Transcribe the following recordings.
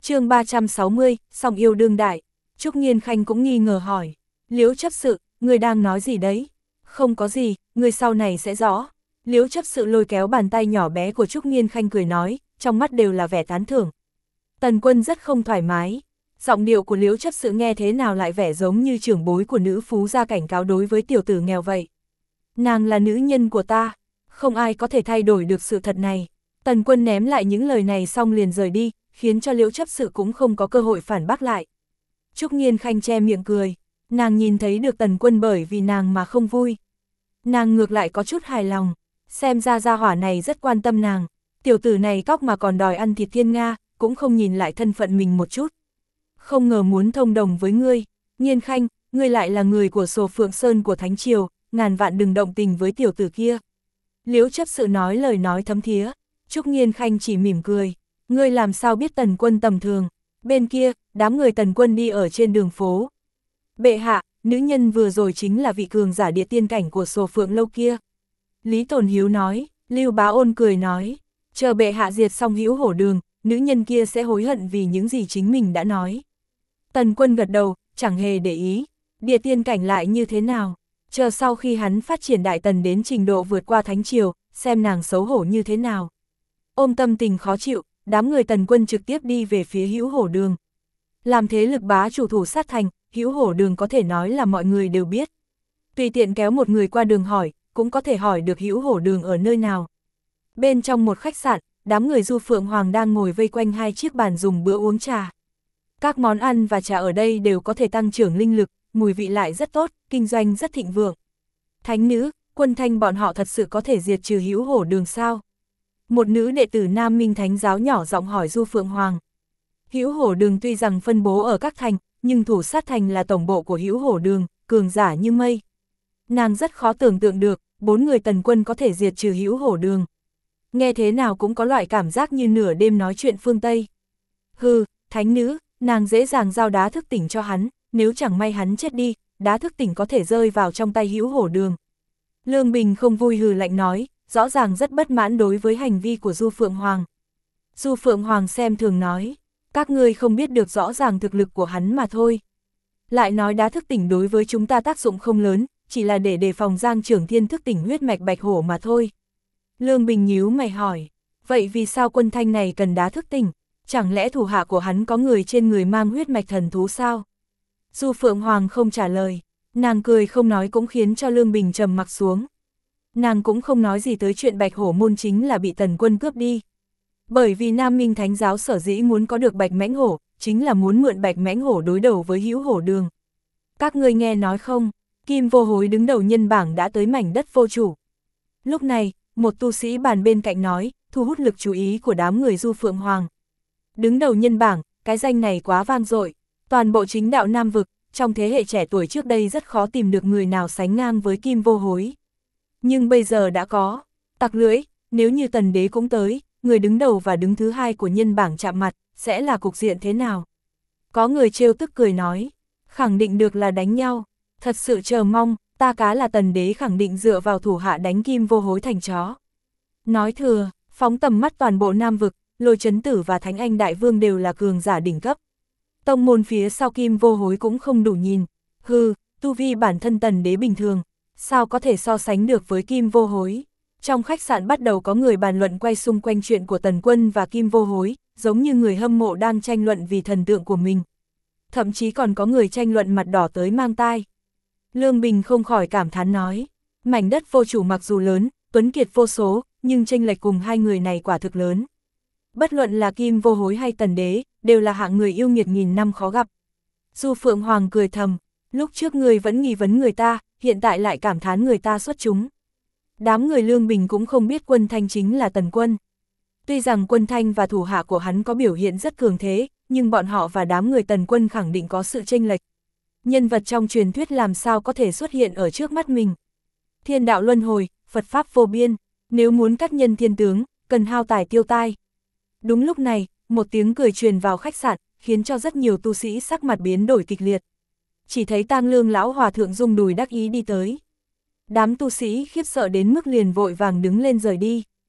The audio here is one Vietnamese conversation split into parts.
chương 360, song yêu đương đại. Trúc Nghiên Khanh cũng nghi ngờ hỏi. Liễu chấp sự, người đang nói gì đấy? Không có gì, người sau này sẽ rõ. Liễu chấp sự lôi kéo bàn tay nhỏ bé của Trúc Nghiên Khanh cười nói, trong mắt đều là vẻ tán thưởng. Tần Quân rất không thoải mái. Giọng điệu của Liễu chấp sự nghe thế nào lại vẻ giống như trưởng bối của nữ phú gia cảnh cáo đối với tiểu tử nghèo vậy. Nàng là nữ nhân của ta, không ai có thể thay đổi được sự thật này. Tần Quân ném lại những lời này xong liền rời đi, khiến cho Liễu chấp sự cũng không có cơ hội phản bác lại. Trúc Nghiên Khanh che miệng cười, nàng nhìn thấy được Tần Quân bởi vì nàng mà không vui. Nàng ngược lại có chút hài lòng, xem ra gia hỏa này rất quan tâm nàng, tiểu tử này cóc mà còn đòi ăn thịt thiên nga, cũng không nhìn lại thân phận mình một chút. Không ngờ muốn thông đồng với ngươi, Nghiên Khanh, ngươi lại là người của Sổ Phượng Sơn của Thánh Triều, ngàn vạn đừng động tình với tiểu tử kia. Liễu chấp sự nói lời nói thấm thía, Trúc Nghiên Khanh chỉ mỉm cười, ngươi làm sao biết Tần Quân tầm thường. Bên kia, đám người Tần Quân đi ở trên đường phố. Bệ hạ, nữ nhân vừa rồi chính là vị cường giả địa tiên cảnh của Sổ Phượng lâu kia. Lý Tồn Hiếu nói, Lưu Bá Ôn cười nói, chờ bệ hạ diệt xong Hữu Hổ Đường, nữ nhân kia sẽ hối hận vì những gì chính mình đã nói. Tần Quân gật đầu, chẳng hề để ý, địa tiên cảnh lại như thế nào, chờ sau khi hắn phát triển đại tần đến trình độ vượt qua Thánh Triều, xem nàng xấu hổ như thế nào. Ôm tâm tình khó chịu, đám người Tần Quân trực tiếp đi về phía Hữu Hổ Đường. Làm thế lực bá chủ thủ sát thành, Hữu Hổ Đường có thể nói là mọi người đều biết. Tùy tiện kéo một người qua đường hỏi, cũng có thể hỏi được Hữu Hổ Đường ở nơi nào. Bên trong một khách sạn, đám người Du Phượng Hoàng đang ngồi vây quanh hai chiếc bàn dùng bữa uống trà. Các món ăn và trà ở đây đều có thể tăng trưởng linh lực, mùi vị lại rất tốt, kinh doanh rất thịnh vượng. Thánh nữ, Quân Thanh bọn họ thật sự có thể diệt trừ Hữu Hổ Đường sao? Một nữ đệ tử Nam Minh Thánh giáo nhỏ giọng hỏi Du Phượng Hoàng. Hữu Hổ Đường tuy rằng phân bố ở các thành, nhưng thủ sát thành là tổng bộ của Hữu Hổ Đường, cường giả như mây. Nàng rất khó tưởng tượng được, 4 người Tần Quân có thể diệt trừ Hữu Hổ Đường. Nghe thế nào cũng có loại cảm giác như nửa đêm nói chuyện phương Tây. Hừ, thánh nữ, nàng dễ dàng giao đá thức tỉnh cho hắn, nếu chẳng may hắn chết đi, đá thức tỉnh có thể rơi vào trong tay Hữu Hổ Đường. Lương Bình không vui hừ lạnh nói, rõ ràng rất bất mãn đối với hành vi của Du Phượng Hoàng. Du Phượng Hoàng xem thường nói, các ngươi không biết được rõ ràng thực lực của hắn mà thôi. Lại nói đá thức tỉnh đối với chúng ta tác dụng không lớn, chỉ là để đề phòng Giang Trưởng Thiên thức tỉnh huyết mạch bạch hổ mà thôi. Lương Bình nhíu mày hỏi, vậy vì sao Quân Thanh này cần đá thức tỉnh? Chẳng lẽ thủ hạ của hắn có người trên người mang huyết mạch thần thú sao? Du Phượng Hoàng không trả lời, nàng cười không nói cũng khiến cho Lương Bình trầm mặc xuống. Nàng cũng không nói gì tới chuyện bạch hổ môn chính là bị Tần Quân cướp đi. Bởi vì Nam Minh Thánh giáo sở dĩ muốn có được bạch mãnh hổ, chính là muốn mượn bạch mãnh hổ đối đầu với Hữu Hổ Đường. Các ngươi nghe nói không, Kim Vô Hối đứng đầu nhân bảng đã tới mảnh đất vô chủ. Lúc này, một tu sĩ bàn bên cạnh nói, thu hút lực chú ý của đám người Du Phượng Hoàng. Đứng đầu nhân bảng, cái danh này quá vang dội, toàn bộ chính đạo Nam Vực, trong thế hệ trẻ tuổi trước đây rất khó tìm được người nào sánh ngang với Kim Vô Hối. Nhưng bây giờ đã có, tặc lưỡi, nếu như Tần Đế cũng tới, người đứng đầu và đứng thứ hai của nhân bảng chạm mặt, sẽ là cục diện thế nào? Có người trêu tức cười nói, khẳng định được là đánh nhau, thật sự chờ mong, ta cá là Tần Đế khẳng định dựa vào thủ hạ đánh Kim Vô Hối thành chó. Nói thừa, phóng tầm mắt toàn bộ Nam Vực, Lôi Chấn Tử và Thánh Anh Đại Vương đều là cường giả đỉnh cấp. Tông môn phía sau Kim Vô Hối cũng không đủ nhìn, hừ, tu vi bản thân Tần Đế bình thường, sao có thể so sánh được với Kim Vô Hối. Trong khách sạn bắt đầu có người bàn luận quay xung quanh chuyện của Tần Quân và Kim Vô Hối, giống như người hâm mộ đang tranh luận vì thần tượng của mình. Thậm chí còn có người tranh luận mặt đỏ tới mang tai. Lương Bình không khỏi cảm thán nói, mảnh đất vô chủ mặc dù lớn, tuấn kiệt vô số, nhưng chênh lệch cùng hai người này quả thực lớn. Bất luận là Kim Vô Hối hay Tần Đế, đều là hạng người yêu nghiệt nghìn năm khó gặp. Du Phượng Hoàng cười thầm, lúc trước người vẫn nghi vấn người ta, hiện tại lại cảm thán người ta xuất chúng. Đám người Lương Bình cũng không biết Quân Thanh chính là Tần Quân. Tuy rằng Quân Thanh và thủ hạ của hắn có biểu hiện rất cường thế, nhưng bọn họ và đám người Tần Quân khẳng định có sự chênh lệch. Nhân vật trong truyền thuyết làm sao có thể xuất hiện ở trước mắt mình. Thiên đạo luân hồi, Phật pháp vô biên, nếu muốn cắt nhân thiên tướng, cần hao tài tiêu tai. Đúng lúc này, một tiếng cười truyền vào khách sạn, khiến cho rất nhiều tu sĩ sắc mặt biến đổi kịch liệt. Chỉ thấy Tang Lương lão hòa thượng rung đùi đắc ý đi tới. Đám tu sĩ khiếp sợ đến mức liền vội vàng đứng lên rời đi.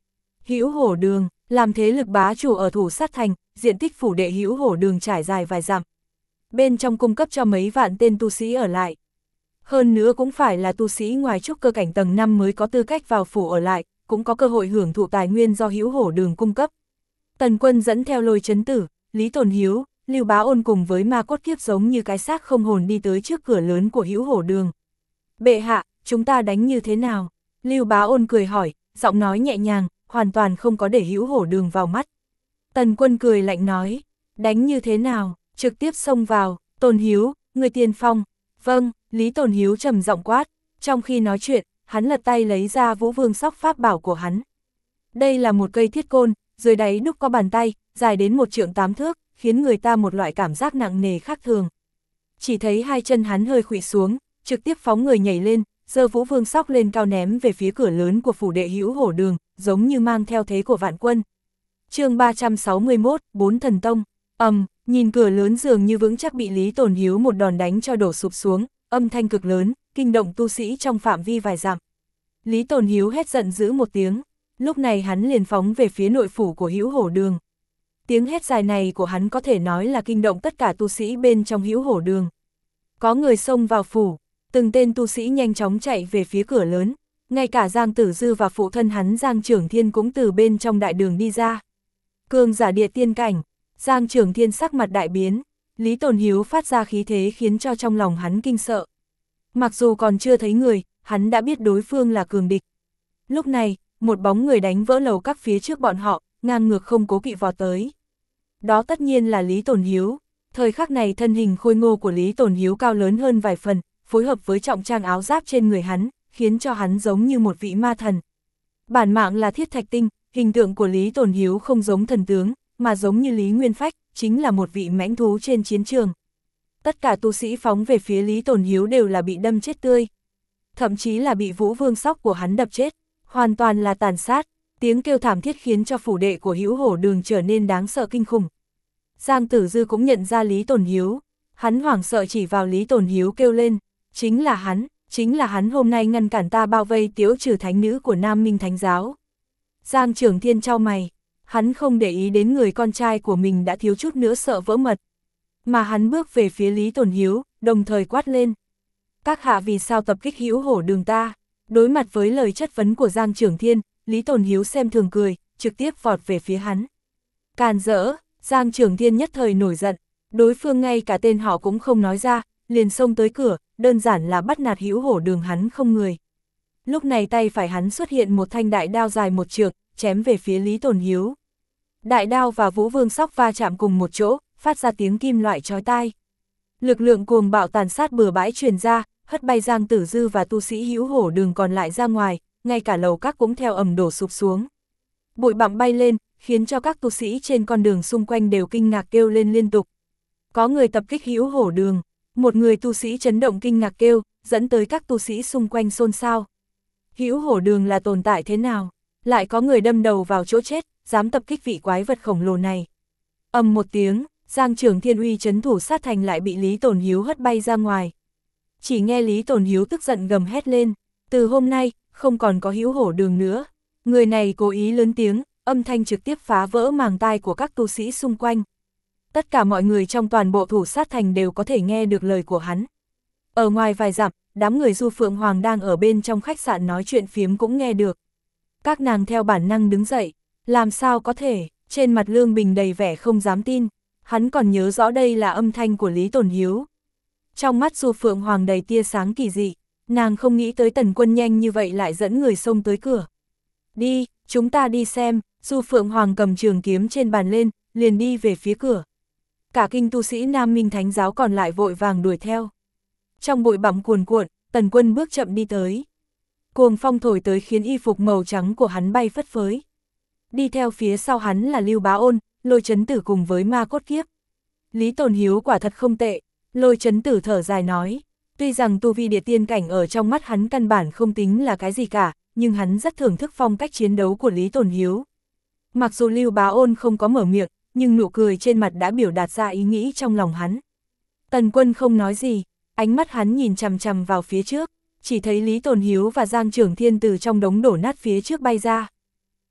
Hữu Hổ Đường, làm thế lực bá chủ ở Thủ Sát Thành, diện tích phủ đệ Hữu Hổ Đường trải dài vài dặm. Bên trong cung cấp cho mấy vạn tên tu sĩ ở lại. Hơn nữa cũng phải là tu sĩ ngoài trúc cơ cảnh tầng 5 mới có tư cách vào phủ ở lại, cũng có cơ hội hưởng thụ tài nguyên do Hữu Hổ Đường cung cấp. Tần Quân dẫn theo Lôi Chấn Tử, Lý Tồn Hiếu, Lưu Bá Ôn cùng với Ma Cốt Kiếp giống như cái xác không hồn đi tới trước cửa lớn của Hữu Hổ Đường. Bệ hạ, chúng ta đánh như thế nào? Lưu Bá Ôn cười hỏi, giọng nói nhẹ nhàng, hoàn toàn không có để Hữu Hổ Đường vào mắt. Tần Quân cười lạnh nói, đánh như thế nào? Trực tiếp xông vào. Tồn Hiếu, người tiên phong. Vâng, Lý Tồn Hiếu trầm giọng quát. Trong khi nói chuyện, hắn lật tay lấy ra Vũ Vương Sóc pháp bảo của hắn. Đây là một cây thiết côn, dưới đáy đúc có bàn tay, dài đến 1 trượng 8 thước, khiến người ta một loại cảm giác nặng nề khác thường. Chỉ thấy hai chân hắn hơi khuỵu xuống, trực tiếp phóng người nhảy lên, giơ Vũ Vương Sóc lên cao ném về phía cửa lớn của phủ đệ Hữu Hổ Đường, giống như mang theo thế của vạn quân. Chương 361, 4 thần tông. Nhìn cửa lớn dường như vững chắc bị Lý Tồn Hiếu một đòn đánh cho đổ sụp xuống, âm thanh cực lớn, kinh động tu sĩ trong phạm vi vài dặm. Lý Tồn Hiếu hét giận dữ một tiếng, lúc này hắn liền phóng về phía nội phủ của Hữu Hổ Đường. Tiếng hét dài này của hắn có thể nói là kinh động tất cả tu sĩ bên trong Hữu Hổ Đường. Có người xông vào phủ, từng tên tu sĩ nhanh chóng chạy về phía cửa lớn, ngay cả Giang Tử Dư và phụ thân hắn Giang Trưởng Thiên cũng từ bên trong đại đường đi ra. Cường giả địa tiên cảnh, Giang Trưởng Thiên sắc mặt đại biến, Lý Tồn Hiếu phát ra khí thế khiến cho trong lòng hắn kinh sợ. Mặc dù còn chưa thấy người, hắn đã biết đối phương là cường địch. Lúc này, một bóng người đánh vỡ lầu các phía trước bọn họ, ngang ngược không cố kỵ vọt tới. Đó tất nhiên là Lý Tồn Hiếu. Thời khắc này thân hình khôi ngô của Lý Tồn Hiếu cao lớn hơn vài phần, phối hợp với trọng trang áo giáp trên người hắn, khiến cho hắn giống như một vị ma thần. Bản mạng là Thiết Thạch Tinh, hình tượng của Lý Tồn Hiếu không giống thần tướng, mà giống như Lý Nguyên Phách, chính là một vị mãnh thú trên chiến trường. Tất cả tu sĩ phóng về phía Lý Tồn Hiếu đều là bị đâm chết tươi. Thậm chí là bị Vũ Vương Sóc của hắn đập chết, hoàn toàn là tàn sát. Tiếng kêu thảm thiết khiến cho phủ đệ của Hữu Hổ Đường trở nên đáng sợ kinh khủng. Giang Tử Dư cũng nhận ra Lý Tồn Hiếu, hắn hoảng sợ chỉ vào Lý Tồn Hiếu kêu lên, chính là hắn hôm nay ngăn cản ta bao vây Tiễu Trừ thánh nữ của Nam Minh Thánh Giáo. Giang Trưởng Thiên chau mày, hắn không để ý đến người con trai của mình đã thiếu chút nữa sợ vỡ mật. Mà hắn bước về phía Lý Tồn Hiếu, đồng thời quát lên. Các hạ vì sao tập kích Hữu Hổ Đường ta? Đối mặt với lời chất vấn của Giang Trưởng Thiên, Lý Tồn Hiếu xem thường cười, trực tiếp vọt về phía hắn. Càn rỡ, Giang Trưởng Thiên nhất thời nổi giận, đối phương ngay cả tên họ cũng không nói ra, liền xông tới cửa, đơn giản là bắt nạt Hữu Hổ Đường hắn không người. Lúc này tay phải hắn xuất hiện một thanh đại đao dài 1 trượng, chém về phía Lý Tồn Hiếu. Đại đao và Vũ Vương Sóc va chạm cùng một chỗ, phát ra tiếng kim loại chói tai. Lực lượng cuồng bạo tàn sát bừa bãi truyền ra, hất bay Giang Tử Dư và tu sĩ Hữu Hổ Đường còn lại ra ngoài, ngay cả lầu các cũng theo ầm đổ sụp xuống. Bụi bặm bay lên, khiến cho các tu sĩ trên con đường xung quanh đều kinh ngạc kêu lên liên tục. Có người tập kích Hữu Hổ Đường, một người tu sĩ chấn động kinh ngạc kêu, dẫn tới các tu sĩ xung quanh xôn xao. Hữu Hổ Đường là tồn tại thế nào? Lại có người đâm đầu vào chỗ chết, dám tập kích vị quái vật khổng lồ này. Ầm một tiếng, Giang Trưởng Thiên uy trấn thủ sát thành lại bị Lý Tồn Hiếu hất bay ra ngoài. Chỉ nghe Lý Tồn Hiếu tức giận gầm hét lên, từ hôm nay, không còn có Hữu Hổ Đường nữa. Người này cố ý lớn tiếng, âm thanh trực tiếp phá vỡ màng tai của các tu sĩ xung quanh. Tất cả mọi người trong toàn bộ thủ sát thành đều có thể nghe được lời của hắn. Ở ngoài vài dặm, đám người Du Phượng Hoàng đang ở bên trong khách sạn nói chuyện phiếm cũng nghe được. Các nàng theo bản năng đứng dậy, làm sao có thể, trên mặt Lương Bình đầy vẻ không dám tin, hắn còn nhớ rõ đây là âm thanh của Lý Tồn Hiếu. Trong mắt Du Phượng Hoàng đầy tia sáng kỳ dị, nàng không nghĩ tới Tần Quân nhanh như vậy lại dẫn người xông tới cửa. Đi, chúng ta đi xem, Du Phượng Hoàng cầm trường kiếm trên bàn lên, liền đi về phía cửa. Cả kinh tu sĩ Nam Minh Thánh Giáo còn lại vội vàng đuổi theo. Trong bụi bặm cuồn cuộn, Tần Quân bước chậm đi tới. Cuồng phong thổi tới khiến y phục màu trắng của hắn bay phất phới. Đi theo phía sau hắn là Lưu Bá Ôn, Lôi Chấn Tử cùng với Ma Cốt Kiếp. Lý Tồn Hiếu quả thật không tệ, Lôi Chấn Tử thở dài nói. Tuy rằng tu vi địa tiên cảnh ở trong mắt hắn căn bản không tính là cái gì cả, nhưng hắn rất thưởng thức phong cách chiến đấu của Lý Tồn Hiếu. Mặc dù Lưu Bá Ôn không có mở miệng, nhưng nụ cười trên mặt đã biểu đạt ra ý nghĩ trong lòng hắn. Tần Quân không nói gì, ánh mắt hắn nhìn chằm chằm vào phía trước, chỉ thấy Lý Tồn Hiếu và Giang Trưởng Thiên từ trong đống đổ nát phía trước bay ra.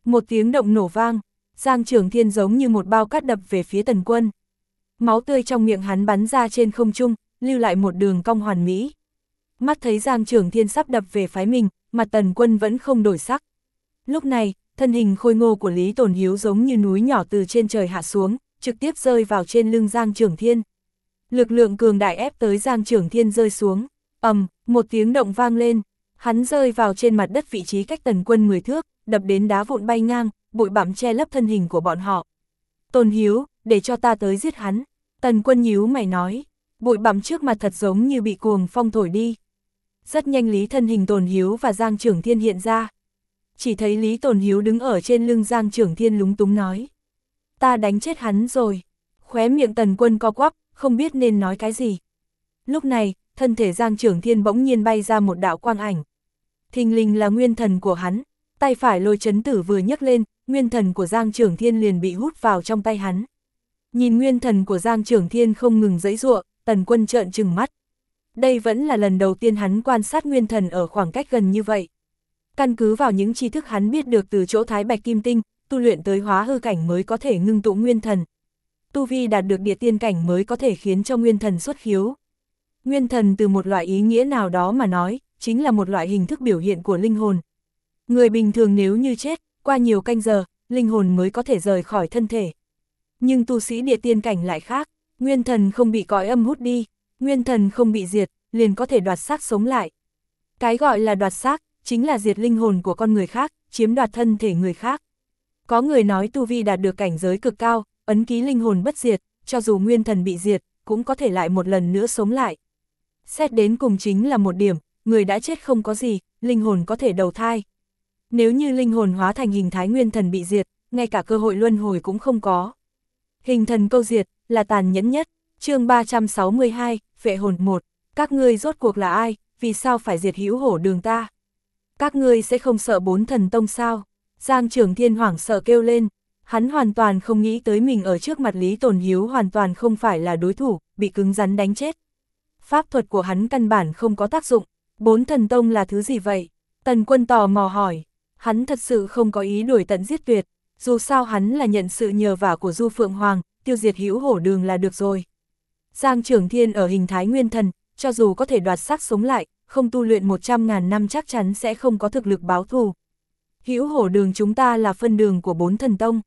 Một tiếng động nổ vang, Giang Trường Thiên giống như một bao cát đập về phía Tần Quân. Máu tươi trong miệng hắn bắn ra trên không trung, lưu lại một đường cong hoàn mỹ. Mắt thấy Giang Trường Thiên sắp đập về phái mình, mặt Tần Quân vẫn không đổi sắc. Lúc này, thân hình khôi ngô của Lý Tồn Hiếu giống như núi nhỏ từ trên trời hạ xuống, trực tiếp rơi vào trên lưng Giang Trường Thiên. Lực lượng cường đại ép tới Giang Trường Thiên rơi xuống, một tiếng động vang lên, hắn rơi vào trên mặt đất vị trí cách Tần Quân 10 thước, đập đến đá vụn bay ngang, bụi bặm che lấp thân hình của bọn họ. Tồn Hiếu, để cho ta tới giết hắn. Tần Quân nhíu mày nói, bụi bặm trước mặt thật giống như bị cuồng phong thổi đi. Rất nhanh Lý thân hình Tồn Hiếu và Giang Trường Thiên hiện ra. Chỉ thấy Lý Tồn Hiếu đứng ở trên lưng Giang Trường Thiên lúng túng nói. Ta đánh chết hắn rồi. Khóe miệng Tần Quân co quắp, không biết nên nói cái gì. Lúc này, thân thể Giang Trường Thiên bỗng nhiên bay ra một đạo quang ảnh. Thình lình là nguyên thần của hắn, tay phải Lôi Chấn Tử vừa nhấc lên, nguyên thần của Giang Trường Thiên liền bị hút vào trong tay hắn. Nhìn nguyên thần của Giang Trường Thiên không ngừng giãy giụa, Tần Quân trợn trừng mắt. Đây vẫn là lần đầu tiên hắn quan sát nguyên thần ở khoảng cách gần như vậy. Căn cứ vào những tri thức hắn biết được từ chỗ Thái Bạch Kim Tinh, tu luyện tới hóa hư cảnh mới có thể ngưng tụ nguyên thần. Tu vi đạt được địa tiên cảnh mới có thể khiến cho nguyên thần xuất khiếu. Nguyên thần từ một loại ý nghĩa nào đó mà nói, chính là một loại hình thức biểu hiện của linh hồn. Người bình thường nếu như chết, qua nhiều canh giờ, linh hồn mới có thể rời khỏi thân thể. Nhưng tu sĩ địa tiên cảnh lại khác, nguyên thần không bị cõi âm hút đi, nguyên thần không bị diệt, liền có thể đoạt xác sống lại. Cái gọi là đoạt xác, chính là diệt linh hồn của con người khác, chiếm đoạt thân thể người khác. Có người nói tu vi đạt được cảnh giới cực cao, ấn ký linh hồn bất diệt, cho dù nguyên thần bị diệt, cũng có thể lại một lần nữa sống lại. Xét đến cùng chính là một điểm, người đã chết không có gì, linh hồn có thể đầu thai. Nếu như linh hồn hóa thành hình thái nguyên thần bị diệt, ngay cả cơ hội luân hồi cũng không có. Hình thần câu diệt, là tàn nhẫn nhất. Chương 362, Phệ hồn 1. Các ngươi rốt cuộc là ai, vì sao phải diệt Hữu Hổ Đường ta? Các ngươi sẽ không sợ 4 thần tông sao? Giang Trường Thiên hoảng sợ kêu lên. Hắn hoàn toàn không nghĩ tới mình ở trước mặt Lý Tồn Hiếu hoàn toàn không phải là đối thủ, bị cứng rắn đánh chết. Pháp thuật của hắn căn bản không có tác dụng. 4 thần tông là thứ gì vậy? Tần Quân tò mò hỏi. Hắn thật sự không có ý đuổi tận giết tuyệt, dù sao hắn là nhận sự nhờ vả của Du Phượng Hoàng, tiêu diệt Hữu Hổ Đường là được rồi. Giang Trường Thiên ở hình thái nguyên thần, cho dù có thể đoạt xác sống lại, không tu luyện 100.000 năm chắc chắn sẽ không có thực lực báo thù. Hữu Hổ Đường chúng ta là phân đường của 4 thần tông.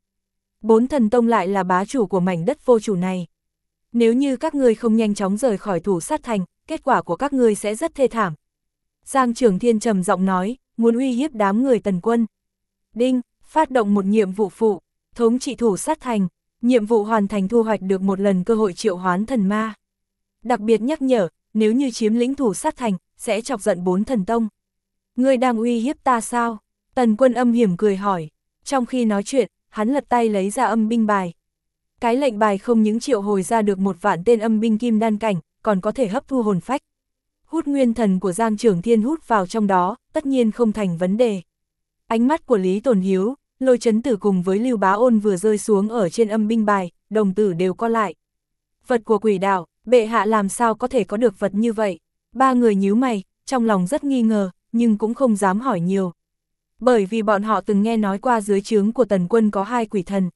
4 thần tông lại là bá chủ của mảnh đất vô chủ này. Nếu như các ngươi không nhanh chóng rời khỏi Thủ Sát Thành, kết quả của các ngươi sẽ rất thê thảm. Giang Trường Thiên trầm giọng nói, muốn uy hiếp đám người Tần Quân. Đinh, phát động một nhiệm vụ phụ, thống trị Thủ Sát Thành, nhiệm vụ hoàn thành thu hoạch được một lần cơ hội triệu hoán thần ma. Đặc biệt nhắc nhở, nếu như chiếm lĩnh Thủ Sát Thành, sẽ chọc giận 4 thần tông. Ngươi đang uy hiếp ta sao? Tần Quân âm hiểm cười hỏi. Trong khi nói chuyện, hắn lật tay lấy ra âm binh bài. Cái lệnh bài không những triệu hồi ra được 1 vạn tên âm binh kim đan cảnh, còn có thể hấp thu hồn phách. Hút nguyên thần của Giang Trường Thiên hút vào trong đó, tất nhiên không thành vấn đề. Ánh mắt của Lý Tồn Hiếu, Lôi Chấn Tử cùng với Lưu Bá Ôn vừa rơi xuống ở trên âm binh bài, đồng tử đều co lại. Vật của quỷ đạo, bệ hạ làm sao có thể có được vật như vậy? 3 người nhíu mày, trong lòng rất nghi ngờ, nhưng cũng không dám hỏi nhiều. Bởi vì bọn họ từng nghe nói qua dưới trướng của Tần Quân có 2 quỷ thần.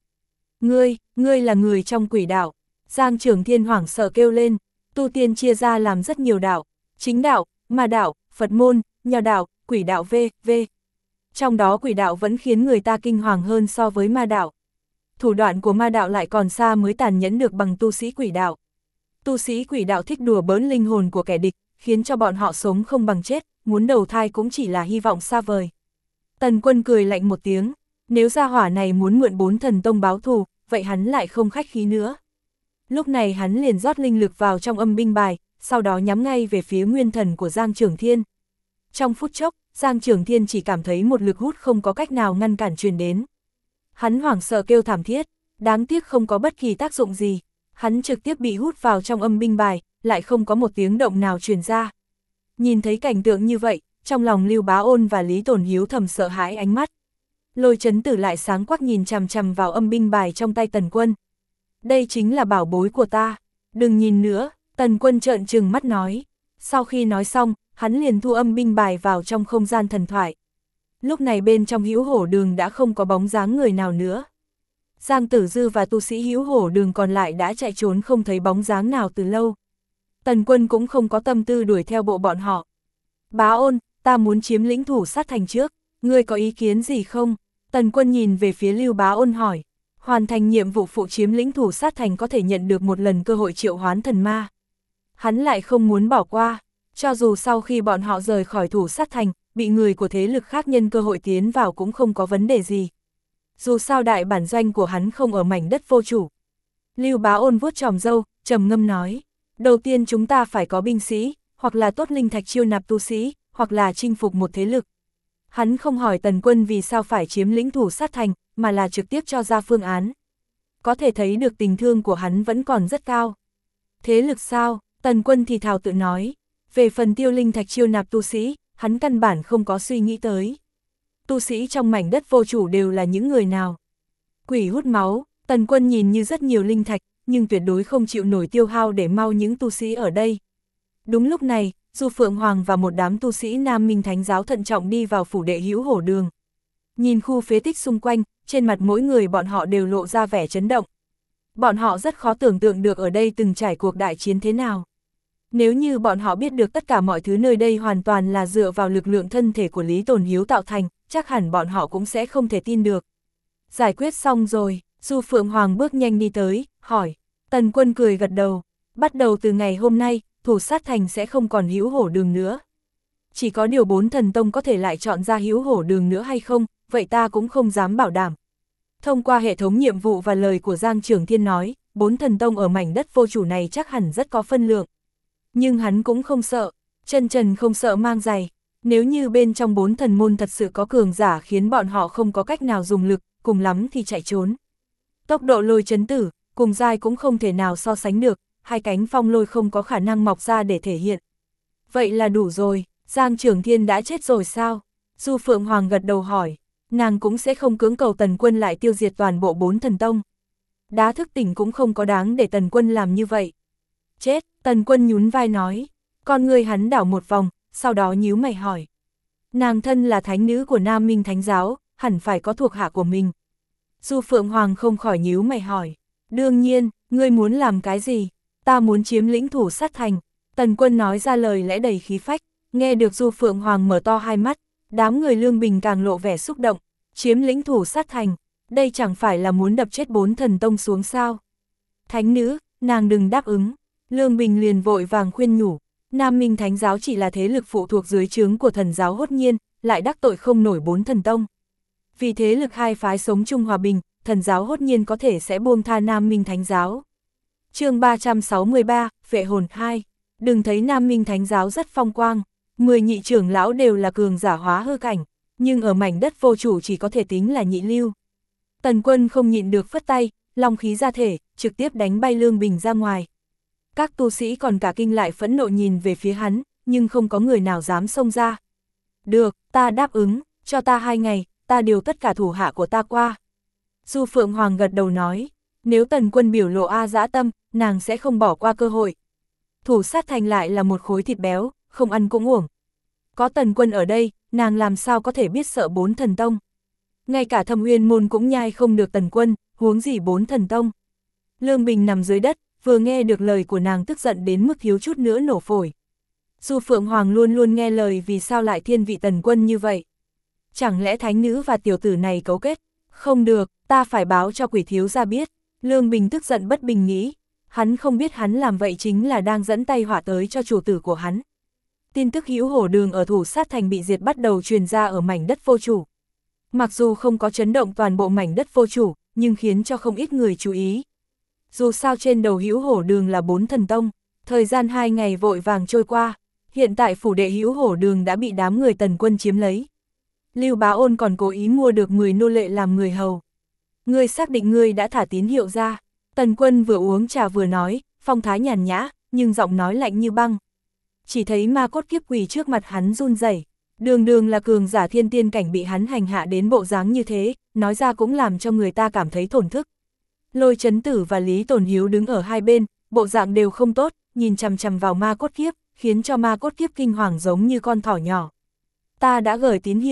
Ngươi là người trong quỷ đạo. Giang Trường Thiên hoảng sợ kêu lên, tu tiên chia ra làm rất nhiều đạo, chính đạo, ma đạo, Phật môn, nho đạo, quỷ đạo v.v. Trong đó quỷ đạo vẫn khiến người ta kinh hoàng hơn so với ma đạo. Thủ đoạn của ma đạo lại còn xa mới tàn nhẫn được bằng tu sĩ quỷ đạo. Tu sĩ quỷ đạo thích đùa bỡn linh hồn của kẻ địch, khiến cho bọn họ sống không bằng chết, muốn đầu thai cũng chỉ là hy vọng xa vời. Tần Quân cười lạnh một tiếng, nếu gia hỏa này muốn mượn 4 thần tông báo thù, vậy hắn lại không khách khí nữa. Lúc này hắn liền rót linh lực vào trong âm binh bài, sau đó nhắm ngay về phía nguyên thần của Giang Trường Thiên. Trong phút chốc, Giang Trường Thiên chỉ cảm thấy một lực hút không có cách nào ngăn cản truyền đến. Hắn hoảng sợ kêu thảm thiết, đáng tiếc không có bất kỳ tác dụng gì. Hắn trực tiếp bị hút vào trong âm binh bài, lại không có một tiếng động nào truyền ra. Nhìn thấy cảnh tượng như vậy, trong lòng Lưu Bá Ôn và Lý Tồn Hiếu thầm sợ hãi ánh mắt. Lôi Chấn Tử lại sáng quắc nhìn chằm chằm vào âm binh bài trong tay Tần Quân. Đây chính là bảo bối của ta, đừng nhìn nữa, Tần Quân trợn trừng mắt nói. Sau khi nói xong, hắn liền thu âm binh bài vào trong không gian thần thoại. Lúc này bên trong Hữu Hổ Đường đã không có bóng dáng người nào nữa. Giang Tử Dư và tu sĩ Hữu Hổ Đường còn lại đã chạy trốn không thấy bóng dáng nào từ lâu. Tần Quân cũng không có tâm tư đuổi theo bộ bọn họ. Bá Ôn, ta muốn chiếm lĩnh Thủ Sát Thành trước, ngươi có ý kiến gì không? Tần Quân nhìn về phía Lưu Bá Ôn hỏi. Hoàn thành nhiệm vụ phụ chiếm lĩnh Thủ Sát Thành có thể nhận được một lần cơ hội triệu hoán thần ma. Hắn lại không muốn bỏ qua, cho dù sau khi bọn họ rời khỏi Thủ Sát Thành, bị người của thế lực khác nhân cơ hội tiến vào cũng không có vấn đề gì. Dù sao đại bản doanh của hắn không ở mảnh đất vô chủ. Lưu Bá Ôn vuốt chòm râu, trầm ngâm nói, đầu tiên chúng ta phải có binh sĩ, hoặc là tốt linh thạch chiêu nạp tu sĩ, hoặc là chinh phục một thế lực. Hắn không hỏi Tần Quân vì sao phải chiếm lĩnh Thủ Sát Thành, mà là trực tiếp cho ra phương án. Có thể thấy được tình thương của hắn vẫn còn rất cao. Thế lực sao? Tần Quân thì thào tự nói. Về phần tiêu linh thạch chiêu nạp tu sĩ, hắn căn bản không có suy nghĩ tới. Tu sĩ trong mảnh đất vô chủ đều là những người nào? Quỷ hút máu. Tần Quân nhìn như rất nhiều linh thạch, nhưng tuyệt đối không chịu nổi tiêu hao để mau những tu sĩ ở đây. Đúng lúc này, Du Phượng Hoàng và một đám tu sĩ Nam Minh Thánh Giáo thận trọng đi vào phủ đệ Hữu Hổ Đường. Nhìn khu phế tích xung quanh, trên mặt mỗi người bọn họ đều lộ ra vẻ chấn động. Bọn họ rất khó tưởng tượng được ở đây từng trải cuộc đại chiến thế nào. Nếu như bọn họ biết được tất cả mọi thứ nơi đây hoàn toàn là dựa vào lực lượng thân thể của Lý Tồn Hiếu tạo thành, chắc hẳn bọn họ cũng sẽ không thể tin được. Giải quyết xong rồi, Du Phượng Hoàng bước nhanh đi tới, hỏi. Tần Quân cười gật đầu. Bắt đầu từ ngày hôm nay, Thủ Sát Thành sẽ không còn Hữu Hổ Đường nữa. Chỉ có điều 4 thần tông có thể lại chọn ra Hữu Hổ Đường nữa hay không, vậy ta cũng không dám bảo đảm. Thông qua hệ thống nhiệm vụ và lời của Giang Trưởng Thiên nói, 4 thần tông ở mảnh đất vô chủ này chắc hẳn rất có phân lượng. Nhưng hắn cũng không sợ, chân trần không sợ mang giày. Nếu như bên trong 4 thần môn thật sự có cường giả khiến bọn họ không có cách nào dùng lực, cùng lắm thì chạy trốn. Tốc độ Lôi Chấn Tử, cùng giai cũng không thể nào so sánh được, hai cánh phong lôi không có khả năng mọc ra để thể hiện. Vậy là đủ rồi, Giang Trưởng Thiên đã chết rồi sao? Du Phượng Hoàng gật đầu hỏi, nàng cũng sẽ không cưỡng cầu Tần Quân lại tiêu diệt toàn bộ 4 thần tông. Đá thức tỉnh cũng không có đáng để Tần Quân làm như vậy. Chết, Tần Quân nhún vai nói, con người hắn đảo một vòng, sau đó nhíu mày hỏi. Nàng thân là thánh nữ của Nam Minh Thánh Giáo, hẳn phải có thuộc hạ của mình. Du Phượng Hoàng không khỏi nhíu mày hỏi, đương nhiên, ngươi muốn làm cái gì? Ta muốn chiếm lĩnh Thủ Sát Thành. Tần Quân nói ra lời lẽ đầy khí phách, nghe được Du Phượng Hoàng mở to hai mắt, đám người Lương Bình càng lộ vẻ xúc động, chiếm lĩnh Thủ Sát Thành, đây chẳng phải là muốn đập chết 4 thần tông xuống sao? Thánh nữ, nàng đừng đáp ứng. Lương Bình liền vội vàng khuyên nhủ, Nam Minh Thánh Giáo chỉ là thế lực phụ thuộc dưới trướng của thần giáo Hốt Nhiên, lại đắc tội không nổi 4 thần tông. Vì thế lực hai phái sống chung hòa bình, thần giáo Hốt Nhiên có thể sẽ buông tha Nam Minh Thánh Giáo. Chương 363, Vệ hồn 2. Đừng thấy Nam Minh Thánh Giáo rất phong quang, 10 nhị trưởng lão đều là cường giả hóa hư cảnh, nhưng ở mảnh đất vô chủ chỉ có thể tính là nhị lưu. Tần Quân không nhịn được phất tay, long khí ra thể, trực tiếp đánh bay Lương Bình ra ngoài. Các tu sĩ còn cả kinh lại phẫn nộ nhìn về phía hắn, nhưng không có người nào dám xông ra. Được, ta đáp ứng, cho ta 2 ngày, ta điều tất cả thủ hạ của ta qua. Du Phượng Hoàng gật đầu nói, nếu Tần Quân biểu lộ dã tâm, nàng sẽ không bỏ qua cơ hội. Thủ Sát Thành lại là một khối thịt béo, không ăn cũng uổng. Có Tần Quân ở đây, nàng làm sao có thể biết sợ 4 thần tông. Ngay cả Thâm Uyên môn cũng nhai không được Tần Quân, huống gì 4 thần tông. Lương Bình nằm dưới đất, vừa nghe được lời của nàng tức giận đến mức thiếu chút nữa nổ phổi. Du Phượng Hoàng luôn luôn nghe lời, vì sao lại thiên vị Tần Quân như vậy? Chẳng lẽ thánh nữ và tiểu tử này cấu kết? Không được, ta phải báo cho Quỷ thiếu gia biết. Lương Bình tức giận bất bình nghĩ, hắn không biết hắn làm vậy chính là đang dẫn tay họa tới cho chủ tử của hắn. Tin tức Hữu Hổ Đường ở Thủ Sát Thành bị diệt bắt đầu truyền ra ở mảnh đất vô chủ. Mặc dù không có chấn động toàn bộ mảnh đất vô chủ, nhưng khiến cho không ít người chú ý. Dù sao trên đầu Hữu Hổ Đường là 4 thần tông, thời gian 2 ngày vội vàng trôi qua, hiện tại phủ đệ Hữu Hổ Đường đã bị đám người Tần Quân chiếm lấy. Lưu Bá Ôn còn cố ý mua được 10 nô lệ làm người hầu. Ngươi xác định ngươi đã thả tín hiệu ra. Tần Quân vừa uống trà vừa nói, phong thái nhàn nhã, nhưng giọng nói lạnh như băng. Chỉ thấy ma cốt kiếp quỷ trước mặt hắn run rẩy. Đường đường là cường giả thiên tiên cảnh bị hắn hành hạ đến bộ dáng như thế, nói ra cũng làm cho người ta cảm thấy thổn thức. Lôi Chấn Tử và Lý Tồn Hiếu đứng ở hai bên, bộ dạng đều không tốt, nhìn chằm chằm vào ma cốt kiếp, khiến cho ma cốt kiếp kinh hoàng giống như con thỏ nhỏ. Ta đã gửi tín hiệu,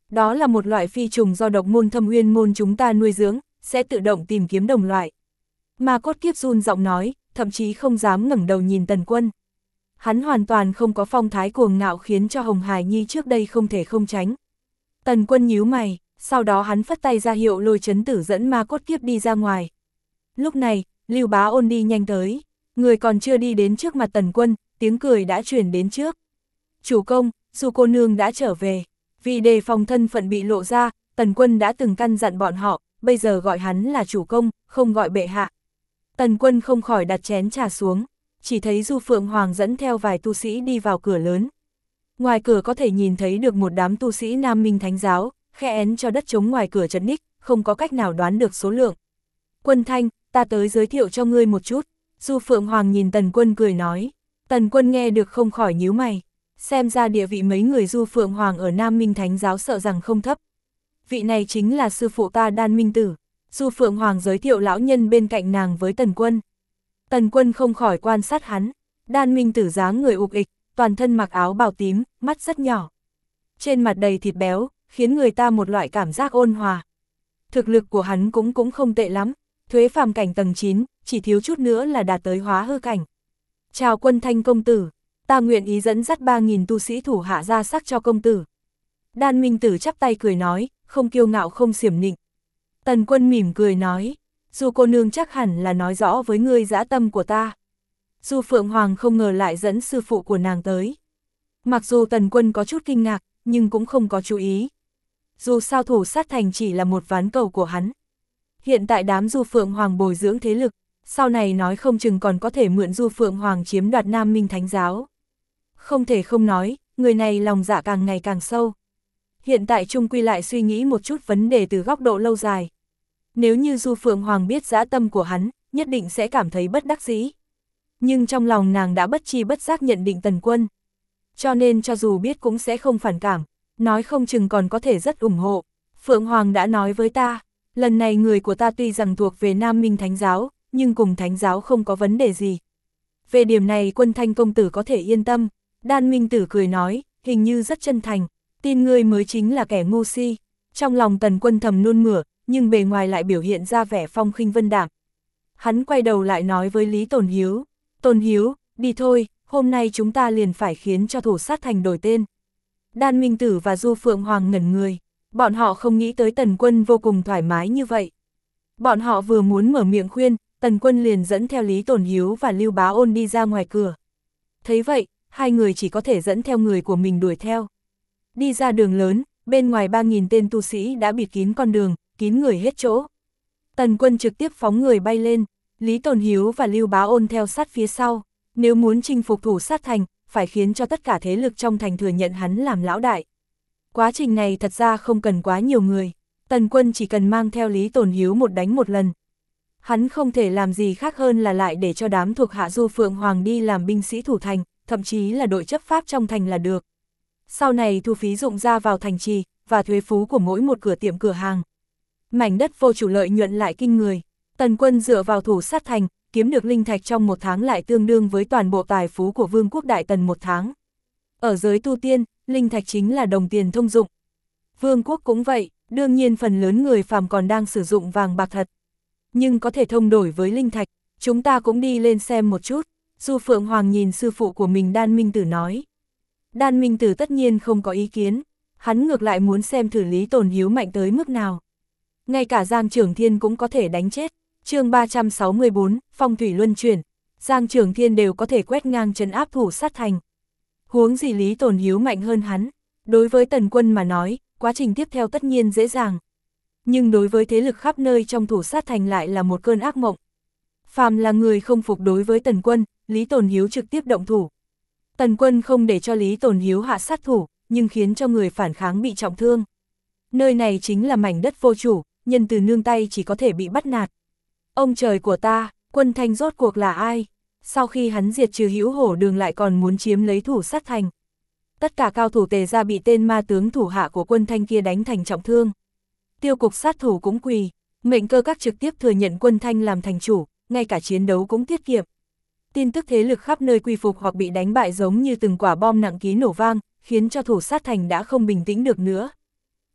Đó là một loại phi trùng do độc môn Thâm Uyên môn chúng ta nuôi dưỡng, sẽ tự động tìm kiếm đồng loại. Ma Cốt Kiếp run giọng nói, thậm chí không dám ngẩng đầu nhìn Tần Quân. Hắn hoàn toàn không có phong thái cuồng ngạo khiến cho Hồng Hải Nhi trước đây không thể không tránh. Tần Quân nhíu mày, sau đó hắn phất tay ra hiệu Lôi Chấn Tử dẫn Ma Cốt Kiếp đi ra ngoài. Lúc này, Lưu Bá Ôn đi nhanh tới, người còn chưa đi đến trước mặt Tần Quân, tiếng cười đã truyền đến trước. Chủ công, Du cô nương đã trở về, vì đề phòng thân phận bị lộ ra, Tần Quân đã từng căn dặn bọn họ, bây giờ gọi hắn là chủ công, không gọi bệ hạ. Tần Quân không khỏi đặt chén trà xuống, chỉ thấy Du Phượng Hoàng dẫn theo vài tu sĩ đi vào cửa lớn. Ngoài cửa có thể nhìn thấy được một đám tu sĩ Nam Minh Thánh giáo, khe én cho đất trống ngoài cửa trấn ních, không có cách nào đoán được số lượng. Quân Thanh, ta tới giới thiệu cho ngươi một chút. Du Phượng Hoàng nhìn Tần Quân cười nói. Tần Quân nghe được không khỏi nhíu mày. Xem ra địa vị mấy người Du Phượng Hoàng ở Nam Minh Thánh giáo sợ rằng không thấp. Vị này chính là sư phụ ta Đan Minh Tử. Du Phượng Hoàng giới thiệu lão nhân bên cạnh nàng với Tần Quân. Tần Quân không khỏi quan sát hắn. Đan Minh Tử dáng người ục ịch, toàn thân mặc áo bào tím, mắt rất nhỏ. Trên mặt đầy thịt béo, khiến người ta một loại cảm giác ôn hòa. Thực lực của hắn cũng không tệ lắm, thuế phàm cảnh tầng 9, chỉ thiếu chút nữa là đạt tới hóa hư cảnh. Chào Quân Thanh công tử, ta nguyện ý dẫn dắt 3.000 tu sĩ thủ hạ ra sắc cho công tử. Đan Minh Tử chắp tay cười nói, không kiêu ngạo không xiểm nịnh. Tần Quân mỉm cười nói, Du cô nương chắc hẳn là nói rõ với ngươi dã tâm của ta. Du Phượng Hoàng không ngờ lại dẫn sư phụ của nàng tới. Mặc dù Tần Quân có chút kinh ngạc, nhưng cũng không có chú ý. Dù sao Thủ Sát Thành chỉ là một ván cầu của hắn. Hiện tại đám Du Phượng Hoàng bồi dưỡng thế lực, sau này nói không chừng còn có thể mượn Du Phượng Hoàng chiếm đoạt Nam Minh Thánh giáo. Không thể không nói, người này lòng dạ càng ngày càng sâu. Hiện tại chung quy lại suy nghĩ một chút vấn đề từ góc độ lâu dài. Nếu như Du Phượng Hoàng biết dã tâm của hắn, nhất định sẽ cảm thấy bất đắc dĩ. Nhưng trong lòng nàng đã bất chi bất giác nhận định Tần Quân. Cho nên cho dù biết cũng sẽ không phản cảm, nói không chừng còn có thể rất ủng hộ. Phượng Hoàng đã nói với ta, lần này người của ta tuy rằng thuộc về Nam Minh Thánh giáo, nhưng cùng Thánh giáo không có vấn đề gì. Về điểm này Quân Thanh công tử có thể yên tâm. Đan Minh Tử cười nói, hình như rất chân thành, tin ngươi mới chính là kẻ ngu si. Trong lòng Tần Quân thầm nôn mửa, nhưng bề ngoài lại biểu hiện ra vẻ phong khinh vân đạm. Hắn quay đầu lại nói với Lý Tồn Hiếu, Tồn Hiếu, đi thôi, hôm nay chúng ta liền phải khiến cho Thủ Sát Thành đổi tên. Đan Minh Tử và Du Phượng Hoàng ngẩn người, bọn họ không nghĩ tới Tần Quân vô cùng thoải mái như vậy. Bọn họ vừa muốn mở miệng khuyên, Tần Quân liền dẫn theo Lý Tồn Hiếu và Lưu Bá Ôn đi ra ngoài cửa. Thấy vậy, hai người chỉ có thể dẫn theo người của mình đuổi theo. Đi ra đường lớn, bên ngoài 3.000 tên tu sĩ đã bịt kín con đường, kín người hết chỗ. Tần Quân trực tiếp phóng người bay lên, Lý Tồn Hiếu và Lưu Bá Ôn theo sát phía sau. Nếu muốn chinh phục Thủ Sát Thành, phải khiến cho tất cả thế lực trong thành thừa nhận hắn làm lão đại. Quá trình này thật ra không cần quá nhiều người, Tần Quân chỉ cần mang theo Lý Tồn Hiếu một đánh một lần. Hắn không thể làm gì khác hơn là lại để cho đám thuộc hạ Du Phượng Hoàng đi làm binh sĩ thủ thành, thậm chí là đội chấp pháp trong thành là được. Sau này thu phí dụng ra vào thành trì, và thuế phú của mỗi một cửa tiệm cửa hàng. Mảnh đất vô chủ lợi nhuận lại kinh người. Tần Quân dựa vào Thủ Sát Thành, kiếm được linh thạch trong một tháng lại tương đương với toàn bộ tài phú của Vương quốc Đại Tần một tháng. Ở giới tu tiên, linh thạch chính là đồng tiền thông dụng. Vương quốc cũng vậy, đương nhiên phần lớn người phàm còn đang sử dụng vàng bạc thật. Nhưng có thể thông đổi với linh thạch, chúng ta cũng đi lên xem một chút. Du Phượng Hoàng nhìn sư phụ của mình Đan Minh Tử nói. Đan Minh Tử tất nhiên không có ý kiến, hắn ngược lại muốn xem thử Lý Tồn Hiếu mạnh tới mức nào. Ngay cả Giang Trưởng Thiên cũng có thể đánh chết. Chương 364, phong thủy luân chuyển, Giang Trưởng Thiên đều có thể quét ngang trấn áp Thủ Sát Thành. Huống gì Lý Tồn Hiếu mạnh hơn hắn, đối với Tần Quân mà nói, quá trình tiếp theo tất nhiên dễ dàng. Nhưng đối với thế lực khắp nơi trong Thủ Sát Thành lại là một cơn ác mộng. Phàm là người không phục đối với Tần Quân, Lý Tồn Hiếu trực tiếp động thủ. Tần Quân không để cho Lý Tồn Hiếu hạ sát thủ, nhưng khiến cho người phản kháng bị trọng thương. Nơi này chính là mảnh đất vô chủ, nhân từ nương tay chỉ có thể bị bắt nạt. Ông trời của ta, Quân Thanh rốt cuộc là ai? Sau khi hắn diệt trừ Hữu Hổ Đường lại còn muốn chiếm lấy Thủ Sát Thành. Tất cả cao thủ Tề gia bị tên ma tướng thủ hạ của Quân Thanh kia đánh thành trọng thương. Tiêu cục sát thủ cũng quỳ, Mệnh Cơ Các trực tiếp thừa nhận Quân Thanh làm thành chủ, ngay cả chiến đấu cũng tiết kiệm. Tin tức thế lực khắp nơi quy phục hoặc bị đánh bại giống như từng quả bom nặng ký nổ vang, khiến cho Thủ Sát Thành đã không bình tĩnh được nữa.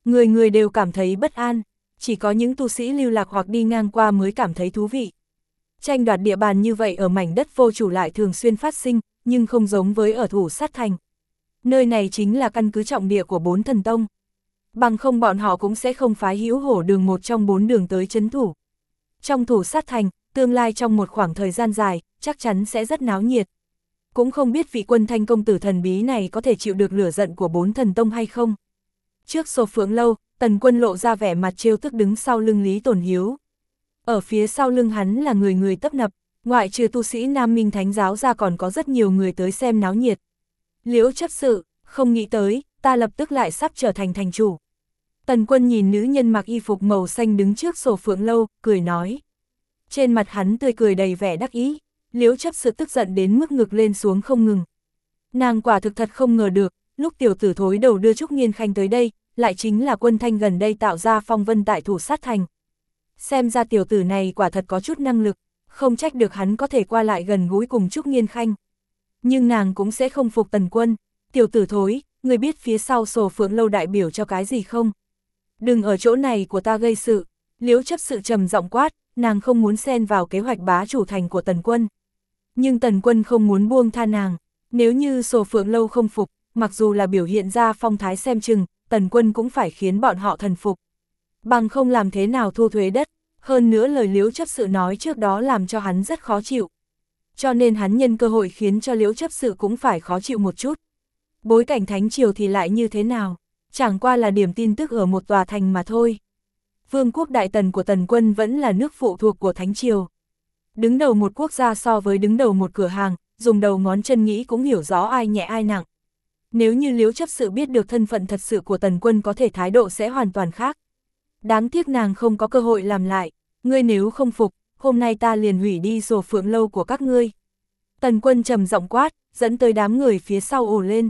người người đều cảm thấy bất an, chỉ có những tu sĩ lưu lạc hoặc đi ngang qua mới cảm thấy thú vị. Tranh đoạt địa bàn như vậy ở mảnh đất vô chủ lại thường xuyên phát sinh, nhưng không giống với ở Thủ Sát Thành. Nơi này chính là căn cứ trọng địa của 4 thần tông. Bằng không bọn họ cũng sẽ không phái Hữu Hổ đường một trong 4 đường tới trấn thủ. Trong Thủ Sát Thành, tương lai trong một khoảng thời gian dài, chắc chắn sẽ rất náo nhiệt. Cũng không biết vị Quân Thanh công tử thần bí này có thể chịu được lửa giận của 4 thần tông hay không. Trước Sổ Phượng Lâu, Tần Quân lộ ra vẻ mặt trêu tức đứng sau lưng Lý Tồn Hiếu. Ở phía sau lưng hắn là người người tấp nập, ngoại trừ tu sĩ Nam Minh Thánh giáo ra còn có rất nhiều người tới xem náo nhiệt. Liễu chấp sự, không nghĩ tới, ta lập tức lại sắp trở thành thành chủ. Tần Quân nhìn nữ nhân mặc y phục màu xanh đứng trước Sổ Phượng Lâu, cười nói. Trên mặt hắn tươi cười đầy vẻ đắc ý, Liễu chấp sự tức giận đến mức ngực lên xuống không ngừng. Nàng quả thực thật không ngờ được, lúc tiểu tử thối đầu đưa Trúc Nghiên Khanh tới đây, lại chính là Quân Thanh gần đây tạo ra phong vân tại Thủ Sát Thành. Xem ra tiểu tử này quả thật có chút năng lực, không trách được hắn có thể qua lại gần gũi cùng Trúc Nghiên Khanh. Nhưng nàng cũng sẽ không phục Tần Quân. Tiểu tử thối, người biết phía sau Sổ Phượng Lâu đại biểu cho cái gì không? Đừng ở chỗ này của ta gây sự. Liễu chấp sự trầm giọng quát, nàng không muốn xen vào kế hoạch bá chủ thành của Tần Quân. Nhưng Tần Quân không muốn buông tha nàng. Nếu như Sổ Phượng Lâu không phục, mặc dù là biểu hiện ra phong thái xem chừng, Tần Quân cũng phải khiến bọn họ thần phục. Bằng không làm thế nào thu thuế đất, hơn nữa lời Liễu chấp sự nói trước đó làm cho hắn rất khó chịu. Cho nên hắn nhân cơ hội khiến cho Liễu chấp sự cũng phải khó chịu một chút. Bối cảnh Thánh Triều thì lại như thế nào? Chẳng qua là điểm tin tức ở một tòa thành mà thôi. Vương quốc Đại Tần của Tần Quân vẫn là nước phụ thuộc của Thánh Triều. Đứng đầu một quốc gia so với đứng đầu một cửa hàng, dùng đầu ngón chân nghĩ cũng hiểu rõ ai nhẹ ai nặng. Nếu như Liễu chấp sự biết được thân phận thật sự của Tần Quân có thể thái độ sẽ hoàn toàn khác. Đáng tiếc nàng không có cơ hội làm lại, ngươi nếu không phục, hôm nay ta liền hủy đi Sổ Phượng Lâu của các ngươi. Tần Quân trầm giọng quát, dẫn tới đám người phía sau ồ lên.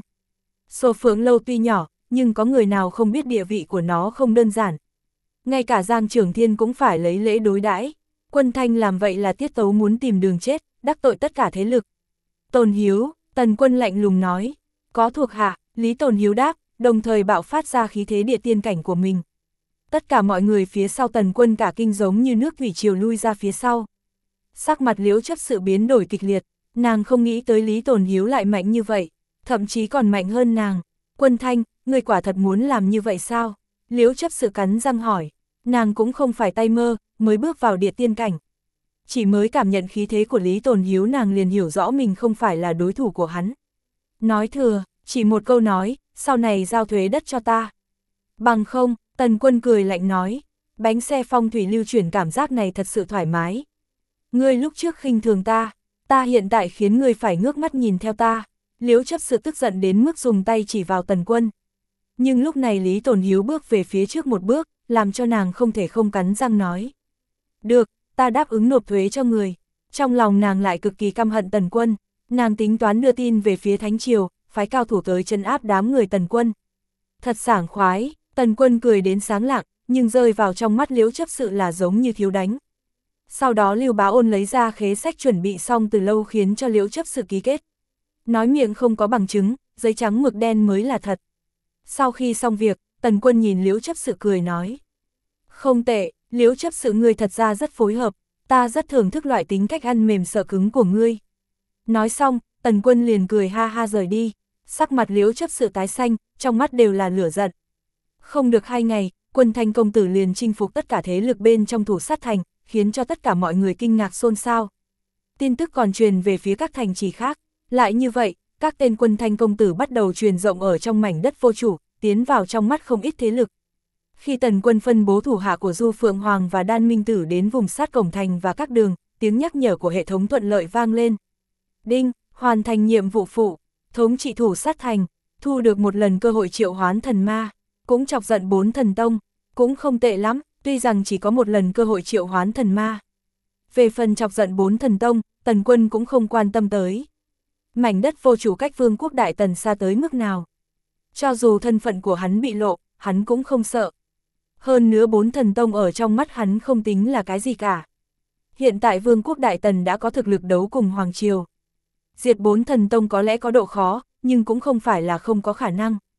Sổ Phượng Lâu tuy nhỏ, nhưng có người nào không biết địa vị của nó không đơn giản. Ngay cả Giang Trưởng Thiên cũng phải lấy lễ đối đãi. Quân Thanh làm vậy là tiết tấu muốn tìm đường chết, đắc tội tất cả thế lực. Tồn Hiếu, Tần Quân lạnh lùng nói, có thuộc hạ, Lý Tồn Hiếu đáp, đồng thời bạo phát ra khí thế địa tiên cảnh của mình. Tất cả mọi người phía sau Tần Quân cả kinh giống như nước thủy triều lui ra phía sau. Sắc mặt Liễu chấp sự biến đổi kịch liệt, nàng không nghĩ tới Lý Tồn Hiếu lại mạnh như vậy, thậm chí còn mạnh hơn nàng. Quân Thanh, người quả thật muốn làm như vậy sao? Liễu chấp sự cắn răng hỏi, nàng cũng không phải tay mơ, mới bước vào địa tiên cảnh. Chỉ mới cảm nhận khí thế của Lý Tồn Hiếu nàng liền hiểu rõ mình không phải là đối thủ của hắn. Nói thừa, chỉ một câu nói, sau này giao thuế đất cho ta. Bằng không, Tần Quân cười lạnh nói, bánh xe phong thủy lưu chuyển cảm giác này thật sự thoải mái. Ngươi lúc trước khinh thường ta hiện tại khiến ngươi phải ngước mắt nhìn theo ta. Liễu chấp sự tức giận đến mức dùng tay chỉ vào Tần Quân. Nhưng lúc này Lý Tồn Hiếu bước về phía trước một bước, làm cho nàng không thể không cắn răng nói. Được, ta đáp ứng nộp thuế cho người. Trong lòng nàng lại cực kỳ căm hận Tần Quân, nàng tính toán đưa tin về phía Thánh Triều, phái cao thủ tới trấn áp đám người Tần Quân. Thật sảng khoái, Tần Quân cười đến sáng lạng, nhưng rơi vào trong mắt Liễu chấp sự là giống như thiếu đánh. Sau đó Lưu Bá Ôn lấy ra khế sách chuẩn bị xong từ lâu khiến cho Liễu chấp sự ký kết. Nói miệng không có bằng chứng, giấy trắng mực đen mới là thật. Sau khi xong việc, Tần Quân nhìn Liễu chấp sự cười nói. Không tệ, Liễu chấp sự ngươi thật ra rất phối hợp, ta rất thưởng thức loại tính cách ăn mềm sợ cứng của ngươi. Nói xong, Tần Quân liền cười ha ha rời đi, sắc mặt Liễu chấp sự tái xanh, trong mắt đều là lửa giận. Không được 2 ngày, Quân Thanh công tử liền chinh phục tất cả thế lực bên trong Thủ Sát Thành, khiến cho tất cả mọi người kinh ngạc xôn xao. Tin tức còn truyền về phía các thành trì khác, lại như vậy, các tên Quân Thanh công tử bắt đầu truyền rộng ở trong mảnh đất vô chủ, tiến vào trong mắt không ít thế lực. Khi Tần Quân phân bố thủ hạ của Du Phượng Hoàng và Đan Minh Tử đến vùng sát cổng thành và các đường, tiếng nhắc nhở của hệ thống thuận lợi vang lên. Đinh, hoàn thành nhiệm vụ phụ, thống trị Thủ Sát Thành, thu được một lần cơ hội triệu hoán thần ma, cũng chọc giận 4 thần tông, cũng không tệ lắm, tuy rằng chỉ có một lần cơ hội triệu hoán thần ma. Về phần chọc giận 4 thần tông, Tần Quân cũng không quan tâm tới. Mảnh đất vô chủ cách Vương quốc Đại Tần xa tới mức nào. Cho dù thân phận của hắn bị lộ, hắn cũng không sợ. Hơn nữa 4 thần tông ở trong mắt hắn không tính là cái gì cả. Hiện tại Vương quốc Đại Tần đã có thực lực đấu cùng Hoàng Triều. Diệt 4 thần tông có lẽ có độ khó, nhưng cũng không phải là không có khả năng.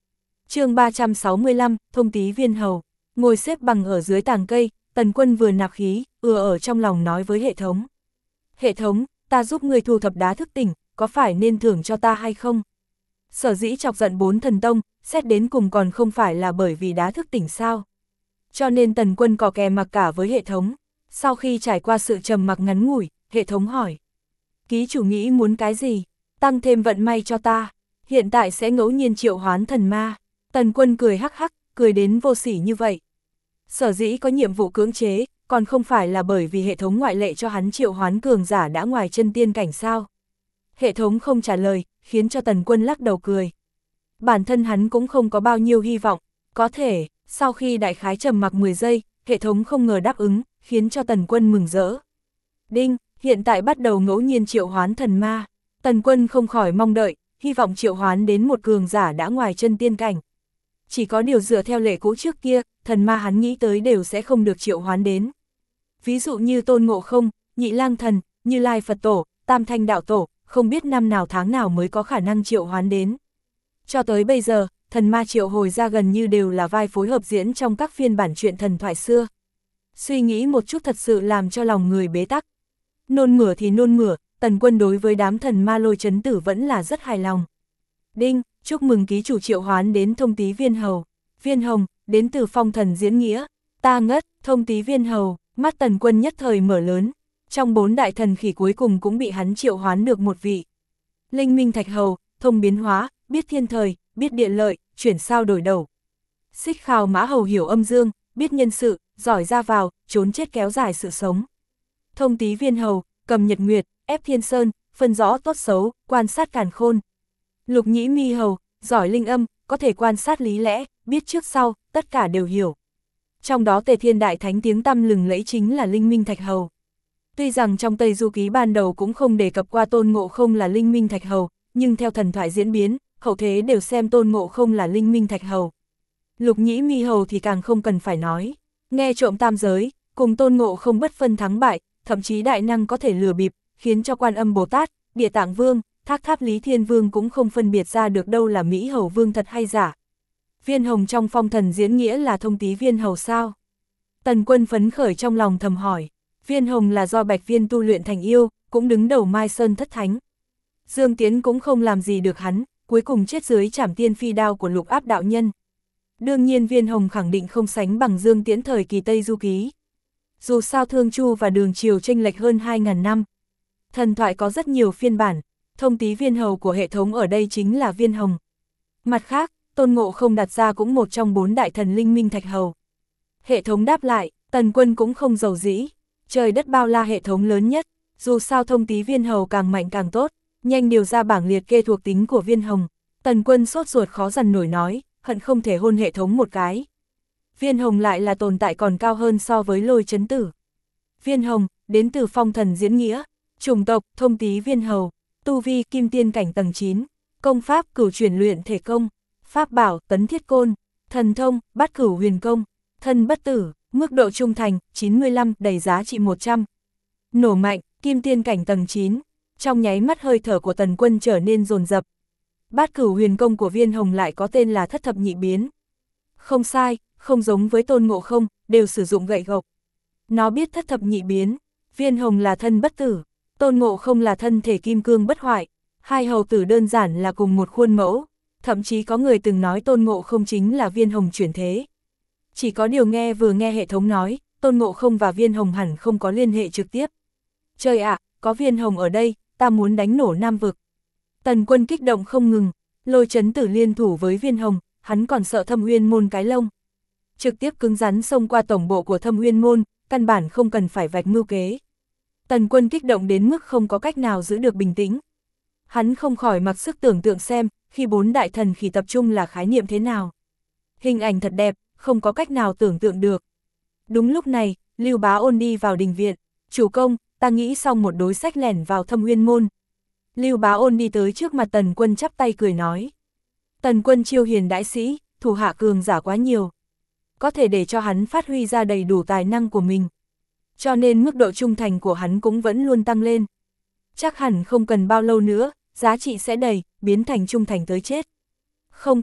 chương 365, Thông Tý Viên Hầu. Ngồi xếp bằng ở dưới tàng cây, Tần Quân vừa nạp khí, ở trong lòng nói với hệ thống. Hệ thống, ta giúp người thu thập đá thức tỉnh, có phải nên thưởng cho ta hay không? Sở dĩ chọc giận 4 thần tông, xét đến cùng còn không phải là bởi vì đá thức tỉnh sao? Cho nên Tần Quân có kè mặc cả với hệ thống. Sau khi trải qua sự trầm mặc ngắn ngủi, hệ thống hỏi. Ký chủ nghĩ muốn cái gì? Tăng thêm vận may cho ta. Hiện tại sẽ ngẫu nhiên triệu hoán thần ma. Tần Quân cười hắc hắc, cười đến vô sỉ như vậy. Sở dĩ có nhiệm vụ cưỡng chế, còn không phải là bởi vì hệ thống ngoại lệ cho hắn triệu hoán cường giả đã ngoài chân tiên cảnh sao. Hệ thống không trả lời, khiến cho Tần Quân lắc đầu cười. Bản thân hắn cũng không có bao nhiêu hy vọng, có thể, sau khi đại khái trầm mặc 10 giây, hệ thống không ngờ đáp ứng, khiến cho Tần Quân mừng rỡ. Đinh, hiện tại bắt đầu ngẫu nhiên triệu hoán thần ma. Tần Quân không khỏi mong đợi, hy vọng triệu hoán đến một cường giả đã ngoài chân tiên cảnh. Chỉ có điều dựa theo lệ cũ trước kia, thần ma hắn nghĩ tới đều sẽ không được triệu hoán đến. Ví dụ như Tôn Ngộ Không, Nhị Lang Thần, Như Lai Phật Tổ, Tam Thanh Đạo Tổ, không biết năm nào tháng nào mới có khả năng triệu hoán đến. Cho tới bây giờ, thần ma triệu hồi ra gần như đều là vai phối hợp diễn trong các phiên bản truyện thần thoại xưa. Suy nghĩ một chút thật sự làm cho lòng người bế tắc. Nôn mửa thì nôn mửa, Tần Quân đối với đám thần ma lôi chấn tử vẫn là rất hài lòng. Đinh, chúc mừng ký chủ triệu hoán đến Thông Tý Viên Hầu. Viên Hồng, đến từ Phong Thần Diễn Nghĩa. Ta ngất, Thông Tý Viên Hầu, mắt Tần Quân nhất thời mở lớn. Trong 4 đại thần khỉ cuối cùng cũng bị hắn triệu hoán được một vị. Linh Minh Thạch Hầu, thông biến hóa, biết thiên thời, biết địa lợi, chuyển sao đổi đầu. Xích Khào Mã Hầu hiểu âm dương, biết nhân sự, giỏi ra vào, trốn chết kéo dài sự sống. Thông Tý Viên Hầu, cầm nhật nguyệt, ép thiên sơn, phân rõ tốt xấu, quan sát càn khôn. Lục Nhĩ Mi Hầu, giỏi linh âm, có thể quan sát lý lẽ, biết trước sau, tất cả đều hiểu. Trong đó Tề Thiên Đại Thánh tiếng tăm lừng lẫy chính là Linh Minh Thạch Hầu. Tuy rằng trong Tây Du Ký ban đầu cũng không đề cập qua Tôn Ngộ Không là Linh Minh Thạch Hầu, nhưng theo thần thoại diễn biến, hậu thế đều xem Tôn Ngộ Không là Linh Minh Thạch Hầu. Lục Nhĩ Mi Hầu thì càng không cần phải nói, nghe trộm tam giới, cùng Tôn Ngộ Không bất phân thắng bại, thậm chí đại năng có thể lừa bịp, khiến cho Quan Âm Bồ Tát, Địa Tạng Vương, Thác Tháp Lý Thiên Vương cũng không phân biệt ra được đâu là Mỹ Hầu Vương thật hay giả. Viên Hồng trong Phong Thần Diễn Nghĩa là Thông Tý Viên Hầu sao? Tần Quân phấn khởi trong lòng thầm hỏi. Viên Hồng là do Bạch Viên tu luyện thành yêu, cũng đứng đầu Mai Sơn Thất Thánh. Dương Tiến cũng không làm gì được hắn, cuối cùng chết dưới trảm tiên phi đao của Lục Áp đạo nhân. Đương nhiên Viên Hồng khẳng định không sánh bằng Dương Tiến thời kỳ Tây Du Ký. Dù sao Thương Chu và Đường Triều chênh lệch hơn 2.000 năm. Thần thoại có rất nhiều phiên bản, Thông Tý Viên Hầu của hệ thống ở đây chính là Viên Hồng. Mặt khác, Tôn Ngộ Không đặt ra cũng một trong 4 đại thần Linh Minh Thạch Hầu. Hệ thống đáp lại, Tần Quân cũng không giàu dĩ. Trời đất bao la hệ thống lớn nhất, dù sao Thông Tý Viên Hầu càng mạnh càng tốt, nhanh điều ra bảng liệt kê thuộc tính của Viên Hồng. Tần Quân sốt ruột khó dằn nổi nói, hận không thể hôn hệ thống một cái. Viên Hồng lại là tồn tại còn cao hơn so với Lôi Chấn Tử. Viên Hồng, đến từ Phong Thần Diễn Nghĩa, chủng tộc Thông Tý Viên Hầu, tu vi Kim Tiên cảnh tầng 9, công pháp Cửu Chuyển Luyện Thể Công, pháp bảo Tấn Thiết Côn, thần thông Bát Cửu Huyền Công, thân bất tử, mức độ trung thành 95, đầy giá trị 100. Nổ mạnh, Kim Tiên cảnh tầng 9, trong nháy mắt hơi thở của Tần Quân trở nên dồn dập. Bát Cửu Huyền Công của Viên Hồng lại có tên là Thất Thập Nhị Biến. Không sai, không giống với Tôn Ngộ Không, đều sử dụng gậy gộc. Nó biết Thất Thập Nhị Biến, Viên Hồng là thân bất tử, Tôn Ngộ Không là thân thể kim cương bất hoại, hai hầu tử đơn giản là cùng một khuôn mẫu, thậm chí có người từng nói Tôn Ngộ Không chính là Viên Hồng chuyển thế. Chỉ có điều vừa nghe hệ thống nói, Tôn Ngộ Không và Viên Hồng hẳn không có liên hệ trực tiếp. Trời ạ, có Viên Hồng ở đây, ta muốn đánh nổ Nam Vực. Tần Quân kích động không ngừng, Lôi Chấn Tử liên thủ với Viên Hồng, hắn còn sợ Thâm Uyên Môn cái lông. Trực tiếp cứng rắn xông qua tổng bộ của Thâm Uyên Môn, căn bản không cần phải vạch mưu kế. Tần Quân kích động đến mức không có cách nào giữ được bình tĩnh. Hắn không khỏi mặc sức tưởng tượng xem, khi 4 đại thần khỉ tập trung là khái niệm thế nào. Hình ảnh thật đẹp, không có cách nào tưởng tượng được. Đúng lúc này, Lưu Bá Ôn đi vào đình viện, chủ công, ta nghĩ xong một đối sách lẻn vào Thâm Uyên Môn. Lưu Bá Ôn đi tới trước mặt Tần Quân chắp tay cười nói. Tần Quân chiêu hiền đãi sĩ, thủ hạ cường giả quá nhiều. Có thể để cho hắn phát huy ra đầy đủ tài năng của mình. Cho nên mức độ trung thành của hắn cũng vẫn luôn tăng lên. Chắc hẳn không cần bao lâu nữa, giá trị sẽ đầy, biến thành trung thành tới chết. Không cần,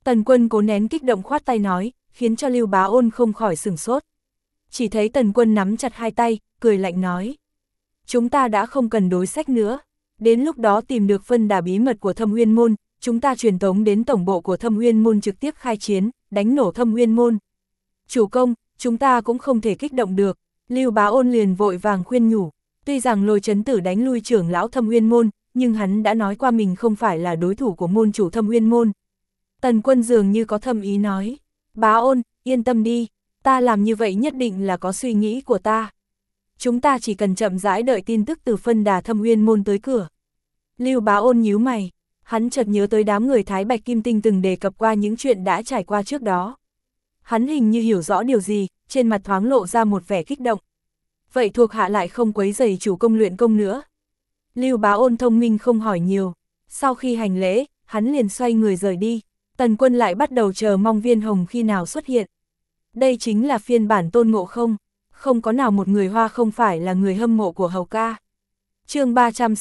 Tần Quân cố nén kích động khoát tay nói, khiến cho Lưu Bá Ôn không khỏi sửng sốt. Chỉ thấy Tần Quân nắm chặt hai tay, cười lạnh nói. Chúng ta đã không cần đối sách nữa. Đến lúc đó tìm được phân đà bí mật của Thâm Uyên Môn, chúng ta truyền tống đến tổng bộ của Thâm Uyên Môn trực tiếp khai chiến, đánh nổ Thâm Uyên Môn. Chủ công, chúng ta cũng không thể kích động được. Lưu Bá Ôn liền vội vàng khuyên nhủ. Tuy rằng Lôi Chấn Tử đánh lui trưởng lão Thâm Uyên Môn, nhưng hắn đã nói qua mình không phải là đối thủ của môn chủ Thâm Uyên Môn. Tần Quân dường như có thâm ý nói. Bá Ôn, yên tâm đi, ta làm như vậy nhất định là có suy nghĩ của ta. Chúng ta chỉ cần chậm rãi đợi tin tức từ phân đà Thâm Uyên Môn tới cửa. Lưu Bá Ôn nhíu mày, hắn chợt nhớ tới đám người Thái Bạch Kim Tinh từng đề cập qua những chuyện đã trải qua trước đó. Hắn hình như hiểu rõ điều gì, trên mặt thoáng lộ ra một vẻ kích động. Vậy thuộc hạ lại không quấy rầy chủ công luyện công nữa. Lưu Bá Ôn thông minh không hỏi nhiều, sau khi hành lễ, hắn liền xoay người rời đi. Tần Quân lại bắt đầu chờ mong Viên Hồng khi nào xuất hiện. Đây chính là phiên bản Tôn Ngộ Không, không có nào một người Hoa không phải là người hâm mộ của Hầu ca. Chương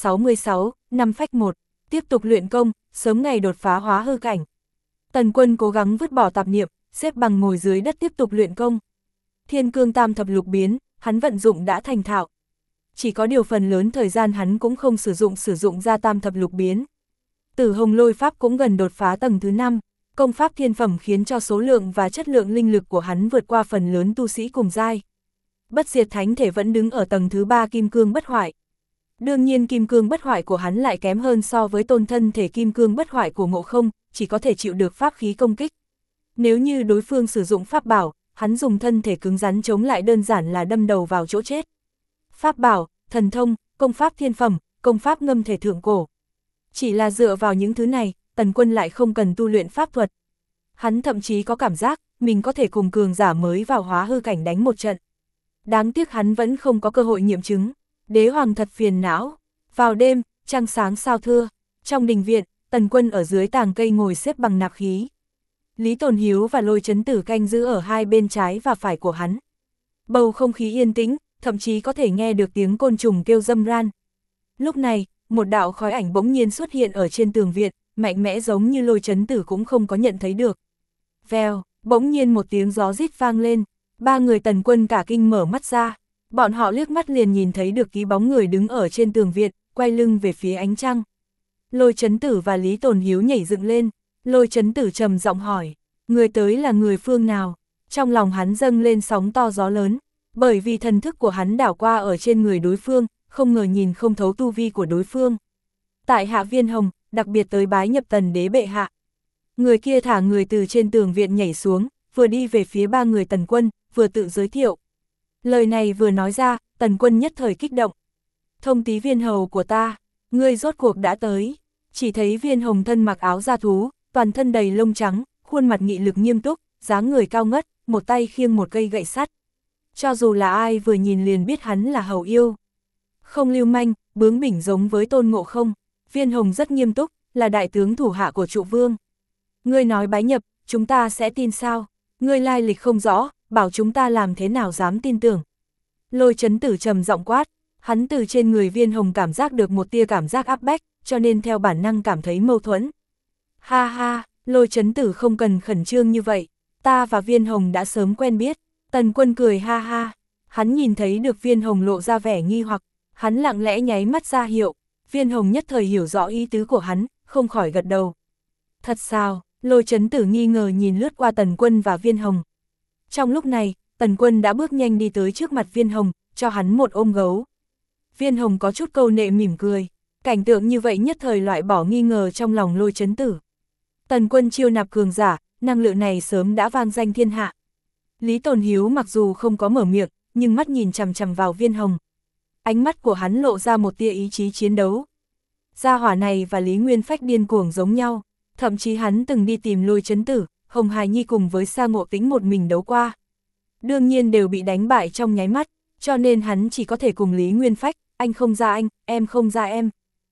366, năm phách 1, tiếp tục luyện công, sớm ngày đột phá hóa hư cảnh. Tần Quân cố gắng vứt bỏ tạp niệm, xếp bằng ngồi dưới đất tiếp tục luyện công. Thiên Cương Tam Thập Lục Biến, hắn vận dụng đã thành thạo. Chỉ có điều phần lớn thời gian hắn cũng không sử dụng ra Tam Thập Lục Biến. Tử Hồng Lôi Pháp cũng gần đột phá tầng thứ 5, công pháp thiên phẩm khiến cho số lượng và chất lượng linh lực của hắn vượt qua phần lớn tu sĩ cùng giai. Bất diệt thánh thể vẫn đứng ở tầng thứ 3 kim cương bất hoại. Đương nhiên kim cương bất hoại của hắn lại kém hơn so với tôn thân thể kim cương bất hoại của Ngộ Không, chỉ có thể chịu được pháp khí công kích. Nếu như đối phương sử dụng pháp bảo, hắn dùng thân thể cứng rắn chống lại đơn giản là đâm đầu vào chỗ chết. Pháp bảo, thần thông, công pháp thiên phẩm, công pháp ngâm thể thượng cổ. Chỉ là dựa vào những thứ này, Tần Quân lại không cần tu luyện pháp thuật. Hắn thậm chí có cảm giác, mình có thể cùng cường giả mới vào hóa hư cảnh đánh một trận. Đáng tiếc hắn vẫn không có cơ hội nghiệm chứng. Đế hoàng thật phiền não. Vào đêm, trăng sáng sao thưa. Trong đình viện, Tần Quân ở dưới tàng cây ngồi xếp bằng nạp khí. Lý Tồn Hiếu và Lôi Chấn Tử canh giữ ở hai bên trái và phải của hắn. Bầu không khí yên tĩnh, thậm chí có thể nghe được tiếng côn trùng kêu râm ran. Lúc này, một đạo khói ảnh bỗng nhiên xuất hiện ở trên tường viện, mạnh mẽ giống như Lôi Chấn Tử cũng không có nhận thấy được. Vèo, bỗng nhiên một tiếng gió rít vang lên, ba người Tần Quân cả kinh mở mắt ra. Bọn họ liếc mắt liền nhìn thấy được ký bóng người đứng ở trên tường viện, quay lưng về phía ánh trăng. Lôi Chấn Tử và Lý Tồn Hiếu nhảy dựng lên, Lôi Chấn Tử trầm giọng hỏi, người tới là người phương nào? Trong lòng hắn dâng lên sóng to gió lớn, bởi vì thần thức của hắn đảo qua ở trên người đối phương, không ngờ nhìn không thấu tu vi của đối phương. Tại hạ Viên Hồng, đặc biệt tới bái nhập Tần đế bệ hạ. Người kia thả người từ trên tường viện nhảy xuống, vừa đi về phía ba người Tần Quân, vừa tự giới thiệu. Lời này vừa nói ra, Tần Quân nhất thời kích động. Thông tí Viên hầu của ta, ngươi rốt cuộc đã tới. Chỉ thấy Viên Hồng thân mặc áo da thú, toàn thân đầy lông trắng, khuôn mặt nghị lực nghiêm túc, dáng người cao ngất, một tay khiêng một cây gậy sắt. Cho dù là ai vừa nhìn liền biết hắn là hầu yêu. Không lưu manh, bướng bỉnh giống với Tôn Ngộ Không. Viên Hồng rất nghiêm túc, là đại tướng thủ hạ của trụ vương. Ngươi nói bái nhập, chúng ta sẽ tin sao? Ngươi lai lịch không rõ, bảo chúng ta làm thế nào dám tin tưởng. Lôi Chấn Tử trầm giọng quát, hắn từ trên người Viên Hồng cảm giác được một tia cảm giác áp bách, cho nên theo bản năng cảm thấy mâu thuẫn. Ha ha, Lôi Chấn Tử không cần khẩn trương như vậy, ta và Viên Hồng đã sớm quen biết. Tần Quân cười ha ha, hắn nhìn thấy được Viên Hồng lộ ra vẻ nghi hoặc, hắn lặng lẽ nháy mắt ra hiệu, Viên Hồng nhất thời hiểu rõ ý tứ của hắn, không khỏi gật đầu. Thật sao? Lôi Chấn Tử nghi ngờ nhìn lướt qua Tần Quân và Viên Hồng. Trong lúc này, Tần Quân đã bước nhanh đi tới trước mặt Viên Hồng, cho hắn một ôm gấu. Viên Hồng có chút câu nệ mỉm cười, cảnh tượng như vậy nhất thời loại bỏ nghi ngờ trong lòng Lôi Chấn Tử. Tần Quân chiêu nạp cường giả, năng lượng này sớm đã vang danh thiên hạ. Lý Tồn Hiếu mặc dù không có mở miệng, nhưng mắt nhìn chằm chằm vào Viên Hồng. Ánh mắt của hắn lộ ra một tia ý chí chiến đấu. Gia hỏa này và Lý Nguyên Phách điên cuồng giống nhau, thậm chí hắn từng đi tìm Lôi Chấn Tử, Hồng Hải Nhi cùng với Sa Ngộ Tĩnh một mình đấu qua. Đương nhiên đều bị đánh bại trong nháy mắt, cho nên hắn chỉ có thể cùng Lý Nguyên Phách, anh không ra anh, em không ra em.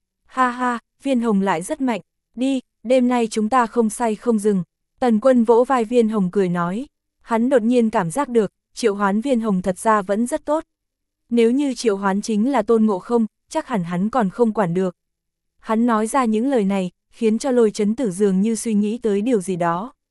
Ha ha, Viên Hồng lại rất mạnh, đi, đêm nay chúng ta không say không dừng. Tần Quân vỗ vai Viên Hồng cười nói, hắn đột nhiên cảm giác được, triệu hoán Viên Hồng thật ra vẫn rất tốt. Nếu như triệu hoán chính là Tôn Ngộ Không, chắc hẳn hắn còn không quản được. Hắn nói ra những lời này, khiến cho Lôi Chấn Tử dường như suy nghĩ tới điều gì đó.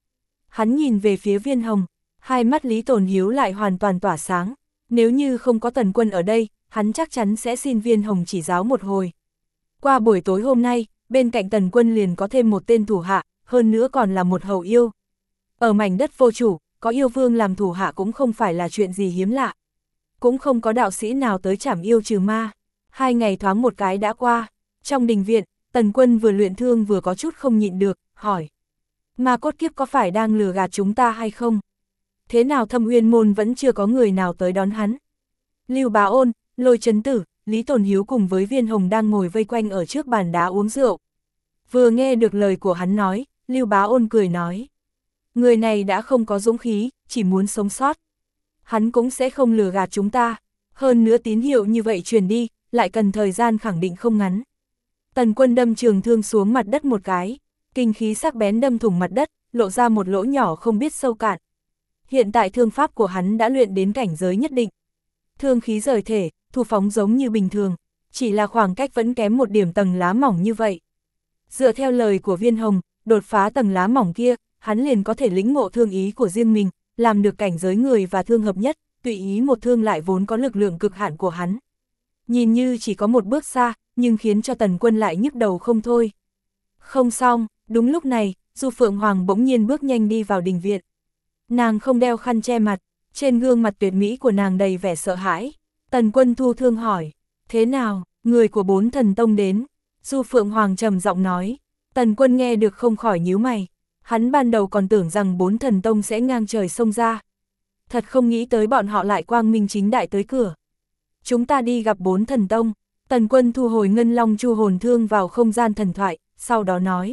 Hắn nhìn về phía Viên Hồng, hai mắt Lý Tồn Hiếu lại hoàn toàn tỏa sáng. Nếu như không có Tần Quân ở đây, hắn chắc chắn sẽ xin Viên Hồng chỉ giáo một hồi. Qua buổi tối hôm nay, bên cạnh Tần Quân liền có thêm một tên thủ hạ, hơn nữa còn là một hầu yêu. Ở mảnh đất vô chủ, có yêu vương làm thủ hạ cũng không phải là chuyện gì hiếm lạ. Cũng không có đạo sĩ nào tới trảm yêu trừ ma. 2 ngày thoáng một cái đã qua. Trong đình viện, Tần Quân vừa luyện thương vừa có chút không nhịn được, hỏi. Ma cốt kiếp có phải đang lừa gạt chúng ta hay không? Thế nào Thâm Uyên môn vẫn chưa có người nào tới đón hắn? Lưu Bá Ôn, Lôi Chấn Tử, Lý Tồn Hiếu cùng với Viên Hồng đang ngồi vây quanh ở trước bàn đá uống rượu. Vừa nghe được lời của hắn nói, Lưu Bá Ôn cười nói. Người này đã không có dũng khí, chỉ muốn sống sót. Hắn cũng sẽ không lừa gạt chúng ta. Hơn nữa tín hiệu như vậy truyền đi, lại cần thời gian khẳng định không ngắn. Tần Quân đâm trường thương xuống mặt đất một cái. Kinh khí sắc bén đâm thủng mặt đất, lộ ra một lỗ nhỏ không biết sâu cạn. Hiện tại thương pháp của hắn đã luyện đến cảnh giới nhất định. Thương khí rời thể, thu phóng giống như bình thường, chỉ là khoảng cách vẫn kém một điểm tầng lá mỏng như vậy. Dựa theo lời của Viên Hồng, đột phá tầng lá mỏng kia, hắn liền có thể lĩnh ngộ thương ý của riêng mình, làm được cảnh giới người và thương hợp nhất, tùy ý một thương lại vốn có lực lượng cực hạn của hắn. Nhìn như chỉ có một bước xa, nhưng khiến cho Tần Quân lại nhức đầu không thôi. Không xong, đúng lúc này, Du Phượng Hoàng bỗng nhiên bước nhanh đi vào đình viện. Nàng không đeo khăn che mặt, trên gương mặt tuyệt mỹ của nàng đầy vẻ sợ hãi. Tần Quân thu thương hỏi, thế nào, người của 4 thần tông đến? Du Phượng Hoàng trầm giọng nói. Tần Quân nghe được không khỏi nhíu mày. Hắn ban đầu còn tưởng rằng 4 thần tông sẽ ngang trời xông ra. Thật không nghĩ tới bọn họ lại quang minh chính đại tới cửa. Chúng ta đi gặp 4 thần tông. Tần Quân thu hồi Ngân Long Chu hồn thương vào không gian thần thoại, sau đó nói.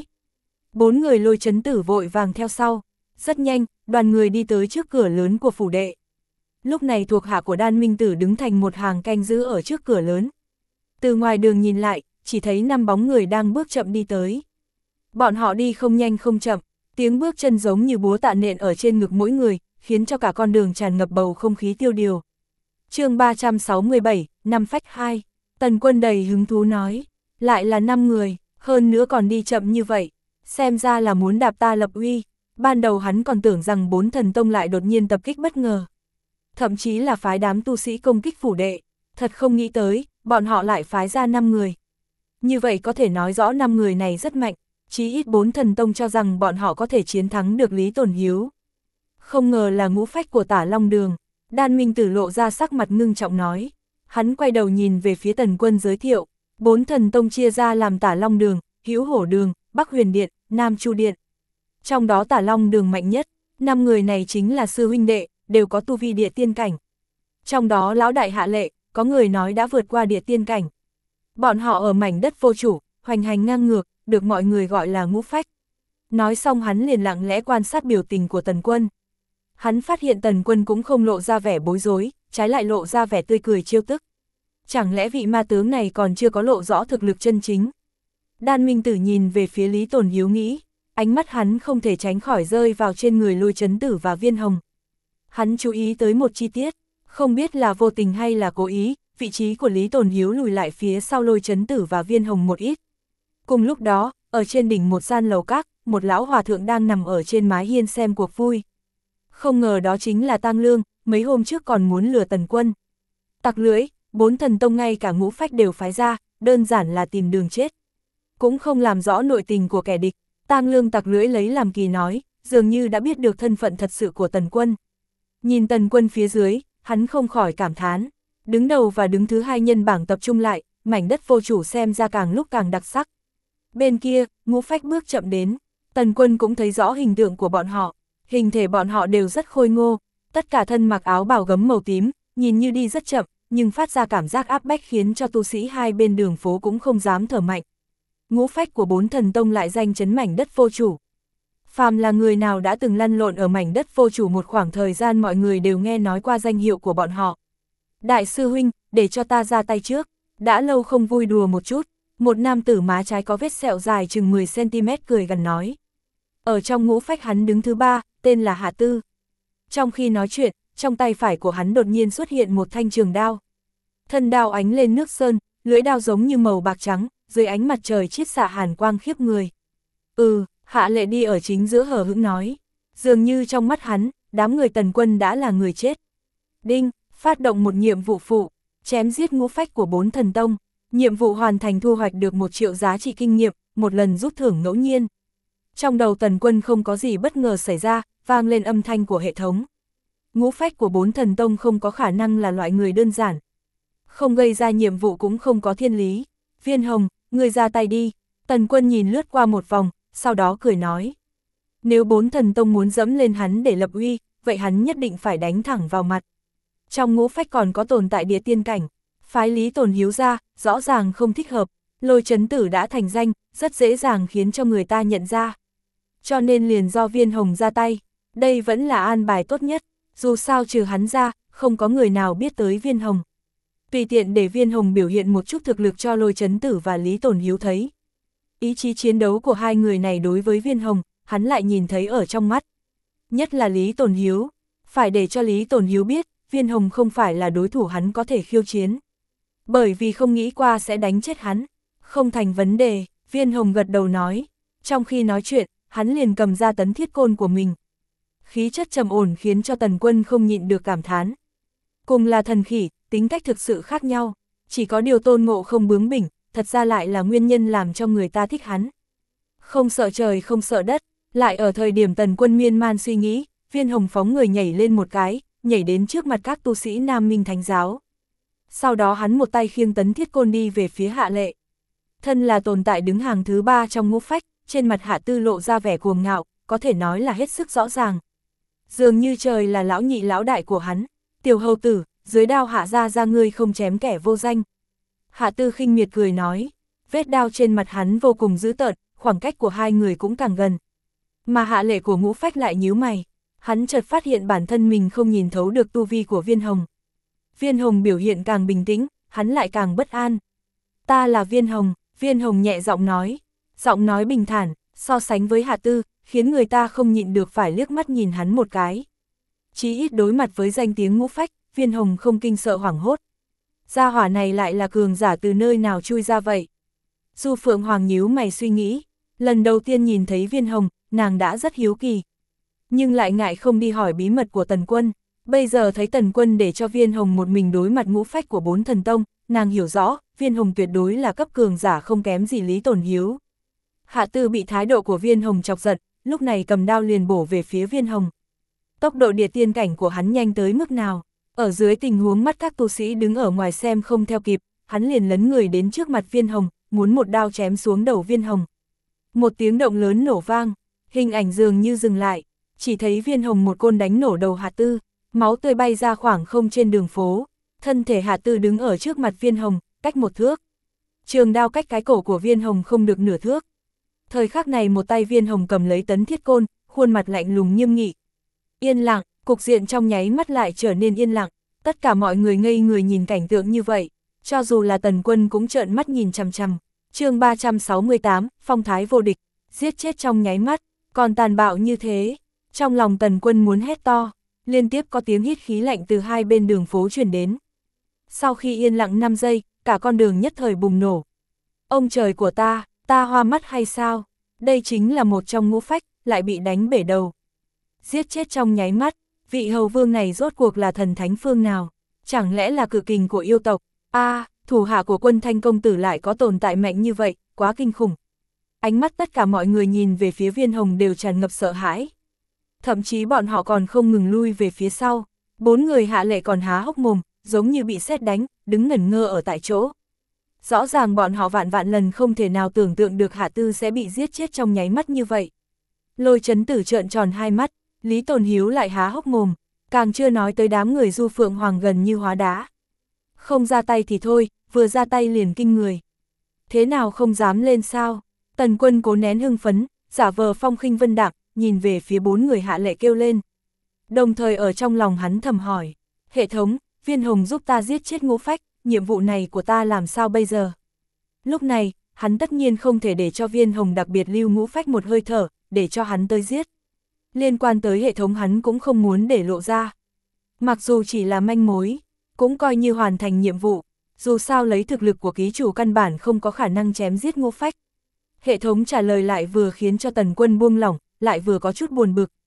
4 người Lôi Chấn Tử vội vàng theo sau. Rất nhanh, đoàn người đi tới trước cửa lớn của phủ đệ. Lúc này thuộc hạ của Đan Minh Tử đứng thành một hàng canh giữ ở trước cửa lớn. Từ ngoài đường nhìn lại, chỉ thấy 5 bóng người đang bước chậm đi tới. Bọn họ đi không nhanh không chậm, tiếng bước chân giống như búa tạ nện ở trên ngực mỗi người, khiến cho cả con đường tràn ngập bầu không khí tiêu điều. Chương 367, năm phách 2, Tần Quân đầy hứng thú nói, lại là 5 người, hơn nữa còn đi chậm như vậy, xem ra là muốn đạp ta lập uy. Ban đầu hắn còn tưởng rằng 4 thần tông lại đột nhiên tập kích bất ngờ. Thậm chí là phái đám tu sĩ công kích phủ đệ, thật không nghĩ tới, bọn họ lại phái ra 5 người. Như vậy có thể nói rõ 5 người này rất mạnh, chí ít 4 thần tông cho rằng bọn họ có thể chiến thắng được Lý Tồn Hiếu. Không ngờ là ngũ phách của Tả Long Đường, Đan Minh Tử lộ ra sắc mặt ngưng trọng nói. Hắn quay đầu nhìn về phía Tần Quân giới thiệu, 4 thần tông chia ra làm Tả Long Đường, Hữu Hổ Đường, Bắc Huyền Điện, Nam Chu Điện. Trong đó Tả Long Đường mạnh nhất, 5 người này chính là sư huynh đệ, đều có tu vi địa tiên cảnh. Trong đó lão đại Hạ Lệ, có người nói đã vượt qua địa tiên cảnh. Bọn họ ở mảnh đất vô chủ, hoành hành ngang ngược, được mọi người gọi là ngũ phách. Nói xong hắn liền lặng lẽ quan sát biểu tình của Tần Quân. Hắn phát hiện Tần Quân cũng không lộ ra vẻ bối rối, trái lại lộ ra vẻ tươi cười trêu tức. Chẳng lẽ vị ma tướng này còn chưa có lộ rõ thực lực chân chính? Đan Minh Tử nhìn về phía Lý Tồn Hiếu nghĩ, ánh mắt hắn không thể tránh khỏi rơi vào trên người Lôi Chấn Tử và Viên Hồng. Hắn chú ý tới một chi tiết, không biết là vô tình hay là cố ý, vị trí của Lý Tồn Hiếu lùi lại phía sau Lôi Chấn Tử và Viên Hồng một ít. Cùng lúc đó, ở trên đỉnh một gian lầu các, một lão hòa thượng đang nằm ở trên mái hiên xem cuộc vui. Không ngờ đó chính là Tang Lương, mấy hôm trước còn muốn lừa Tần Quân. Tặc lưỡi, 4 thần tông ngay cả ngũ phách đều phái ra, đơn giản là tìm đường chết. Cũng không làm rõ nội tình của kẻ địch, Tang Lương tặc lưỡi lấy làm kỳ nói, dường như đã biết được thân phận thật sự của Tần Quân. Nhìn Tần Quân phía dưới, hắn không khỏi cảm thán, đứng đầu và đứng thứ 2 nhân bảng tập trung lại, mảnh đất vô chủ xem ra càng lúc càng đặc sắc. Bên kia, ngũ phách bước chậm đến, Tần Quân cũng thấy rõ hình tượng của bọn họ, hình thể bọn họ đều rất khôi ngô, tất cả thân mặc áo bào gấm màu tím, nhìn như đi rất chậm, nhưng phát ra cảm giác áp bách khiến cho tu sĩ hai bên đường phố cũng không dám thở mạnh. Ngũ phách của 4 thần tông lại danh chấn mảnh đất vô chủ. Phàm là người nào đã từng lăn lộn ở mảnh đất vô chủ một khoảng thời gian mọi người đều nghe nói qua danh hiệu của bọn họ. Đại sư huynh, để cho ta ra tay trước, đã lâu không vui đùa một chút, một nam tử má trái có vết sẹo dài chừng 10cm cười gần nói. Ở trong ngũ phách hắn đứng thứ 3, tên là Hạ Tư. Trong khi nói chuyện, trong tay phải của hắn đột nhiên xuất hiện một thanh trường đao. Thân đao ánh lên nước sơn, lưỡi đao giống như màu bạc trắng, dưới ánh mặt trời chiết xạ hàn quang khiếp người. Hạ Lệ đi ở chính giữa hờ hững nói. Dường như trong mắt hắn, đám người Tần Quân đã là người chết. Đinh, phát động một nhiệm vụ phụ, chém giết ngũ phách của 4 thần tông. Nhiệm vụ hoàn thành thu hoạch được 1 triệu giá trị kinh nghiệm, một lần rút thưởng ngẫu nhiên. Trong đầu Tần Quân không có gì bất ngờ xảy ra, vang lên âm thanh của hệ thống. Ngũ phách của 4 thần tông không có khả năng là loại người đơn giản. Không gây ra nhiệm vụ cũng không có thiên lý. Viên Hồng, người ra tay đi. Tần Quân nhìn lướt qua một vòng, sau đó cười nói. Nếu 4 thần tông muốn dẫm lên hắn để lập uy, vậy hắn nhất định phải đánh thẳng vào mặt. Trong ngũ phách còn có tồn tại địa tiên cảnh. Phái Lý Tồn Hiếu ra, rõ ràng không thích hợp. Lôi Chấn Tử đã thành danh, rất dễ dàng khiến cho người ta nhận ra. Cho nên liền do Viên Hồng ra tay. Đây vẫn là an bài tốt nhất. Dù sao trừ hắn ra, không có người nào biết tới Viên Hồng. Tùy tiện để Viên Hồng biểu hiện một chút thực lực cho Lôi Chấn Tử và Lý Tồn Hiếu thấy. Ý chí chiến đấu của hai người này đối với Viên Hồng, hắn lại nhìn thấy ở trong mắt. Nhất là Lý Tồn Hiếu. Phải để cho Lý Tồn Hiếu biết, Viên Hồng không phải là đối thủ hắn có thể khiêu chiến. Bởi vì không nghĩ qua sẽ đánh chết hắn. Không thành vấn đề, Viên Hồng gật đầu nói. Trong khi nói chuyện, hắn liền cầm ra tấn thiết côn của mình. Khí chất trầm ổn khiến cho Tần Quân không nhịn được cảm thán. Cùng là thần khỉ, tính cách thực sự khác nhau. Chỉ có điều Tôn Ngộ không bướng bỉnh, thật ra lại là nguyên nhân làm cho người ta thích hắn. Không sợ trời không sợ đất, lại ở thời điểm Tần Quân miên man suy nghĩ, Viên Hồng phóng người nhảy lên một cái, nhảy đến trước mặt các tu sĩ Nam Minh Thánh Giáo. Sau đó hắn một tay khiêng tấn thiết côn đi về phía Hạ Lệ. Thân là tồn tại đứng hàng thứ 3 trong ngũ phách, trên mặt Hạ Tư lộ ra vẻ cuồng ngạo, có thể nói là hết sức rõ ràng. Dường như trời là lão nhị lão đại của hắn. Tiểu hầu tử, dưới đao Hạ ra ngươi không chém kẻ vô danh. Hạ Tư khinh miệt cười nói, vết đao trên mặt hắn vô cùng dữ tợn, khoảng cách của hai người cũng càng gần. Mà Hạ Lệ của ngũ phách lại nhíu mày, hắn chợt phát hiện bản thân mình không nhìn thấu được tu vi của Viên Hồng. Viên Hồng biểu hiện càng bình tĩnh, hắn lại càng bất an. Ta là Viên Hồng, Viên Hồng nhẹ giọng nói bình thản, so sánh với Hạ Tư, khiến người ta không nhịn được phải liếc mắt nhìn hắn một cái. Chí ít đối mặt với danh tiếng ngũ phách, Viên Hồng không kinh sợ hoảng hốt. Gia hỏa này lại là cường giả từ nơi nào chui ra vậy? Du Phượng Hoàng nhíu mày suy nghĩ, lần đầu tiên nhìn thấy Viên Hồng, nàng đã rất hiếu kỳ. Nhưng lại ngại không đi hỏi bí mật của Tần Quân. Bây giờ thấy Tần Quân để cho Viên Hồng một mình đối mặt ngũ phách của 4 thần tông, nàng hiểu rõ, Viên Hồng tuyệt đối là cấp cường giả không kém gì Lý Tồn Hiếu. Hạ Tư bị thái độ của Viên Hồng chọc giận, lúc này cầm đao liền bổ về phía Viên Hồng. Tốc độ địa tiên cảnh của hắn nhanh tới mức nào? Ở dưới tình huống mắt các tu sĩ đứng ở ngoài xem không theo kịp, hắn liền lấn người đến trước mặt Viên Hồng, muốn một đao chém xuống đầu Viên Hồng. Một tiếng động lớn nổ vang, hình ảnh dường như dừng lại, chỉ thấy Viên Hồng một côn đánh nổ đầu Hạ Tư, máu tươi bay ra khoảng không trên đường phố, thân thể Hạ Tư đứng ở trước mặt Viên Hồng, cách 1 thước. Trường đao cách cái cổ của Viên Hồng không được nửa thước. Thời khắc này một tay Viên Hồng cầm lấy tấn thiết côn, khuôn mặt lạnh lùng nghiêm nghị. Yên lặng, cục diện trong nháy mắt lại trở nên yên lặng, tất cả mọi người ngây người nhìn cảnh tượng như vậy, cho dù là Tần Quân cũng trợn mắt nhìn chằm chằm. Chương 368, phong thái vô địch, giết chết trong nháy mắt, còn tàn bạo như thế. Trong lòng Tần Quân muốn hét to, liên tiếp có tiếng hít khí lạnh từ hai bên đường phố truyền đến. Sau khi yên lặng 5 giây, cả con đường nhất thời bùng nổ. Ông trời của ta hoa mắt hay sao? Đây chính là một trong ngũ phách, lại bị đánh bể đầu. Giết chết trong nháy mắt, vị hầu vương này rốt cuộc là thần thánh phương nào? Chẳng lẽ là cự kình của yêu tộc? Thủ hạ của Quân Thanh công tử lại có tồn tại mạnh như vậy, quá kinh khủng. Ánh mắt tất cả mọi người nhìn về phía Viên Hồng đều tràn ngập sợ hãi. Thậm chí bọn họ còn không ngừng lui về phía sau. 4 người Hạ Lệ còn há hốc mồm, giống như bị sét đánh, đứng ngẩn ngơ ở tại chỗ. Rõ ràng bọn họ vạn lần không thể nào tưởng tượng được Hạ Tư sẽ bị giết chết trong nháy mắt như vậy. Lôi Chấn Tử trợn tròn hai mắt, Lý Tồn Hiếu lại há hốc mồm, càng chưa nói tới đám người Du Phượng Hoàng gần như hóa đá. Không ra tay thì thôi, vừa ra tay liền kinh người. Thế nào không dám lên sao? Tần Quân cố nén hưng phấn, giả vờ phong khinh vân đạm, nhìn về phía 4 người Hạ Lệ kêu lên. Đồng thời ở trong lòng hắn thầm hỏi, hệ thống, Viên Hồng giúp ta giết chết ngũ phách, nhiệm vụ này của ta làm sao bây giờ? Lúc này, hắn tất nhiên không thể để cho Viên Hồng đặc biệt lưu ngũ phách một hơi thở, để cho hắn tới giết. Liên quan tới hệ thống hắn cũng không muốn để lộ ra. Mặc dù chỉ là manh mối, cũng coi như hoàn thành nhiệm vụ, dù sao lấy thực lực của ký chủ căn bản không có khả năng chém giết ngũ phách. Hệ thống trả lời lại vừa khiến cho Tần Quân buông lỏng, lại vừa có chút buồn bực.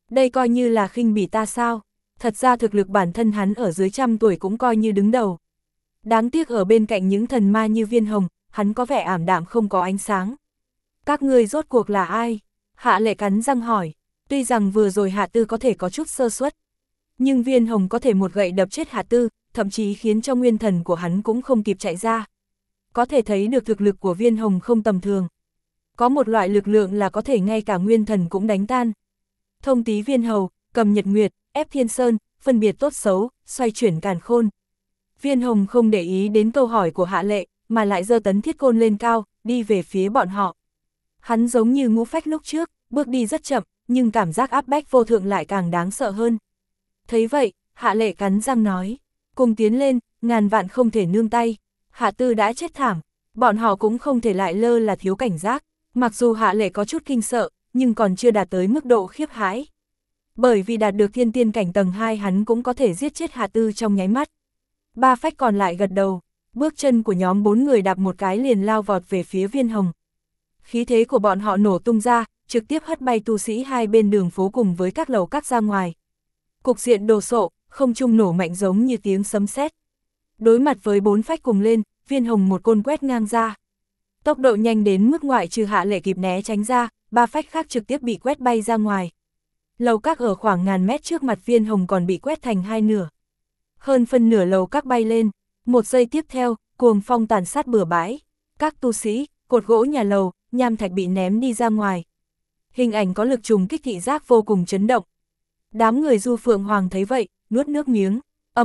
Đây coi như là khinh bỉ ta sao? Thật ra thực lực bản thân hắn ở dưới 100 tuổi cũng coi như đứng đầu. Đáng tiếc ở bên cạnh những thần ma như Viên Hồng, hắn có vẻ ảm đạm không có ánh sáng. Các ngươi rốt cuộc là ai? Hạ Lệ cắn răng hỏi. Tuy rằng vừa rồi Hạ Tư có thể có chút sơ suất, nhưng Viên Hồng có thể một gậy đập chết Hạ Tư, thậm chí khiến cho nguyên thần của hắn cũng không kịp chạy ra. Có thể thấy được thực lực của Viên Hồng không tầm thường. Có một loại lực lượng là có thể ngay cả nguyên thần cũng đánh tan. Thông tí viên hầu, cầm nhật nguyệt, ép thiên sơn, phân biệt tốt xấu, xoay chuyển càn khôn. Viên Hồng không để ý đến câu hỏi của Hạ Lệ, mà lại giơ tấn thiết côn lên cao, đi về phía bọn họ. Hắn giống như Ngũ Phách lúc trước, bước đi rất chậm, nhưng cảm giác áp bách vô thượng lại càng đáng sợ hơn. Thấy vậy, Hạ Lệ cắn răng nói, cùng tiến lên, ngàn vạn không thể nương tay. Hạ Tư đã chết thảm, bọn họ cũng không thể lại lơ là thiếu cảnh giác. Mặc dù Hạ Lệ có chút kinh sợ, nhưng còn chưa đạt tới mức độ khiếp hãi. Bởi vì đạt được thiên tiên cảnh tầng 2 hắn cũng có thể giết chết Hạ Tư trong nháy mắt. Ba phách còn lại gật đầu, bước chân của nhóm 4 người đạp một cái liền lao vọt về phía Viên Hồng. Khí thế của bọn họ nổ tung ra, trực tiếp hất bay tu sĩ hai bên đường phố cùng với các lầu các ra ngoài. Cục diện đồ sộ, không trung nổ mạnh giống như tiếng sấm sét. Đối mặt với 4 phách cùng lên, Viên Hồng một côn quét ngang ra. Tốc độ nhanh đến mức ngoại trừ Hạ Lệ kịp né tránh ra, 3 phách khác trực tiếp bị quét bay ra ngoài. Lầu các ở khoảng ngàn mét trước mặt Viên Hồng còn bị quét thành hai nửa. Hơn phân nửa lầu các bay lên, một giây tiếp theo, cuồng phong tàn sát bừa bãi. Các tu sĩ, cột gỗ nhà lầu, nham thạch bị ném đi ra ngoài. Hình ảnh có lực trùng kích thị giác vô cùng chấn động. Đám người Du Phượng Hoàng thấy vậy, nuốt nước miếng,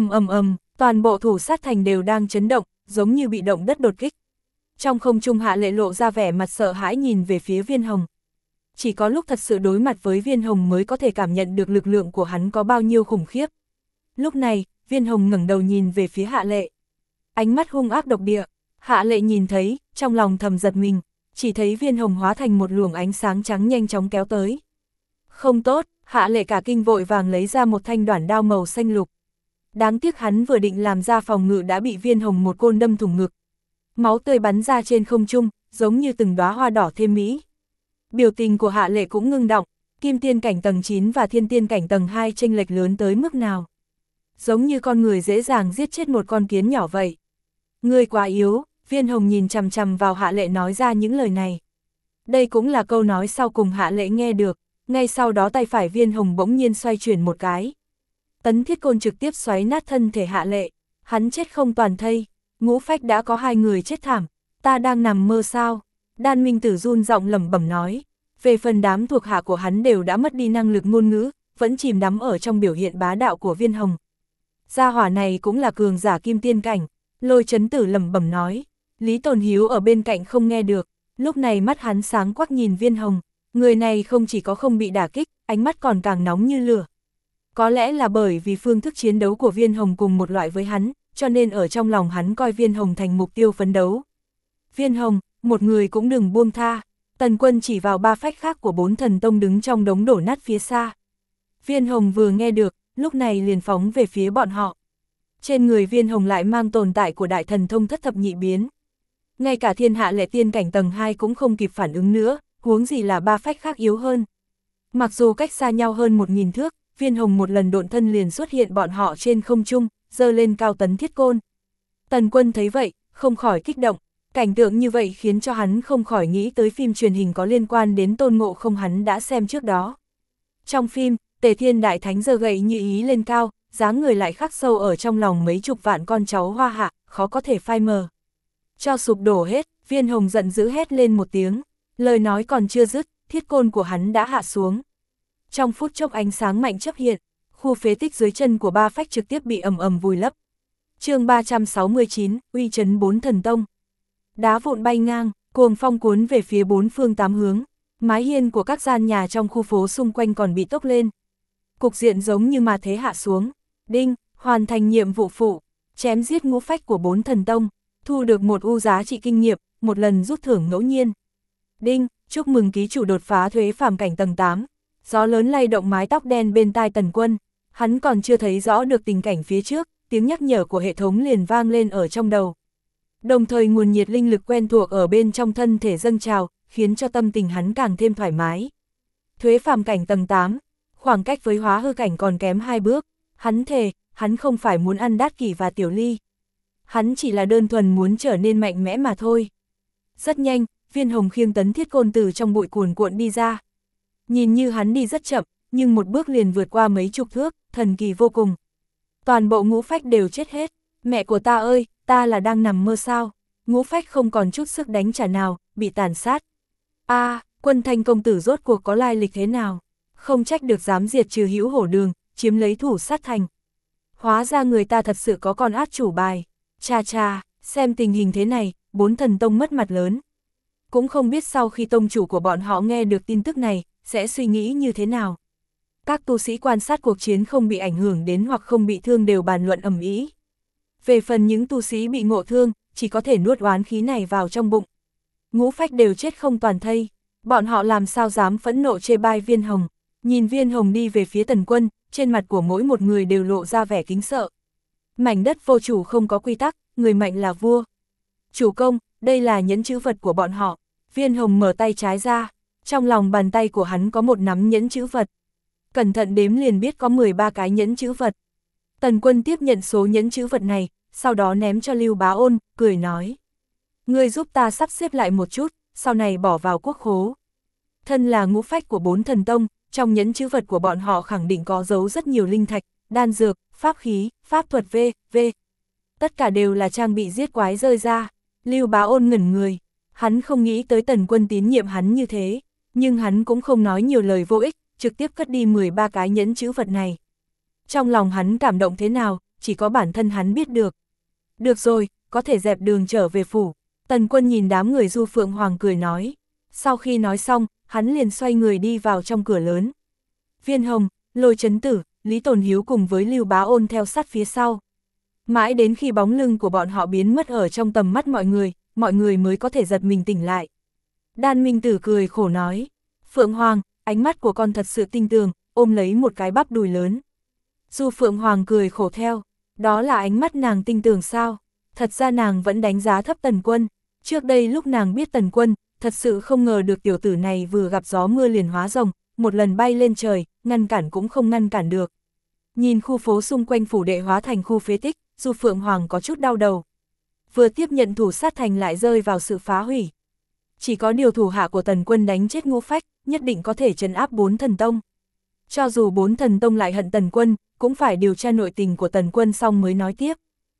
toàn bộ thủ sát thành đều đang chấn động, giống như bị động đất đột kích. Trong không trung Hạ Lệ lộ ra vẻ mặt sợ hãi nhìn về phía Viên Hồng. Chỉ có lúc thật sự đối mặt với Viên Hồng mới có thể cảm nhận được lực lượng của hắn có bao nhiêu khủng khiếp. Lúc này, Viên Hồng ngẩng đầu nhìn về phía Hạ Lệ. Ánh mắt hung ác độc địa, Hạ Lệ nhìn thấy, trong lòng thầm giật mình, chỉ thấy Viên Hồng hóa thành một luồng ánh sáng trắng nhanh chóng kéo tới. Không tốt, Hạ Lệ cả kinh vội vàng lấy ra một thanh đoản đao màu xanh lục. Đáng tiếc hắn vừa định làm ra phòng ngự đã bị Viên Hồng một côn đâm thủng ngực. Máu tươi bắn ra trên không trung, giống như từng đóa hoa đỏ thêm mỹ. Biểu tình của Hạ Lệ cũng ngưng động, kim tiên cảnh tầng 9 và thiên tiên cảnh tầng 2 chênh lệch lớn tới mức nào. Giống như con người dễ dàng giết chết một con kiến nhỏ vậy. Ngươi quá yếu, Viên Hồng nhìn chằm chằm vào Hạ Lệ nói ra những lời này. Đây cũng là câu nói sau cùng Hạ Lệ nghe được, ngay sau đó tay phải Viên Hồng bỗng nhiên xoay chuyển một cái. Tấn thiết côn trực tiếp xoáy nát thân thể Hạ Lệ, hắn chết không toàn thây. Ngũ phách đã có 2 người chết thảm, ta đang nằm mơ sao? Đan Minh Tử run giọng lẩm bẩm nói. Về phần đám thuộc hạ của hắn đều đã mất đi năng lực ngôn ngữ, vẫn chìm đắm ở trong biểu hiện bá đạo của Viên Hồng. Gia hỏa này cũng là cường giả kim tiên cảnh, Lôi Chấn Tử lẩm bẩm nói. Lý Tồn Hiếu ở bên cạnh không nghe được, lúc này mắt hắn sáng quắc nhìn Viên Hồng, người này không chỉ có không bị đả kích, ánh mắt còn càng nóng như lửa. Có lẽ là bởi vì phương thức chiến đấu của Viên Hồng cùng một loại với hắn, cho nên ở trong lòng hắn coi Viên Hồng thành mục tiêu phấn đấu. Viên Hồng, một người cũng đừng buông tha. Tần Quân chỉ vào 3 phách khác của 4 thần tông đứng trong đống đổ nát phía xa. Viên Hồng vừa nghe được, lúc này liền phóng về phía bọn họ. Trên người Viên Hồng lại mang tồn tại của đại thần thông thất thập nhị biến. Ngay cả thiên hạ lệ tiên cảnh tầng 2 cũng không kịp phản ứng nữa, huống gì là 3 phách khác yếu hơn. Mặc dù cách xa nhau hơn 1000 thước, Viên Hồng một lần độn thân liền xuất hiện bọn họ trên không trung, giơ lên cao tấn thiết côn. Tần Quân thấy vậy, không khỏi kích động, cảnh tượng như vậy khiến cho hắn không khỏi nghĩ tới phim truyền hình có liên quan đến Tôn Ngộ Không hắn đã xem trước đó. Trong phim, Tề Thiên Đại Thánh giơ gậy như ý lên cao, dáng người lại khắc sâu ở trong lòng mấy chục vạn con cháu Hoa Hạ, khó có thể phai mờ. Cho sụp đổ hết, Viên Hồng giận dữ hét lên một tiếng, lời nói còn chưa dứt, thiết côn của hắn đã hạ xuống. Trong phút chốc ánh sáng mạnh chớp hiện, khu phế tích dưới chân của 3 phách trực tiếp bị ầm ầm vùi lấp. Chương 369, uy trấn 4 thần tông. Đá vụn bay ngang, cuồng phong cuốn về phía 4 phương 8 hướng, mái hiên của các gian nhà trong khu phố xung quanh còn bị tốc lên. Cục diện giống như ma thế hạ xuống. Đinh, hoàn thành nhiệm vụ phụ, chém giết ngũ phách của 4 thần tông, thu được một U giá trị kinh nghiệm, một lần rút thưởng ngẫu nhiên. Đinh, chúc mừng ký chủ đột phá thuế phàm cảnh tầng 8. Gió lớn lay động mái tóc đen bên tai Tần Quân, hắn còn chưa thấy rõ được tình cảnh phía trước, tiếng nhắc nhở của hệ thống liền vang lên ở trong đầu. Đồng thời nguồn nhiệt linh lực quen thuộc ở bên trong thân thể dâng trào, khiến cho tâm tình hắn càng thêm thoải mái. Thuế phàm cảnh tầng 8, khoảng cách với hóa hư cảnh còn kém 2 bước, hắn thề, hắn không phải muốn ăn Đát Kỷ và Tiểu Ly. Hắn chỉ là đơn thuần muốn trở nên mạnh mẽ mà thôi. Rất nhanh, Viên Hồng khiêng tấn thiết côn từ trong bụi cuồn cuộn đi ra. Nhìn như hắn đi rất chậm, nhưng một bước liền vượt qua mấy chục thước, thần kỳ vô cùng. Toàn bộ ngũ phách đều chết hết. Mẹ của ta ơi, ta là đang nằm mơ sao? Ngũ phách không còn chút sức đánh trả nào, bị tàn sát. Quân Thanh công tử rốt cuộc có lai lịch thế nào? Không trách được dám diệt trừ Hữu Hổ Đường, chiếm lấy Thủ Sát Thành. Hóa ra người ta thật sự có con át chủ bài. Cha, xem tình hình thế này, 4 thần tông mất mặt lớn. Cũng không biết sau khi tông chủ của bọn họ nghe được tin tức này, sẽ suy nghĩ như thế nào. Các tu sĩ quan sát cuộc chiến không bị ảnh hưởng đến hoặc không bị thương đều bàn luận ầm ĩ. Về phần những tu sĩ bị ngộ thương, chỉ có thể nuốt oán khí này vào trong bụng. Ngũ phách đều chết không toàn thây, bọn họ làm sao dám phẫn nộ chê bai Viên Hồng. Nhìn Viên Hồng đi về phía Tần Quân, trên mặt của mỗi một người đều lộ ra vẻ kính sợ. Mảnh đất vô chủ không có quy tắc, người mạnh là vua. Chủ công, đây là nhẫn chữ vật của bọn họ. Viên Hồng mở tay trái ra, trong lòng bàn tay của hắn có một nắm nhẫn chữ vật. Cẩn thận đếm liền biết có 13 cái nhẫn chữ vật. Tần Quân tiếp nhận số nhẫn chữ vật này, sau đó ném cho Lưu Bá Ôn, cười nói. Ngươi giúp ta sắp xếp lại một chút, sau này bỏ vào quốc khố. Thân là ngũ phách của 4 thần tông, trong nhẫn chữ vật của bọn họ khẳng định có giấu rất nhiều linh thạch, đan dược, pháp khí, pháp thuật v.v. Tất cả đều là trang bị giết quái rơi ra. Lưu Bá Ôn ngẩn người, hắn không nghĩ tới Tần Quân tín nhiệm hắn như thế, nhưng hắn cũng không nói nhiều lời vô ích, trực tiếp cất đi 13 cái nhẫn chữ vật này. Trong lòng hắn cảm động thế nào, chỉ có bản thân hắn biết được. Được rồi, có thể dẹp đường trở về phủ. Tần Quân nhìn đám người Du Phượng Hoàng cười nói. Sau khi nói xong, hắn liền xoay người đi vào trong cửa lớn. Viên Hồng, Lôi Chấn Tử, Lý Tồn Hiếu cùng với Lưu Bá Ôn theo sát phía sau. Mãi đến khi bóng lưng của bọn họ biến mất ở trong tầm mắt mọi người mới có thể giật mình tỉnh lại. Đan Minh Tử cười khổ nói. Phượng Hoàng, ánh mắt của con thật sự tinh tường, ôm lấy một cái bắp đùi lớn. Du Phượng Hoàng cười khổ theo. Đó là ánh mắt nàng tinh tường sao? Thật ra nàng vẫn đánh giá thấp Tần Quân. Trước đây lúc nàng biết Tần Quân, thật sự không ngờ được tiểu tử này vừa gặp gió mưa liền hóa rồng, một lần bay lên trời, ngăn cản cũng không ngăn cản được. Nhìn khu phố xung quanh phủ đệ hóa thành khu phế tích, Du Phượng Hoàng có chút đau đầu. Vừa tiếp nhận Thủ Sát Thành lại rơi vào sự phá hủy. Chỉ có điều thủ hạ của Tần Quân đánh chết ngũ phách, nhất định có thể trấn áp 4 thần tông. Cho dù 4 thần tông lại hận Tần Quân, cũng phải điều tra nội tình của Tần Quân xong mới nói tiếp.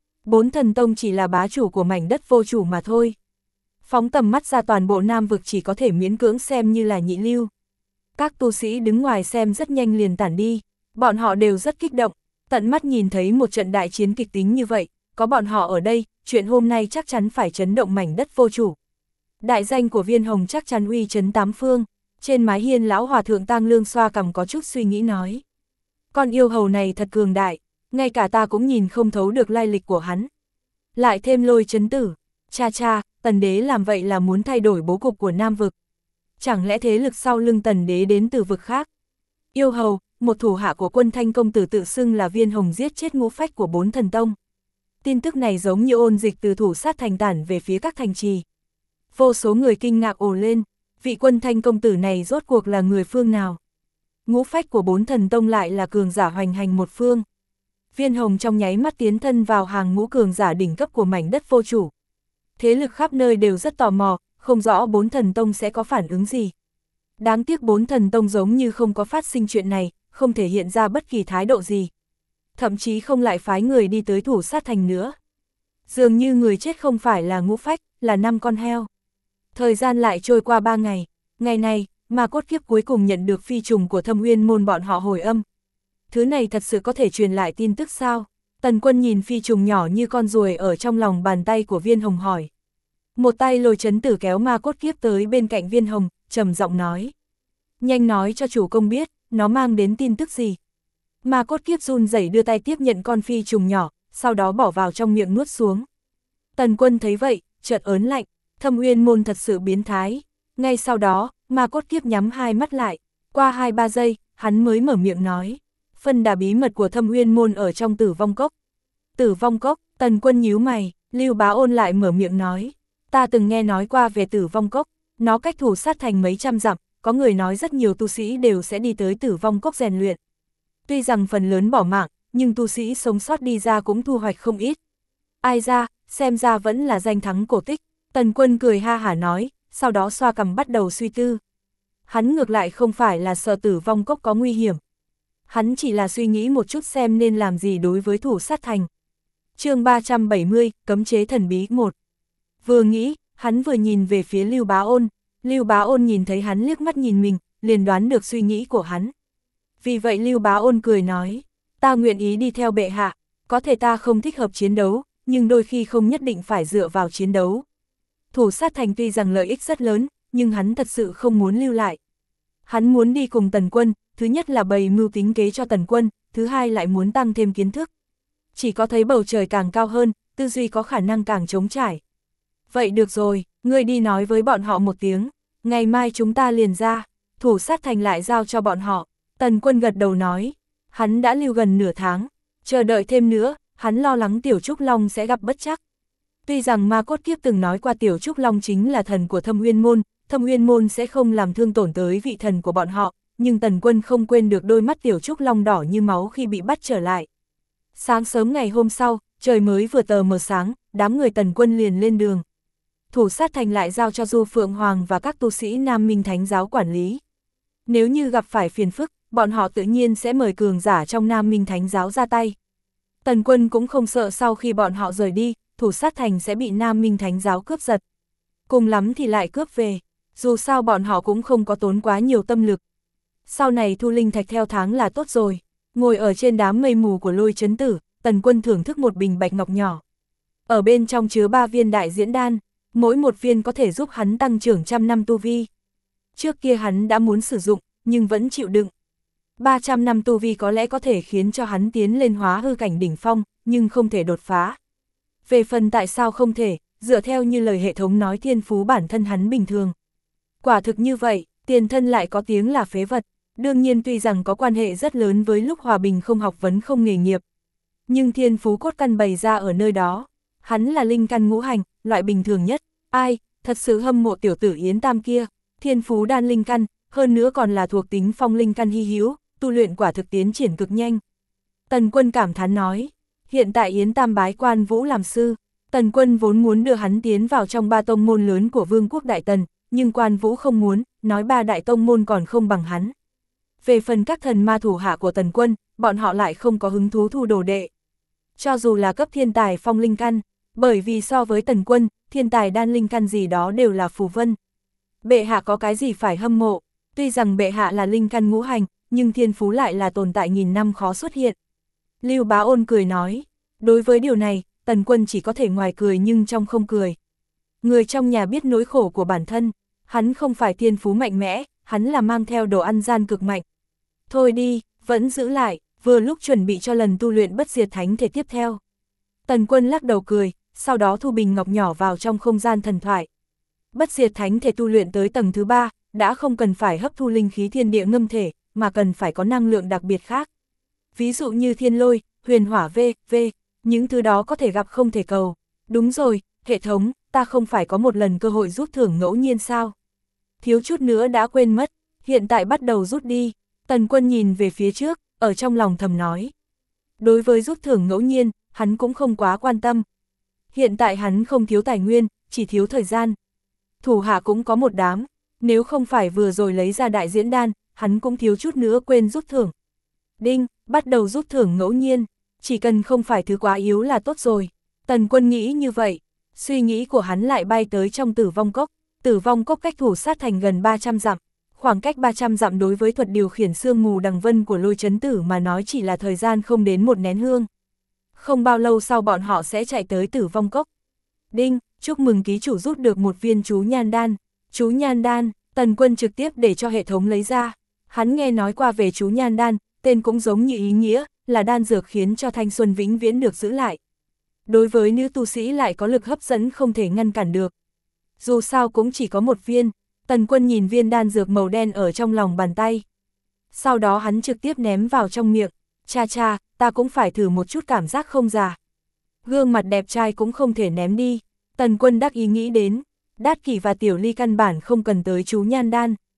4 thần tông chỉ là bá chủ của mảnh đất vô chủ mà thôi. Phóng tầm mắt ra toàn bộ Nam vực chỉ có thể miễn cưỡng xem như là nhị lưu. Các tu sĩ đứng ngoài xem rất nhanh liền tản đi, bọn họ đều rất kích động, tận mắt nhìn thấy một trận đại chiến kịch tính như vậy, có bọn họ ở đây, chuyện hôm nay chắc chắn phải chấn động mảnh đất vô chủ. Đại danh của Viên Hồng chắc chắn uy chấn tám phương. Trên mái hiên lão hòa thượng Tang Lương xoa cằm có chút suy nghĩ nói. Con yêu hầu này thật cường đại, ngay cả ta cũng nhìn không thấu được lai lịch của hắn. Lại thêm Lôi Chấn Tử, cha, Tần Đế làm vậy là muốn thay đổi bố cục của Nam vực. Chẳng lẽ thế lực sau lưng Tần Đế đến từ vực khác? Yêu hầu, một thủ hạ của Quân Thanh công tử tự xưng là Viên Hồng giết chết ngũ phách của 4 thần tông. Tin tức này giống như ôn dịch từ Thủ Sát Thành tản về phía các thành trì. Vô số người kinh ngạc ồ lên, vị Quân Thanh công tử này rốt cuộc là người phương nào? Ngũ phách của 4 thần tông lại là cường giả hoành hành một phương. Viên Hồng trong nháy mắt tiến thân vào hàng ngũ cường giả đỉnh cấp của mảnh đất vô chủ. Thế lực khắp nơi đều rất tò mò, không rõ 4 thần tông sẽ có phản ứng gì. Đáng tiếc 4 thần tông giống như không có phát sinh chuyện này, không thể hiện ra bất kỳ thái độ gì. Thậm chí không lại phái người đi tới Thủ Sát Thành nữa. Dường như người chết không phải là ngũ phách, là 5 con heo. Thời gian lại trôi qua 3 ngày. Ngày này, Ma Cốt Kiếp cuối cùng nhận được phi trùng của Thâm Uyên môn bọn họ hồi âm. Thứ này thật sự có thể truyền lại tin tức sao? Tần Quân nhìn phi trùng nhỏ như con ruồi ở trong lòng bàn tay của Viên Hồng hỏi. Một tay Lôi Chấn Tử kéo Ma Cốt Kiếp tới bên cạnh Viên Hồng, trầm giọng nói. Nhanh nói cho chủ công biết, nó mang đến tin tức gì? Ma Cốt Kiếp run rẩy đưa tay tiếp nhận con phi trùng nhỏ, sau đó bỏ vào trong miệng nuốt xuống. Tần Quân thấy vậy, chợt ớn lạnh, Thâm Uyên môn thật sự biến thái. Ngay sau đó, Ma Cốt Kiếp nhắm hai mắt lại, qua 2-3 giây, hắn mới mở miệng nói. Phân đà bí mật của Thâm Uyên môn ở trong Tử Vong Cốc. Tử Vong Cốc, Tần Quân nhíu mày, Lưu Bá Ôn lại mở miệng nói. Ta từng nghe nói qua về Tử Vong Cốc, nó cách Thủ Sát Thành mấy trăm dặm, có người nói rất nhiều tu sĩ đều sẽ đi tới Tử Vong Cốc rèn luyện. Tuy rằng phần lớn bỏ mạng, nhưng tu sĩ sống sót đi ra cũng thu hoạch không ít. Ai ra, xem ra vẫn là danh thắng cổ tích. Tần Quân cười ha hả nói, sau đó xoa cằm bắt đầu suy tư. Hắn ngược lại không phải là sợ Tử Vong Cốc có nguy hiểm. Hắn chỉ là suy nghĩ một chút xem nên làm gì đối với Thủ Sát Thành. chương 370, Cấm chế thần bí 1. Vừa nghĩ, hắn vừa nhìn về phía Lưu Bá Ôn. Lưu Bá Ôn nhìn thấy hắn liếc mắt nhìn mình, liền đoán được suy nghĩ của hắn. Vì vậy Lưu Bá Ôn cười nói, ta nguyện ý đi theo bệ hạ, có thể ta không thích hợp chiến đấu, nhưng đôi khi không nhất định phải dựa vào chiến đấu. Thủ Sát Thành tuy rằng lợi ích rất lớn, nhưng hắn thật sự không muốn lưu lại. Hắn muốn đi cùng Tần Quân, thứ nhất là bày mưu tính kế cho Tần Quân, thứ hai lại muốn tăng thêm kiến thức. Chỉ có thấy bầu trời càng cao hơn, tư duy có khả năng càng trống trải. Vậy được rồi, ngươi đi nói với bọn họ một tiếng, ngày mai chúng ta liền ra, Thủ Sát Thành lại giao cho bọn họ. Tần Quân gật đầu nói, hắn đã lưu gần nửa tháng, chờ đợi thêm nữa, hắn lo lắng Tiểu Trúc Long sẽ gặp bất trắc. Tuy rằng Ma Cốt Kiếp từng nói qua Tiểu Trúc Long chính là thần của Thâm Uyên Môn sẽ không làm thương tổn tới vị thần của bọn họ, nhưng Tần Quân không quên được đôi mắt Tiểu Trúc Long đỏ như máu khi bị bắt trở lại. Sáng sớm ngày hôm sau, trời mới vừa tờ mờ sáng, đám người Tần Quân liền lên đường. Thủ Sát Thành lại giao cho Du Phượng Hoàng và các tu sĩ Nam Minh Thánh giáo quản lý. Nếu như gặp phải phiền phức, bọn họ tự nhiên sẽ mời cường giả trong Nam Minh Thánh giáo ra tay. Tần Quân cũng không sợ sau khi bọn họ rời đi, Thủ Sát Thành sẽ bị Nam Minh Thánh giáo cướp giật. Cùng lắm thì lại cướp về, dù sao bọn họ cũng không có tốn quá nhiều tâm lực. Sau này thu linh thạch theo tháng là tốt rồi. Ngồi ở trên đám mây mù của Lôi Chấn Tử, Tần Quân thưởng thức một bình bạch ngọc nhỏ. Ở bên trong chứa 3 viên đại diễn đan, mỗi một viên có thể giúp hắn tăng trưởng 100 năm tu vi. Trước kia hắn đã muốn sử dụng, nhưng vẫn chịu đựng. 300 năm tu vi có lẽ có thể khiến cho hắn tiến lên hóa hư cảnh đỉnh phong, nhưng không thể đột phá. Về phần tại sao không thể, dựa theo như lời hệ thống nói thiên phú bản thân hắn bình thường. Quả thực như vậy, tiền thân lại có tiếng là phế vật. Đương nhiên tuy rằng có quan hệ rất lớn với lúc hòa bình không học vấn không nghề nghiệp. Nhưng thiên phú cốt căn bày ra ở nơi đó. Hắn là linh căn ngũ hành, loại bình thường nhất. Ai, thật sự hâm mộ tiểu tử Yến Tam kia. Thiên phú đan linh căn, hơn nữa còn là thuộc tính phong linh căn hy hữu, tu luyện quả thực tiến triển cực nhanh. Tần Quân cảm thán nói, hiện tại Yến Tam bái Quan Vũ làm sư. Tần Quân vốn muốn đưa hắn tiến vào trong 3 tông môn lớn của Vương quốc Đại Tần, nhưng Quan Vũ không muốn, nói 3 đại tông môn còn không bằng hắn. Về phần các thần ma thủ hạ của Tần Quân, bọn họ lại không có hứng thú thu đồ đệ. Cho dù là cấp thiên tài phong linh căn, bởi vì so với Tần Quân, thiên tài đan linh căn gì đó đều là phù vân. Bệ hạ có cái gì phải hâm mộ, tuy rằng bệ hạ là linh căn ngũ hành, nhưng thiên phú lại là tồn tại nghìn năm khó xuất hiện. Lưu Bá Ôn cười nói, đối với điều này, Tần Quân chỉ có thể ngoài cười nhưng trong không cười. Người trong nhà biết nỗi khổ của bản thân, hắn không phải thiên phú mạnh mẽ, hắn là mang theo đồ ăn gian cực mạnh. Thôi đi, vẫn giữ lại, vừa lúc chuẩn bị cho lần tu luyện bất diệt thánh thể tiếp theo. Tần Quân lắc đầu cười, sau đó thu bình ngọc nhỏ vào trong không gian thần thoại. Bất diệt thánh thể tu luyện tới tầng thứ 3, đã không cần phải hấp thu linh khí thiên địa ngâm thể, mà cần phải có năng lượng đặc biệt khác. Ví dụ như thiên lôi, huyền hỏa v.v. những thứ đó có thể gặp không thể cầu. Đúng rồi, hệ thống, ta không phải có một lần cơ hội rút thưởng ngẫu nhiên sao? Thiếu chút nữa đã quên mất, hiện tại bắt đầu rút đi. Tần Quân nhìn về phía trước, ở trong lòng thầm nói. Đối với rút thưởng ngẫu nhiên, hắn cũng không quá quan tâm. Hiện tại hắn không thiếu tài nguyên, chỉ thiếu thời gian. Thủ hạ cũng có một đám, nếu không phải vừa rồi lấy ra đại diễn đan, hắn cũng thiếu chút nữa quên rút thưởng. Đinh, bắt đầu rút thưởng ngẫu nhiên, chỉ cần không phải thứ quá yếu là tốt rồi. Tần Quân nghĩ như vậy, suy nghĩ của hắn lại bay tới trong Tử Vong Cốc. Tử Vong Cốc cách Thủ Sát Thành gần 300 dặm. Khoảng cách 300 dặm đối với thuật điều khiển sương mù đằng vân của Lôi Chấn Tử mà nói chỉ là thời gian không đến một nén hương. Không bao lâu sau bọn họ sẽ chạy tới Tử Vong Cốc. Đinh, chúc mừng ký chủ rút được một viên chú nhan đan. Chú nhan đan, Tần Quân trực tiếp để cho hệ thống lấy ra. Hắn nghe nói qua về chú nhan đan, tên cũng giống như ý nghĩa, là đan dược khiến cho thanh xuân vĩnh viễn được giữ lại. Đối với nữ tu sĩ lại có lực hấp dẫn không thể ngăn cản được. Dù sao cũng chỉ có một viên, Tần Quân nhìn viên đan dược màu đen ở trong lòng bàn tay. Sau đó hắn trực tiếp ném vào trong miệng, cha cha, ta cũng phải thử một chút cảm giác không già. Gương mặt đẹp trai cũng không thể ném đi, Tần Quân đắc ý nghĩ đến, Đát Kỷ và Tiểu Ly căn bản không cần tới chú nhan đan.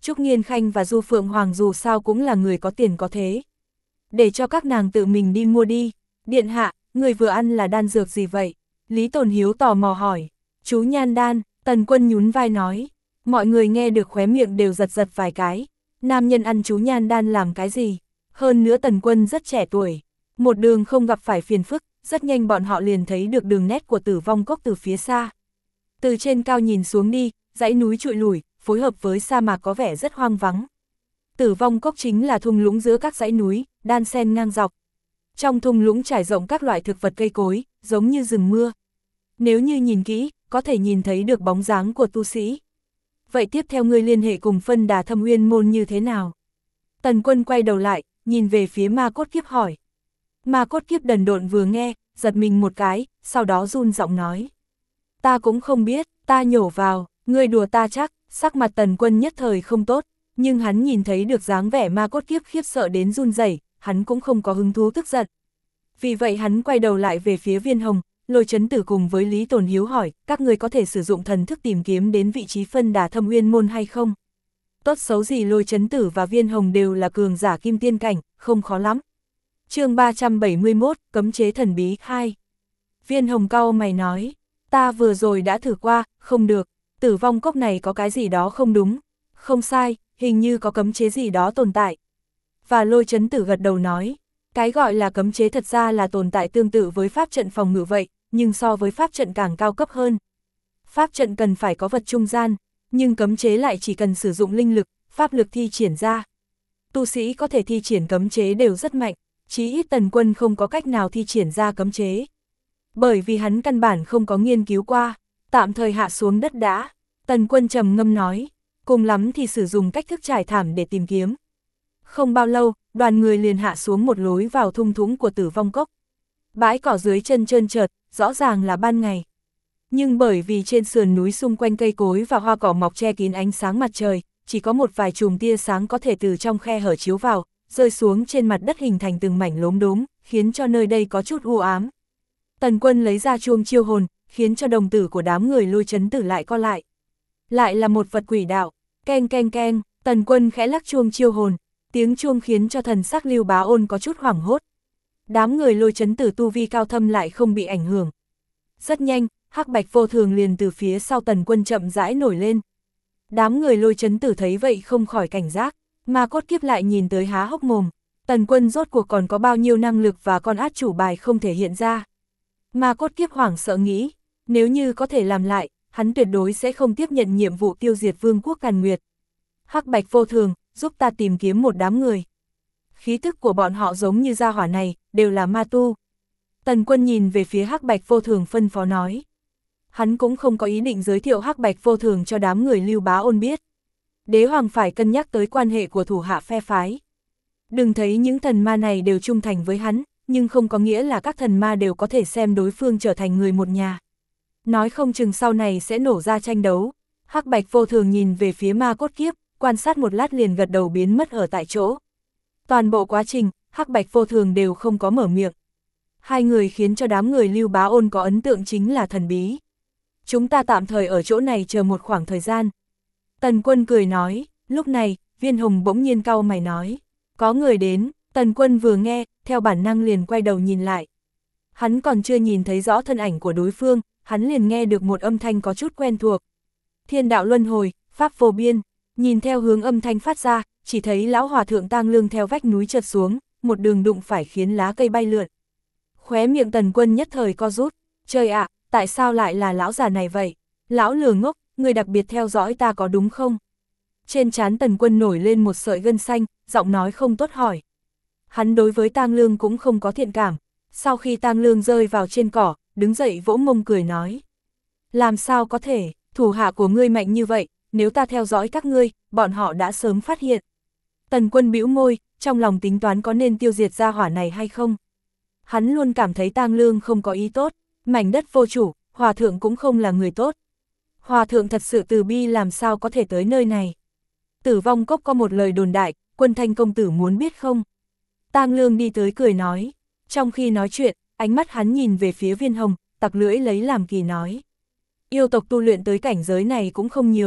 Trúc Nghiên Khanh và Du Phượng Hoàng dù sao cũng là người có tiền có thế. Để cho các nàng tự mình đi mua đi. Điện hạ, người vừa ăn là đan dược gì vậy? Lý Tồn Hiếu tò mò hỏi. Chú nhan đan, Tần Quân nhún vai nói. Mọi người nghe được khóe miệng đều giật giật vài cái. Nam nhân ăn chú nhan đan làm cái gì? Hơn nữa Tần Quân rất trẻ tuổi. Một đường không gặp phải phiền phức, rất nhanh bọn họ liền thấy được đường nét của Tử Vong Cốc từ phía xa. Từ trên cao nhìn xuống đi, dãy núi trụi lủi, phối hợp với sa mạc có vẻ rất hoang vắng. Tử Vong Cốc chính là thung lũng giữa các dãy núi, đan xen ngang dọc. Trong thung lũng trải rộng các loại thực vật cây cối, giống như rừng mưa. Nếu như nhìn kỹ, có thể nhìn thấy được bóng dáng của tu sĩ. Vậy tiếp theo ngươi liên hệ cùng Phân Đà Thâm Uyên môn như thế nào? Tần Quân quay đầu lại, nhìn về phía Ma Cốt Kiếp hỏi. Ma Cốt Kiếp đần độn vừa nghe, giật mình một cái, sau đó run giọng nói. Ta cũng không biết, ta nhổ vào, ngươi đùa ta chắc. Sắc mặt Tần Quân nhất thời không tốt, nhưng hắn nhìn thấy được dáng vẻ Ma Cốt Kiếp khiếp sợ đến run rẩy, hắn cũng không có hứng thú tức giận. Vì vậy hắn quay đầu lại về phía Viên Hồng, Lôi Chấn Tử cùng với Lý Tồn Hiếu hỏi, các người có thể sử dụng thần thức tìm kiếm đến vị trí Phân Đà Thâm Uyên môn hay không? Tốt xấu gì Lôi Chấn Tử và Viên Hồng đều là cường giả kim tiên cảnh, không khó lắm. Chương 371, Cấm chế thần bí 2. Viên Hồng cau mày nói, ta vừa rồi đã thử qua, không được, Tử Vong Cốc này có cái gì đó không đúng. Không sai, hình như có cấm chế gì đó tồn tại. Và Lôi Chấn Tử gật đầu nói, cái gọi là cấm chế thật ra là tồn tại tương tự với pháp trận phòng ngự vậy, nhưng so với pháp trận càng cao cấp hơn. Pháp trận cần phải có vật trung gian, nhưng cấm chế lại chỉ cần sử dụng linh lực, pháp lực thi triển ra. Tu sĩ có thể thi triển cấm chế đều rất mạnh, chí ít Tần Quân không có cách nào thi triển ra cấm chế. Bởi vì hắn căn bản không có nghiên cứu qua, tạm thời hạ xuống đất đã. Tần Quân trầm ngâm nói, cùng lắm thì sử dụng cách thức trải thảm để tìm kiếm. Không bao lâu, đoàn người liền hạ xuống một lối vào thung thũng của Tử Vong Cốc. Bãi cỏ dưới chân trơn trượt, rõ ràng là ban ngày. Nhưng bởi vì trên sườn núi xung quanh cây cối và hoa cỏ mọc che kín ánh sáng mặt trời, chỉ có một vài chùm tia sáng có thể từ trong khe hở chiếu vào, rơi xuống trên mặt đất hình thành từng mảnh lốm đốm, khiến cho nơi đây có chút u ám. Tần Quân lấy ra chuông chiêu hồn, khiến cho đồng tử của đám người Lôi Chấn Tử lại co lại. Lại là một vật quỷ đạo, keng keng keng, Tần Quân khẽ lắc chuông chiêu hồn, tiếng chuông khiến cho thần sắc Lưu Bá Ôn có chút hoảng hốt. Đám người Lôi Chấn Tử tu vi cao thâm lại không bị ảnh hưởng. Rất nhanh, Hắc Bạch Vô Thường liền từ phía sau Tần Quân chậm rãi nổi lên. Đám người Lôi Chấn Tử thấy vậy không khỏi cảnh giác, Ma Cốt Kiếp lại nhìn tới há hốc mồm. Tần Quân rốt cuộc còn có bao nhiêu năng lực và con át chủ bài không thể hiện ra. Ma Cốt Kiếp hoảng sợ nghĩ, nếu như có thể làm lại, hắn tuyệt đối sẽ không tiếp nhận nhiệm vụ tiêu diệt Vương quốc Càn Nguyệt. Hắc Bạch Vô Thường, giúp ta tìm kiếm một đám người. Khí thức của bọn họ giống như gia hỏa này, đều là ma tu. Tần Quân nhìn về phía Hắc Bạch Vô Thường phân phó nói. Hắn cũng không có ý định giới thiệu Hắc Bạch Vô Thường cho đám người Lưu Bá Ôn biết. Đế hoàng phải cân nhắc tới quan hệ của thủ hạ phe phái. Đừng thấy những thần ma này đều trung thành với hắn, nhưng không có nghĩa là các thần ma đều có thể xem đối phương trở thành người một nhà. Nói không chừng sau này sẽ nổ ra tranh đấu. Hắc Bạch Vô Thường nhìn về phía Ma Cốt Kiếp, quan sát một lát liền gật đầu biến mất ở tại chỗ. Toàn bộ quá trình, Hắc Bạch Vô Thường đều không có mở miệng. Hai người khiến cho đám người Lưu Bá Ôn có ấn tượng chính là thần bí. Chúng ta tạm thời ở chỗ này chờ một khoảng thời gian. Tần Quân cười nói, lúc này, Viên Hồng bỗng nhiên cau mày nói. Có người đến, Tần Quân vừa nghe, theo bản năng liền quay đầu nhìn lại. Hắn còn chưa nhìn thấy rõ thân ảnh của đối phương, hắn liền nghe được một âm thanh có chút quen thuộc. Thiên đạo luân hồi, pháp vô biên, nhìn theo hướng âm thanh phát ra, chỉ thấy lão hòa thượng Tang Lương theo vách núi trượt xuống, một đường đụng phải khiến lá cây bay lượn. Khóe miệng Tần Quân nhất thời co rút, trời ạ, tại sao lại là lão già này vậy? Lão lừa ngốc, người đặc biệt theo dõi ta có đúng không? Trên trán Tần Quân nổi lên một sợi gân xanh, giọng nói không tốt hỏi. Hắn đối với Tang Lương cũng không có thiện cảm, sau khi Tang Lương rơi vào trên cỏ, đứng dậy vỗ mông cười nói. Làm sao có thể, thủ hạ của ngươi mạnh như vậy, nếu ta theo dõi các ngươi, bọn họ đã sớm phát hiện. Tần Quân bĩu môi, trong lòng tính toán có nên tiêu diệt gia hỏa này hay không. Hắn luôn cảm thấy Tang Lương không có ý tốt, mảnh đất vô chủ, hòa thượng cũng không là người tốt. Hòa thượng thật sự từ bi làm sao có thể tới nơi này. Tử Vong Cốc có một lời đồn đại, Quân Thanh công tử muốn biết không? Tang Lương đi tới cười nói. Trong khi nói chuyện, ánh mắt hắn nhìn về phía Viên Hồng, tặc lưỡi lấy làm kỳ nói. Yêu tộc tu luyện tới cảnh giới này cũng không nhiều.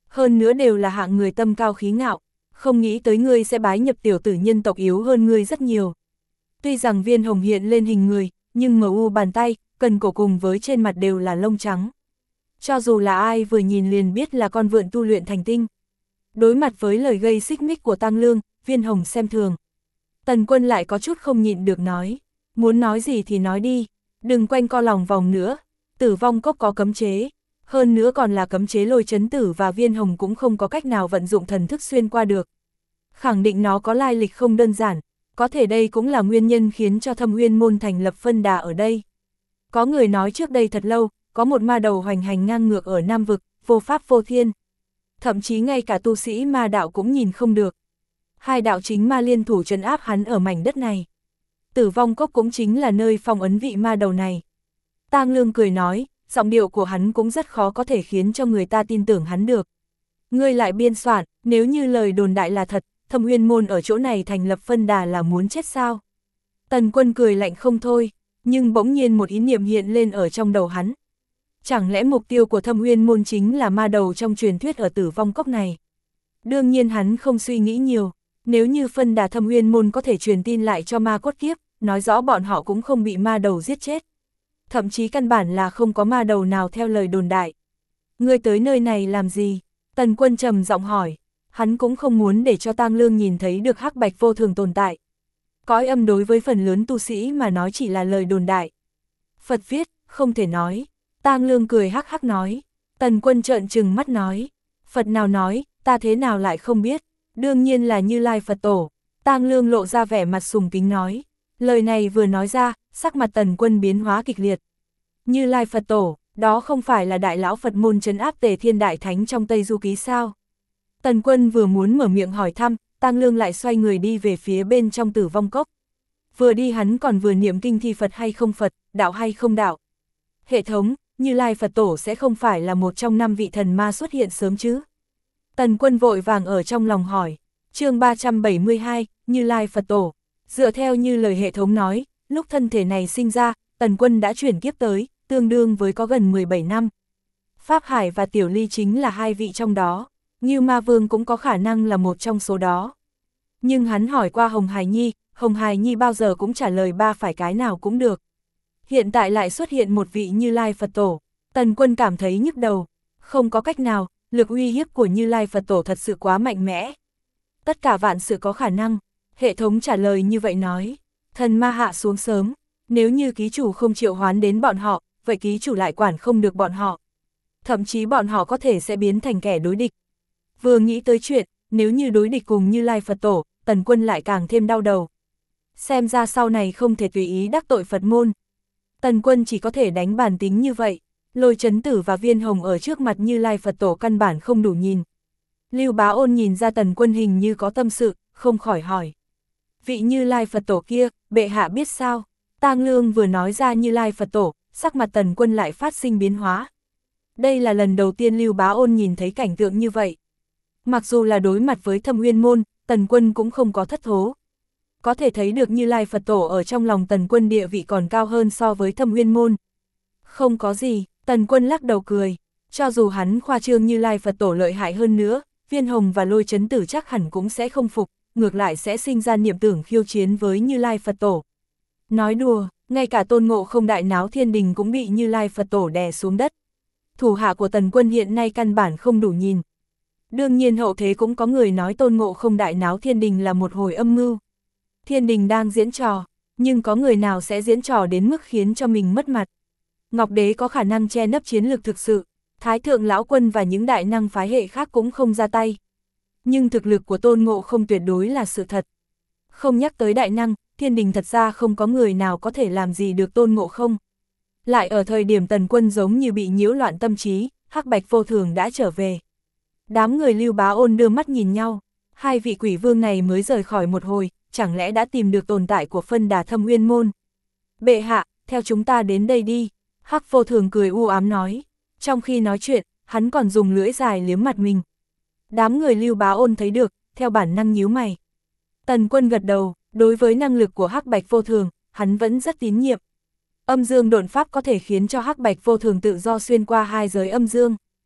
hơn nữa đều là hạng người tâm cao khí ngạo, không nghĩ tới ngươi sẽ bái nhập tiểu tử nhân tộc yếu hơn ngươi rất nhiều. Tuy rằng Viên Hồng hiện lên hình người, nhưng MU bàn tay, cần cổ cùng với trên mặt đều là lông trắng. Cho dù là ai vừa nhìn liền biết là con vượn tu luyện thành tinh. Đối mặt với lời gây xích mích của Tăng Lương, Viên Hồng xem thường. Tần Quân lại có chút không nhịn được nói, muốn nói gì thì nói đi, đừng quanh co lòng vòng nữa, Tử Vong Cốc có cấm chế, hơn nữa còn là cấm chế Lôi Chấn Tử và Viên Hồng cũng không có cách nào vận dụng thần thức xuyên qua được. Khẳng định nó có lai lịch không đơn giản, có thể đây cũng là nguyên nhân khiến cho Thâm Uyên môn thành lập phân đà ở đây. Có người nói trước đây thật lâu, có một ma đầu hoành hành ngang ngược ở Nam Vực, vô pháp vô thiên. Thậm chí ngay cả tu sĩ ma đạo cũng nhìn không được. Hai đạo chính ma liên thủ trấn áp hắn ở mảnh đất này. Tử Vong Cốc cũng chính là nơi phong ấn vị ma đầu này. Tang Lương cười nói, giọng điệu của hắn cũng rất khó có thể khiến cho người ta tin tưởng hắn được. Ngươi lại biên soạn, nếu như lời đồn đại là thật, Thâm Uyên môn ở chỗ này thành lập phân đà là muốn chết sao? Tần Quân cười lạnh không thôi, nhưng bỗng nhiên một ý niệm hiện lên ở trong đầu hắn. Chẳng lẽ mục tiêu của Thâm Uyên môn chính là ma đầu trong truyền thuyết ở Tử Vong Cốc này? Đương nhiên hắn không suy nghĩ nhiều, nếu như phân đà Thâm Uyên môn có thể truyền tin lại cho ma cốt kiếp, nói rõ bọn họ cũng không bị ma đầu giết chết. Thậm chí căn bản là không có ma đầu nào theo lời đồn đại. Ngươi tới nơi này làm gì? Tần Quân trầm giọng hỏi, hắn cũng không muốn để cho Tang Lương nhìn thấy được hắc bạch vô thường tồn tại. Cõi âm đối với phần lớn tu sĩ mà nói chỉ là lời đồn đại. Phật viết, không thể nói. Tang Lương cười hắc hắc nói. Tần Quân trợn trừng mắt nói, Phật nào nói, ta thế nào lại không biết, đương nhiên là Như Lai Phật Tổ. Tang Lương lộ ra vẻ mặt sùng kính nói. Lời này vừa nói ra, sắc mặt Tần Quân biến hóa kịch liệt. Như Lai Phật Tổ, đó không phải là đại lão Phật môn trấn áp Tề Thiên Đại Thánh trong Tây Du Ký sao? Tần Quân vừa muốn mở miệng hỏi thăm, Tang Lương lại xoay người đi về phía bên trong Tử Vong Cốc. Vừa đi hắn còn vừa niệm kinh thi Phật hay không Phật, đạo hay không đạo. Hệ thống, Như Lai Phật Tổ sẽ không phải là một trong 5 vị thần ma xuất hiện sớm chứ? Tần Quân vội vàng ở trong lòng hỏi. Chương 372, Như Lai Phật Tổ. Dựa theo như lời hệ thống nói, lúc thân thể này sinh ra, Tần Quân đã chuyển kiếp tới, tương đương với có gần 17 năm. Pháp Hải và Tiểu Ly chính là hai vị trong đó, Ngưu Ma Vương cũng có khả năng là một trong số đó. Nhưng hắn hỏi qua Hồng Hải Nhi bao giờ cũng trả lời ba phải cái nào cũng được. Hiện tại lại xuất hiện một vị Như Lai Phật Tổ, Tần Quân cảm thấy nhức đầu, không có cách nào, lực uy hiếp của Như Lai Phật Tổ thật sự quá mạnh mẽ. Tất cả vạn sự có khả năng, hệ thống trả lời như vậy nói, thần ma hạ xuống sớm, nếu như ký chủ không triệu hoán đến bọn họ, vậy ký chủ lại quản không được bọn họ. Thậm chí bọn họ có thể sẽ biến thành kẻ đối địch. Vừa nghĩ tới chuyện, nếu như đối địch cùng Như Lai Phật Tổ, Tần Quân lại càng thêm đau đầu. Xem ra sau này không thể tùy ý đắc tội Phật môn. Tần Quân chỉ có thể đánh bản tính như vậy, Lôi Chấn Tử và Viên Hồng ở trước mặt Như Lai Phật Tổ căn bản không đủ nhìn. Lưu Bá Ôn nhìn ra Tần Quân hình như có tâm sự, không khỏi hỏi. Vị Như Lai Phật Tổ kia, bệ hạ biết sao? Tang Lương vừa nói ra Như Lai Phật Tổ, sắc mặt Tần Quân lại phát sinh biến hóa. Đây là lần đầu tiên Lưu Bá Ôn nhìn thấy cảnh tượng như vậy. Mặc dù là đối mặt với Thâm Uyên môn, Tần Quân cũng không có thất thố. Có thể thấy được Như Lai Phật Tổ ở trong lòng Tần Quân địa vị còn cao hơn so với Thâm Uyên môn. Không có gì, Tần Quân lắc đầu cười. Cho dù hắn khoa trương Như Lai Phật Tổ lợi hại hơn nữa, Viên Hồng và Lôi Chấn Tử chắc hẳn cũng sẽ không phục, ngược lại sẽ sinh ra niệm tưởng khiêu chiến với Như Lai Phật Tổ. Nói đùa, ngay cả Tôn Ngộ Không đại náo thiên đình cũng bị Như Lai Phật Tổ đè xuống đất. Thủ hạ của Tần Quân hiện nay căn bản không đủ nhìn. Đương nhiên hậu thế cũng có người nói Tôn Ngộ Không đại náo thiên đình là một hồi âm mưu. Thiên đình đang diễn trò, nhưng có người nào sẽ diễn trò đến mức khiến cho mình mất mặt. Ngọc Đế có khả năng che nấp chiến lược thực sự, Thái Thượng Lão Quân và những đại năng phái hệ khác cũng không ra tay. Nhưng thực lực của Tôn Ngộ Không tuyệt đối là sự thật. Không nhắc tới đại năng, thiên đình thật ra không có người nào có thể làm gì được Tôn Ngộ Không. Lại ở thời điểm Tần Quân giống như bị nhiễu loạn tâm trí, hắc bạch vô thường đã trở về. Đám người Lưu Bá Ôn đưa mắt nhìn nhau, hai vị quỷ vương này mới rời khỏi một hồi, chẳng lẽ đã tìm được tồn tại của phân đà Thâm Uyên môn. Bệ hạ, theo chúng ta đến đây đi, hắc vô thường cười u ám nói. Trong khi nói chuyện, hắn còn dùng lưỡi dài liếm mặt mình. Đám người Lưu Bá Ôn thấy được, theo bản năng nhíu mày. Tần Quân gật đầu, đối với năng lực của hắc bạch vô thường, hắn vẫn rất tín nhiệm. Âm dương độn pháp có thể khiến cho hắc bạch vô thường tự do xuyên qua hai giới âm dương.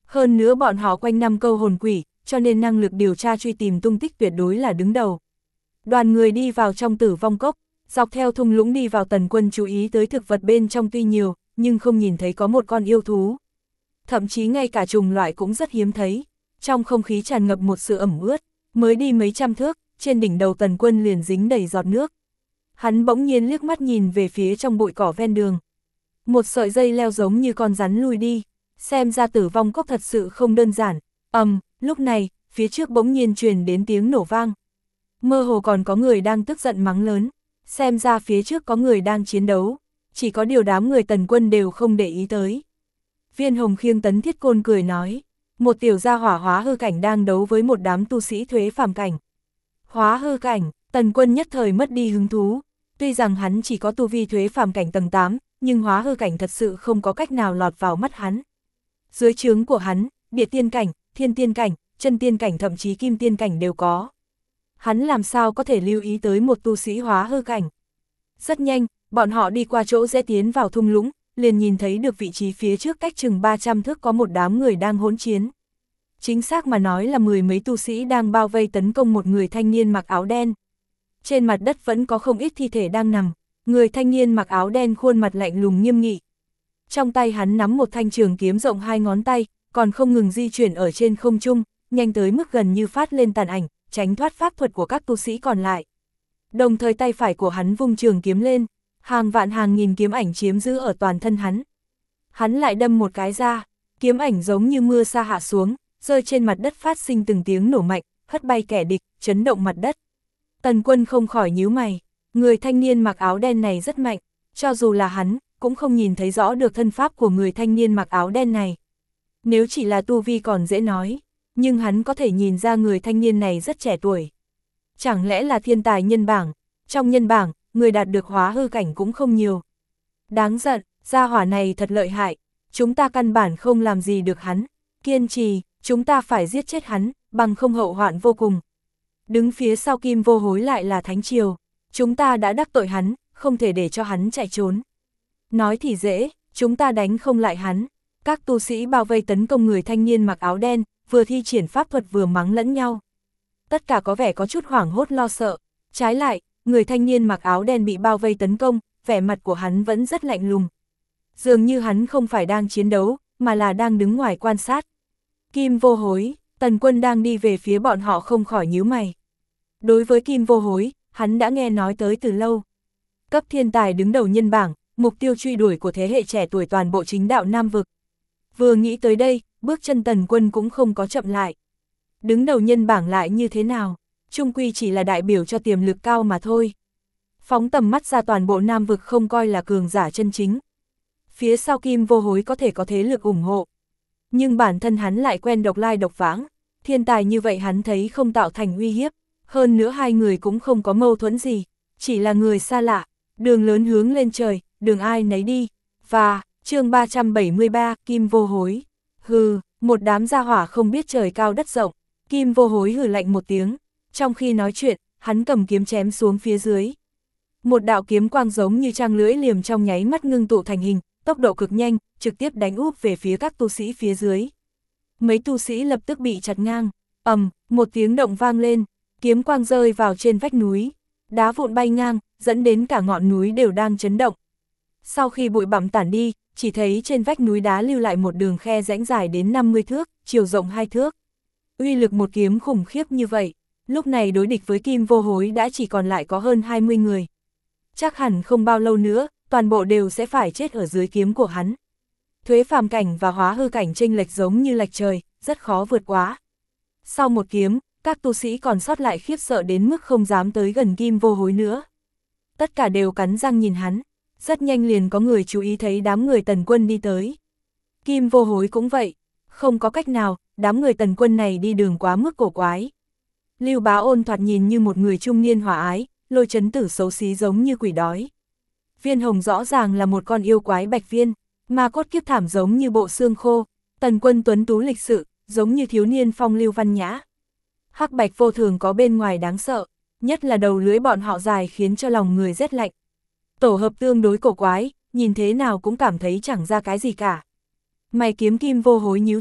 Hơn nữa bọn họ quanh năm câu hồn quỷ, cho nên năng lực điều tra truy tìm tung tích tuyệt đối là đứng đầu. Đoàn người đi vào trong Tử Vong Cốc, dọc theo thung lũng đi vào. Tần Quân chú ý tới thực vật bên trong tuy nhiều, nhưng không nhìn thấy có một con yêu thú. Thậm chí ngay cả trùng loại cũng rất hiếm thấy. Trong không khí tràn ngập một sự ẩm ướt, mới đi mấy trăm thước, trên đỉnh đầu Tần Quân liền dính đầy giọt nước. Hắn bỗng nhiên liếc mắt nhìn về phía trong bụi cỏ ven đường. Một sợi dây leo giống như con rắn lui đi, xem ra Tử Vong Cốc thật sự không đơn giản. Lúc này, phía trước bỗng nhiên truyền đến tiếng nổ vang. Mơ hồ còn có người đang tức giận mắng lớn, xem ra phía trước có người đang chiến đấu, chỉ có điều đám người Tần Quân đều không để ý tới. Viên Hồng khiêng Tấn Thiết Côn cười nói, một tiểu gia hỏa hóa hư cảnh đang đấu với một đám tu sĩ thuế phàm cảnh. Hóa hư cảnh, Tần Quân nhất thời mất đi hứng thú, tuy rằng hắn chỉ có tu vi thuế phàm cảnh tầng 8, nhưng hóa hư cảnh thật sự không có cách nào lọt vào mắt hắn. Dưới trướng của hắn, địa tiên cảnh, thiên tiên cảnh, chân tiên cảnh thậm chí kim tiên cảnh đều có. Hắn làm sao có thể lưu ý tới một tu sĩ hóa hư cảnh. Rất nhanh, bọn họ đi qua chỗ rẽ tiến vào thung lũng, liền nhìn thấy được vị trí phía trước cách chừng 300 thước có một đám người đang hỗn chiến. Chính xác mà nói là mười mấy tu sĩ đang bao vây tấn công một người thanh niên mặc áo đen. Trên mặt đất vẫn có không ít thi thể đang nằm, người thanh niên mặc áo đen khuôn mặt lạnh lùng nghiêm nghị. Trong tay hắn nắm một thanh trường kiếm rộng 2 ngón tay, còn không ngừng di chuyển ở trên không trung, nhanh tới mức gần như phát lên tàn ảnh, tránh thoát pháp thuật của các tu sĩ còn lại. Đồng thời tay phải của hắn vung trường kiếm lên, hàng vạn hàng nghìn kiếm ảnh chiếm giữ ở toàn thân hắn. Hắn lại đâm một cái ra, kiếm ảnh giống như mưa sa hạ xuống, rơi trên mặt đất phát sinh từng tiếng nổ mạnh, hất bay kẻ địch, chấn động mặt đất. Tần Quân không khỏi nhíu mày, người thanh niên mặc áo đen này rất mạnh, cho dù là hắn, cũng không nhìn thấy rõ được thân pháp của người thanh niên mặc áo đen này. Nếu chỉ là tu vi còn dễ nói, nhưng hắn có thể nhìn ra người thanh niên này rất trẻ tuổi. Chẳng lẽ là thiên tài nhân bảng? Trong nhân bảng, người đạt được hóa hư cảnh cũng không nhiều. Đáng giận, gia hỏa này thật lợi hại, chúng ta căn bản không làm gì được hắn. Kiên trì, chúng ta phải giết chết hắn, bằng không hậu hoạn vô cùng. Đứng phía sau Kim Vô Hối lại là Thánh Triều, chúng ta đã đắc tội hắn, không thể để cho hắn chạy trốn. Nói thì dễ, chúng ta đánh không lại hắn. Các tu sĩ bao vây tấn công người thanh niên mặc áo đen, vừa thi triển pháp thuật vừa mắng lẫn nhau. Tất cả có vẻ có chút hoảng hốt lo sợ. Trái lại, người thanh niên mặc áo đen bị bao vây tấn công, vẻ mặt của hắn vẫn rất lạnh lùng. Dường như hắn không phải đang chiến đấu, mà là đang đứng ngoài quan sát. Kim Vô Hối, Tần Quân đang đi về phía bọn họ không khỏi nhíu mày. Đối với Kim Vô Hối, hắn đã nghe nói tới từ lâu. Cấp thiên tài đứng đầu nhân bảng, mục tiêu truy đuổi của thế hệ trẻ tuổi toàn bộ chính đạo Nam Vực. Vừa nghĩ tới đây, bước chân Tần Quân cũng không có chậm lại. Đứng đầu nhân bảng lại như thế nào, chung quy chỉ là đại biểu cho tiềm lực cao mà thôi. Phóng tầm mắt ra toàn bộ Nam Vực không coi là cường giả chân chính. Phía sau Kim Vô Hối có thể có thế lực ủng hộ. Nhưng bản thân hắn lại quen độc lai độc vãng, thiên tài như vậy hắn thấy không tạo thành uy hiếp. Hơn nữa hai người cũng không có mâu thuẫn gì, chỉ là người xa lạ, đường lớn hướng lên trời, đường ai nấy đi. Và, chương 373, Kim Vô Hối. Hừ, một đám gia hỏa không biết trời cao đất rộng. Kim Vô Hối hừ lạnh một tiếng, trong khi nói chuyện, hắn cầm kiếm chém xuống phía dưới. Một đạo kiếm quang giống như trăng lưỡi liềm trong nháy mắt ngưng tụ thành hình, tốc độ cực nhanh, trực tiếp đánh úp về phía các tu sĩ phía dưới. Mấy tu sĩ lập tức bị chặt ngang, một tiếng động vang lên, kiếm quang rơi vào trên vách núi, đá vụn bay ngang, dẫn đến cả ngọn núi đều đang chấn động. Sau khi bụi bặm tản đi, chỉ thấy trên vách núi đá lưu lại một đường khe rãnh dài đến 50 thước, chiều rộng 2 thước. Uy lực một kiếm khủng khiếp như vậy, lúc này đối địch với Kim Vô Hối đã chỉ còn lại có hơn 20 người. Chắc hẳn không bao lâu nữa, toàn bộ đều sẽ phải chết ở dưới kiếm của hắn. Thuế phàm cảnh và hóa hư cảnh chênh lệch giống như lệch trời, rất khó vượt quá. Sau một kiếm, các tu sĩ còn sót lại khiếp sợ đến mức không dám tới gần Kim Vô Hối nữa. Tất cả đều cắn răng nhìn hắn, rất nhanh liền có người chú ý thấy đám người Tần Quân đi tới. Kim Vô Hối cũng vậy, không có cách nào, đám người Tần Quân này đi đường quá mức cổ quái. Lưu Bá Ôn thoạt nhìn như một người trung niên hòa ái, Lôi Chấn Tử xấu xí giống như quỷ đói. Viên Hồng rõ ràng là một con yêu quái bạch viên, Ma Cốt Kiếp Thảm giống như bộ xương khô, Tần Quân tuấn tú lịch sự, giống như thiếu niên phong lưu văn nhã. Hắc Bạch Vô Thường có bên ngoài đáng sợ, nhất là đầu lưỡi bọn họ dài khiến cho lòng người rét lạnh. Tổ hợp tương đối cổ quái, nhìn thế nào cũng cảm thấy chẳng ra cái gì cả. Mày kiếm Kim Vô Hối nhíu chặt,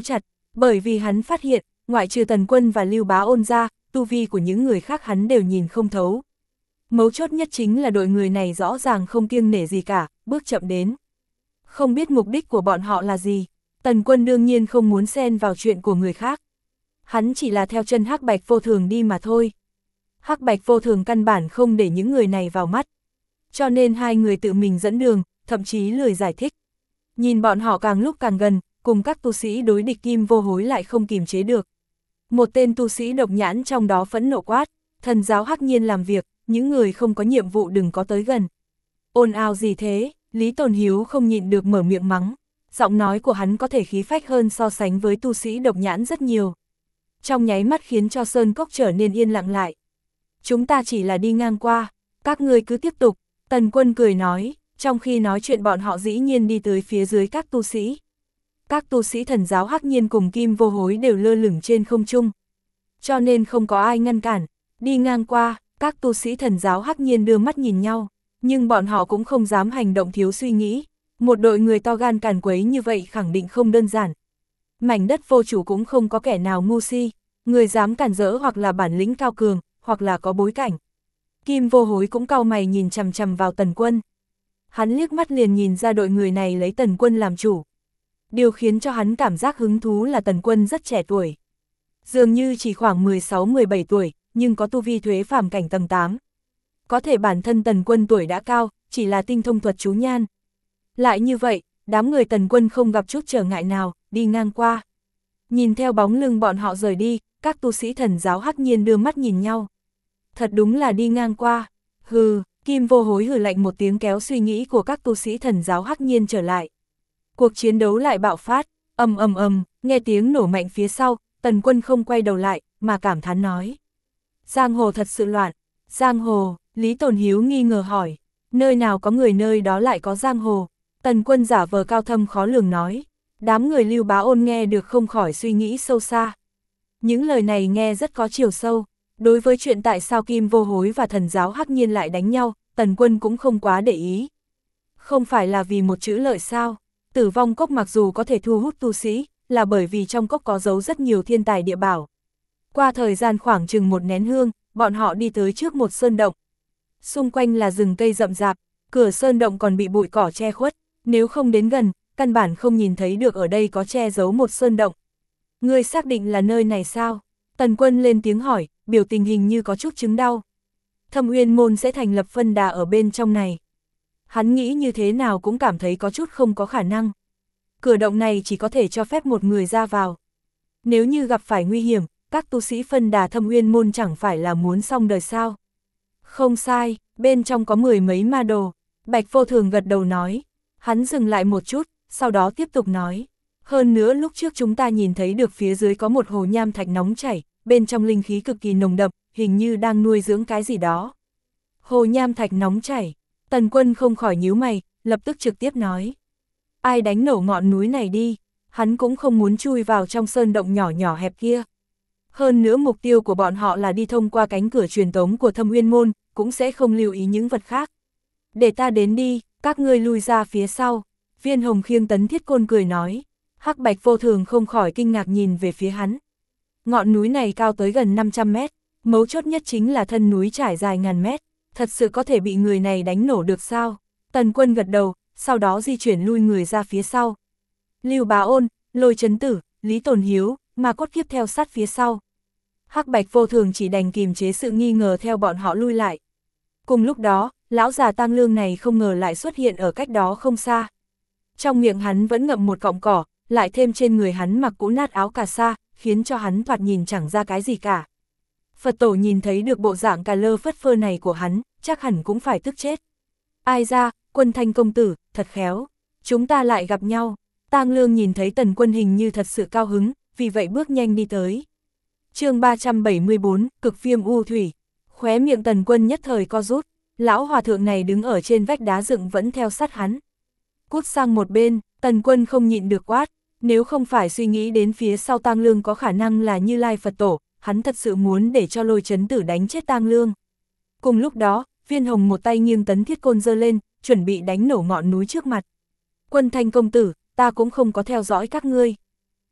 Bởi vì hắn phát hiện, ngoại trừ Tần Quân và Lưu Bá Ôn ra, tu vi của những người khác hắn đều nhìn không thấu. Mấu chốt nhất chính là đội người này rõ ràng không kiêng nể gì cả, bước chậm đến. Không biết mục đích của bọn họ là gì, Tần Quân đương nhiên không muốn xen vào chuyện của người khác. Hắn chỉ là theo chân Hắc Bạch Vô Thường đi mà thôi. Hắc Bạch Vô Thường căn bản không để những người này vào mắt. Cho nên hai người tự mình dẫn đường, thậm chí lười giải thích. Nhìn bọn họ càng lúc càng gần, cùng các tu sĩ đối địch Kim Vô Hối lại không kìm chế được. Một tên tu sĩ độc nhãn trong đó phẫn nộ quát, thần giáo Hắc Nhiên làm việc, những người không có nhiệm vụ đừng có tới gần. Ồn ào gì thế, Lý Tồn Hiếu không nhịn được mở miệng mắng, giọng nói của hắn có thể khí phách hơn so sánh với tu sĩ độc nhãn rất nhiều. Trong nháy mắt khiến cho Sơn Cốc trở nên yên lặng lại. Chúng ta chỉ là đi ngang qua, các ngươi cứ tiếp tục, Tần Quân cười nói, trong khi nói chuyện bọn họ dĩ nhiên đi tới phía dưới các tu sĩ. Các tu sĩ thần giáo Hắc Nhiên cùng Kim Vô Hối đều lơ lửng trên không trung. Cho nên không có ai ngăn cản, đi ngang qua, các tu sĩ thần giáo Hắc Nhiên đưa mắt nhìn nhau, nhưng bọn họ cũng không dám hành động thiếu suy nghĩ. Một đội người to gan càn quấy như vậy khẳng định không đơn giản. Mảnh đất vô chủ cũng không có kẻ nào ngu si, người dám cản rỡ hoặc là bản lĩnh cao cường, hoặc là có bối cảnh. Kim Vô Hối cũng cau mày nhìn chằm chằm vào Tần Quân. Hắn liếc mắt liền nhìn ra đội người này lấy Tần Quân làm chủ. Điều khiến cho hắn cảm giác hứng thú là Tần Quân rất trẻ tuổi. Dường như chỉ khoảng 16-17 tuổi, nhưng có tu vi thuế phàm cảnh tầng 8. Có thể bản thân Tần Quân tuổi đã cao, chỉ là tinh thông thuật chú nhan. Lại như vậy, đám người Tần Quân không gặp chút trở ngại nào, đi ngang qua. Nhìn theo bóng lưng bọn họ rời đi, các tu sĩ thần giáo Hắc Nhiên đưa mắt nhìn nhau. Thật đúng là đi ngang qua. Hừ, Kim Vô Hối hừ lạnh một tiếng kéo suy nghĩ của các tu sĩ thần giáo Hắc Nhiên trở lại. Cuộc chiến đấu lại bạo phát, ầm ầm ầm, nghe tiếng nổ mạnh phía sau, Tần Quân không quay đầu lại, mà cảm thán nói. Giang hồ thật sự loạn. Giang hồ, Lý Tồn Hiếu nghi ngờ hỏi. Nơi nào có người nơi đó lại có giang hồ. Tần Quân giả vờ cao thâm khó lường nói. Đám người Lưu Bá Ôn nghe được không khỏi suy nghĩ sâu xa. Những lời này nghe rất có chiều sâu. Đối với chuyện tại sao Kim Vô Hối và thần giáo Hắc Nhiên lại đánh nhau, Tần Quân cũng không quá để ý. Không phải là vì một chữ lợi sao. Tử vong cốc mặc dù có thể thu hút tu sĩ, là bởi vì trong cốc có giấu rất nhiều thiên tài địa bảo. Qua thời gian khoảng chừng một nén hương, bọn họ đi tới trước một sơn động. Xung quanh là rừng cây rậm rạp, cửa sơn động còn bị bụi cỏ che khuất, nếu không đến gần, căn bản không nhìn thấy được ở đây có che giấu một sơn động. Ngươi xác định là nơi này sao? Tần Quân lên tiếng hỏi, biểu tình hình như có chút chứng đau. Thâm Uyên môn sẽ thành lập phân đà ở bên trong này. Hắn nghĩ như thế nào cũng cảm thấy có chút không có khả năng. Cửa động này chỉ có thể cho phép một người ra vào. Nếu như gặp phải nguy hiểm, các tu sĩ phân đà Thâm Uyên môn chẳng phải là muốn xong đời sao? Không sai, bên trong có 10 mấy ma đồ. Bạch Vô Thường gật đầu nói. Hắn dừng lại một chút, sau đó tiếp tục nói. Hơn nữa lúc trước chúng ta nhìn thấy được phía dưới có một hồ nham thạch nóng chảy, bên trong linh khí cực kỳ nồng đậm, hình như đang nuôi dưỡng cái gì đó. Hồ nham thạch nóng chảy, Tần Quân không khỏi nhíu mày, lập tức trực tiếp nói. Ai đánh nổ ngọn núi này đi, hắn cũng không muốn chui vào trong sơn động nhỏ nhỏ hẹp kia. Hơn nữa mục tiêu của bọn họ là đi thông qua cánh cửa truyền tống của Thâm Uyên môn, cũng sẽ không lưu ý những vật khác. Để ta đến đi, các ngươi lui ra phía sau. Viên Hồng khiêng Tấn Thiết Côn cười nói. Hắc Bạch Vô Thường không khỏi kinh ngạc nhìn về phía hắn. Ngọn núi này cao tới gần 500 mét, mấu chốt nhất chính là thân núi trải dài ngàn mét, thật sự có thể bị người này đánh nổ được sao? Tần Quân gật đầu, sau đó di chuyển lui người ra phía sau. Lưu Bá Ôn, Lôi Chấn Tử, Lý Tồn Hiếu, Ma Cốt Kiếp theo sát phía sau. Hắc Bạch Vô Thường chỉ đành kìm chế sự nghi ngờ theo bọn họ lui lại. Cùng lúc đó, lão già Tang Lương này không ngờ lại xuất hiện ở cách đó không xa. Trong miệng hắn vẫn ngậm một cọng cỏ, lại thêm trên người hắn mặc cũ nát áo cà sa, khiến cho hắn thoạt nhìn chẳng ra cái gì cả. Phật tổ nhìn thấy được bộ dạng cà lơ phất phơ này của hắn, chắc hẳn cũng phải tức chết. Ai ra, Quân Thanh công tử, thật khéo, chúng ta lại gặp nhau. Tang Lương nhìn thấy Tần Quân hình như thật sự cao hứng, vì vậy bước nhanh đi tới. Chương 374, Cực Viêm U Thủy. Khóe miệng Tần Quân nhất thời co rút, lão hòa thượng này đứng ở trên vách đá dựng vẫn theo sát hắn. Cút sang một bên, Tần Quân không nhịn được quát, nếu không phải suy nghĩ đến phía sau Tang Lương có khả năng là Như Lai Phật Tổ, hắn thật sự muốn để cho Lôi Chấn Tử đánh chết Tang Lương. Cùng lúc đó, Viên Hồng một tay nghiêng Tấn Thiết Côn giơ lên, chuẩn bị đánh nổ ngọn núi trước mặt. Quân Thanh công tử, ta cũng không có theo dõi các ngươi.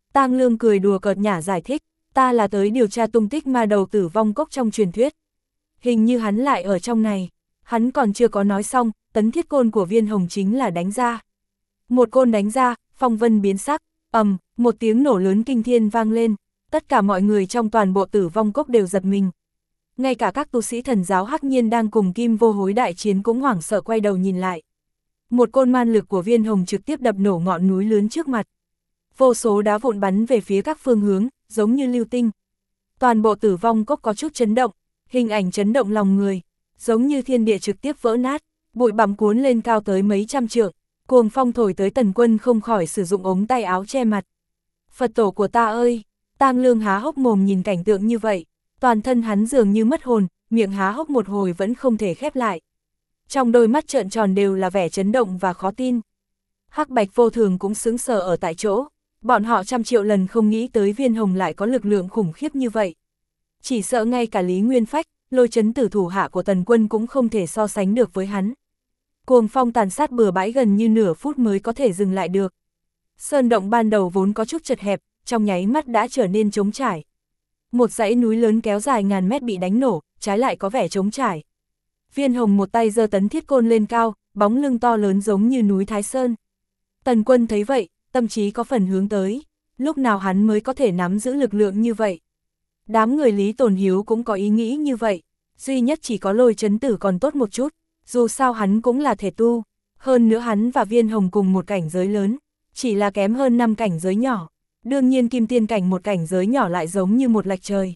Tang Lương cười đùa cợt nhả giải thích, ta là tới điều tra tung tích ma đầu Tử Vong Cốc trong truyền thuyết. Hình như hắn lại ở trong này. Hắn còn chưa có nói xong, tấn thiết côn của Viên Hồng chính là đánh ra. Một côn đánh ra, phong vân biến sắc, một tiếng nổ lớn kinh thiên vang lên, tất cả mọi người trong toàn bộ Tử Vong Cốc đều giật mình. Ngay cả các tu sĩ thần giáo Hắc Nhiên đang cùng Kim Vô Hối đại chiến cũng hoảng sợ quay đầu nhìn lại. Một côn man lực của Viên Hồng trực tiếp đập nổ ngọn núi lớn trước mặt. Vô số đá vụn bắn về phía các phương hướng, giống như lưu tinh. Toàn bộ Tử Vong Cốc có chút chấn động, hình ảnh chấn động lòng người, giống như thiên địa trực tiếp vỡ nát, bụi bặm cuốn lên cao tới mấy trăm trượng, cuồng phong thổi tới Tần Quân không khỏi sử dụng ống tay áo che mặt. Phật tổ của ta ơi! Tang Lương há hốc mồm nhìn cảnh tượng như vậy, toàn thân hắn dường như mất hồn, miệng há hốc một hồi vẫn không thể khép lại. Trong đôi mắt trợn tròn đều là vẻ chấn động và khó tin. Hắc Bạch Vô Thường cũng sững sờ ở tại chỗ, bọn họ trăm triệu lần không nghĩ tới Viên Hồng lại có lực lượng khủng khiếp như vậy. Chỉ sợ ngay cả Lý Nguyên Phách, Lôi Chấn Tử thủ hạ của Tần Quân cũng không thể so sánh được với hắn. Cuồng phong tàn sát bừa bãi gần như nửa phút mới có thể dừng lại được. Sơn động ban đầu vốn có chút chật hẹp, trong nháy mắt đã trở nên trống trải. Một dãy núi lớn kéo dài ngàn mét bị đánh nổ, trái lại có vẻ trống trải. Viên Hồng một tay giơ tấn thiết côn lên cao, bóng lưng to lớn giống như núi Thái Sơn. Tần Quân thấy vậy, tâm trí có phần hướng tới, lúc nào hắn mới có thể nắm giữ lực lượng như vậy. Đám người Lý Tồn Hiếu cũng có ý nghĩ như vậy, duy nhất chỉ có Lôi Chấn Tử còn tốt một chút, dù sao hắn cũng là thể tu, hơn nữa hắn và Viên Hồng cùng một cảnh giới lớn, chỉ là kém hơn 5 cảnh giới nhỏ, đương nhiên Kim Tiên cảnh một cảnh giới nhỏ lại giống như một lệch trời.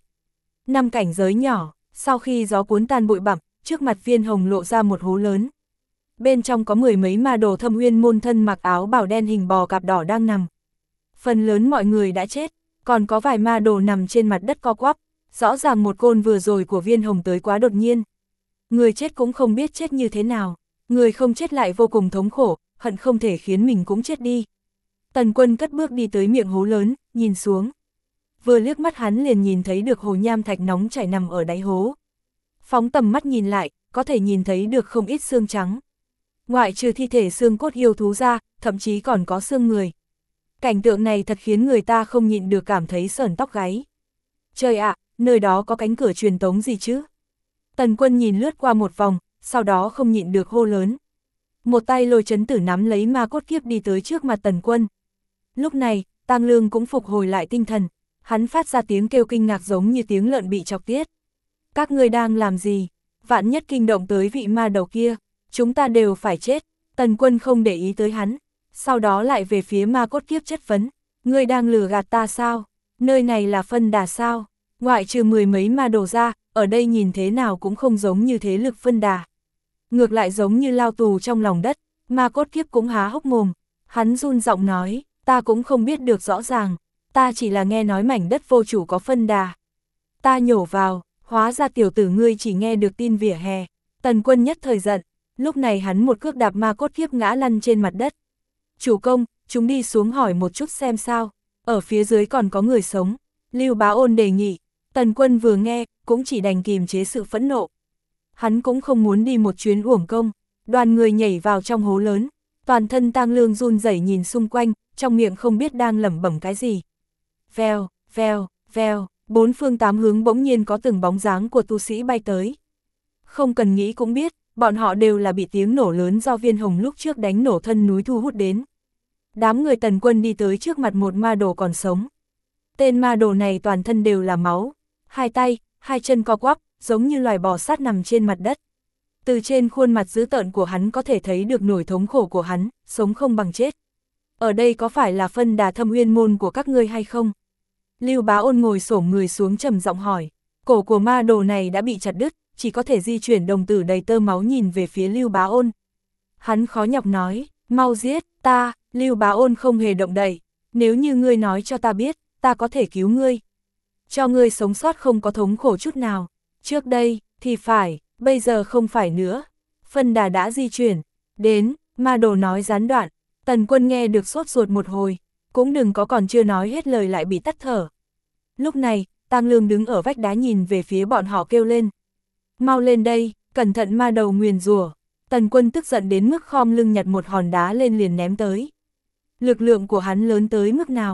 5 cảnh giới nhỏ, sau khi gió cuốn tan bụi bặm, trước mặt Viên Hồng lộ ra một hố lớn. Bên trong có mười mấy ma đồ Thâm Uyên môn thân mặc áo bào đen hình bò cạp đỏ đang nằm. Phần lớn mọi người đã chết, còn có vài ma đồ nằm trên mặt đất co quắp, rõ ràng một côn vừa rồi của Viên Hồng tới quá đột nhiên. Người chết cũng không biết chết như thế nào, người không chết lại vô cùng thống khổ, hận không thể khiến mình cũng chết đi. Tần Quân cất bước đi tới miệng hố lớn, nhìn xuống. Vừa liếc mắt hắn liền nhìn thấy được hồ nham thạch nóng chảy nằm ở đáy hố. Phóng tầm mắt nhìn lại, có thể nhìn thấy được không ít xương trắng. Ngoại trừ thi thể xương cốt yêu thú ra, thậm chí còn có xương người. Cảnh tượng này thật khiến người ta không nhịn được cảm thấy sởn tóc gáy. Trời ạ, nơi đó có cánh cửa truyền tống gì chứ? Tần Quân nhìn lướt qua một vòng, sau đó không nhịn được hô lớn. Một tay Lôi Chấn Tử nắm lấy ma cốt kiếp đi tới trước mặt Tần Quân. Lúc này, Tang Lương cũng phục hồi lại tinh thần, hắn phát ra tiếng kêu kinh ngạc giống như tiếng lợn bị chọc tiết. Các ngươi đang làm gì? Vạn nhất kinh động tới vị ma đầu kia, chúng ta đều phải chết. Tần Quân không để ý tới hắn, sau đó lại về phía ma cốt kiếp chất vấn. Ngươi đang lừa gạt ta sao? Nơi này là phân đà sao? Ngoại trừ mười mấy ma đồ ra, ở đây nhìn thế nào cũng không giống như thế lực phân đà. Ngược lại giống như lao tù trong lòng đất, ma cốt kiếp cũng há hốc mồm. Hắn run giọng nói, ta cũng không biết được rõ ràng, ta chỉ là nghe nói mảnh đất vô chủ có phân đà. Ta nhổ vào, hóa ra tiểu tử ngươi chỉ nghe được tin vỉa hè. Tần Quân nhất thời giận, lúc này hắn một cước đạp ma cốt kiếp ngã lăn trên mặt đất. Chủ công, chúng đi xuống hỏi một chút xem sao, ở phía dưới còn có người sống. Lưu Bá Ôn đề nghị. Tần Quân vừa nghe, cũng chỉ đành kìm chế sự phẫn nộ. Hắn cũng không muốn đi một chuyến uổng công, đoàn người nhảy vào trong hố lớn, toàn thân Tang Lương run rẩy nhìn xung quanh, trong miệng không biết đang lẩm bẩm cái gì. Vèo, vèo, vèo, bốn phương tám hướng bỗng nhiên có từng bóng dáng của tu sĩ bay tới. Không cần nghĩ cũng biết, bọn họ đều là bị tiếng nổ lớn do Viên Hồng lúc trước đánh nổ thân núi thu hút đến. Đám người Tần Quân đi tới trước mặt một ma đồ còn sống. Tên ma đồ này toàn thân đều là máu, hai tay, hai chân co quắp, giống như loài bò sát nằm trên mặt đất. Từ trên khuôn mặt dữ tợn của hắn có thể thấy được nỗi thống khổ của hắn, sống không bằng chết. Ở đây có phải là phân đà Thâm Uyên môn của các ngươi hay không? Lưu Bá Ôn ngồi xổm người xuống trầm giọng hỏi. Cổ của ma đồ này đã bị chặt đứt, chỉ có thể di chuyển đồng tử đầy tơ máu nhìn về phía Lưu Bá Ôn. Hắn khó nhọc nói, mau giết ta. Lưu Bá Ôn không hề động đậy. Nếu như ngươi nói cho ta biết, ta có thể cứu ngươi. Cho ngươi sống sót không có thống khổ chút nào. Trước đây, thì phải, bây giờ không phải nữa. Phân đà đã di chuyển. Đến, ma đồ nói gián đoạn. Tần Quân nghe được sốt ruột một hồi, cũng đừng có còn chưa nói hết lời lại bị tắt thở. Lúc này, Tang Lương đứng ở vách đá nhìn về phía bọn họ kêu lên. Mau lên đây, cẩn thận ma đầu nguyền rủa. Tần Quân tức giận đến mức khom lưng nhặt một hòn đá lên liền ném tới. Lực lượng của hắn lớn tới mức nào?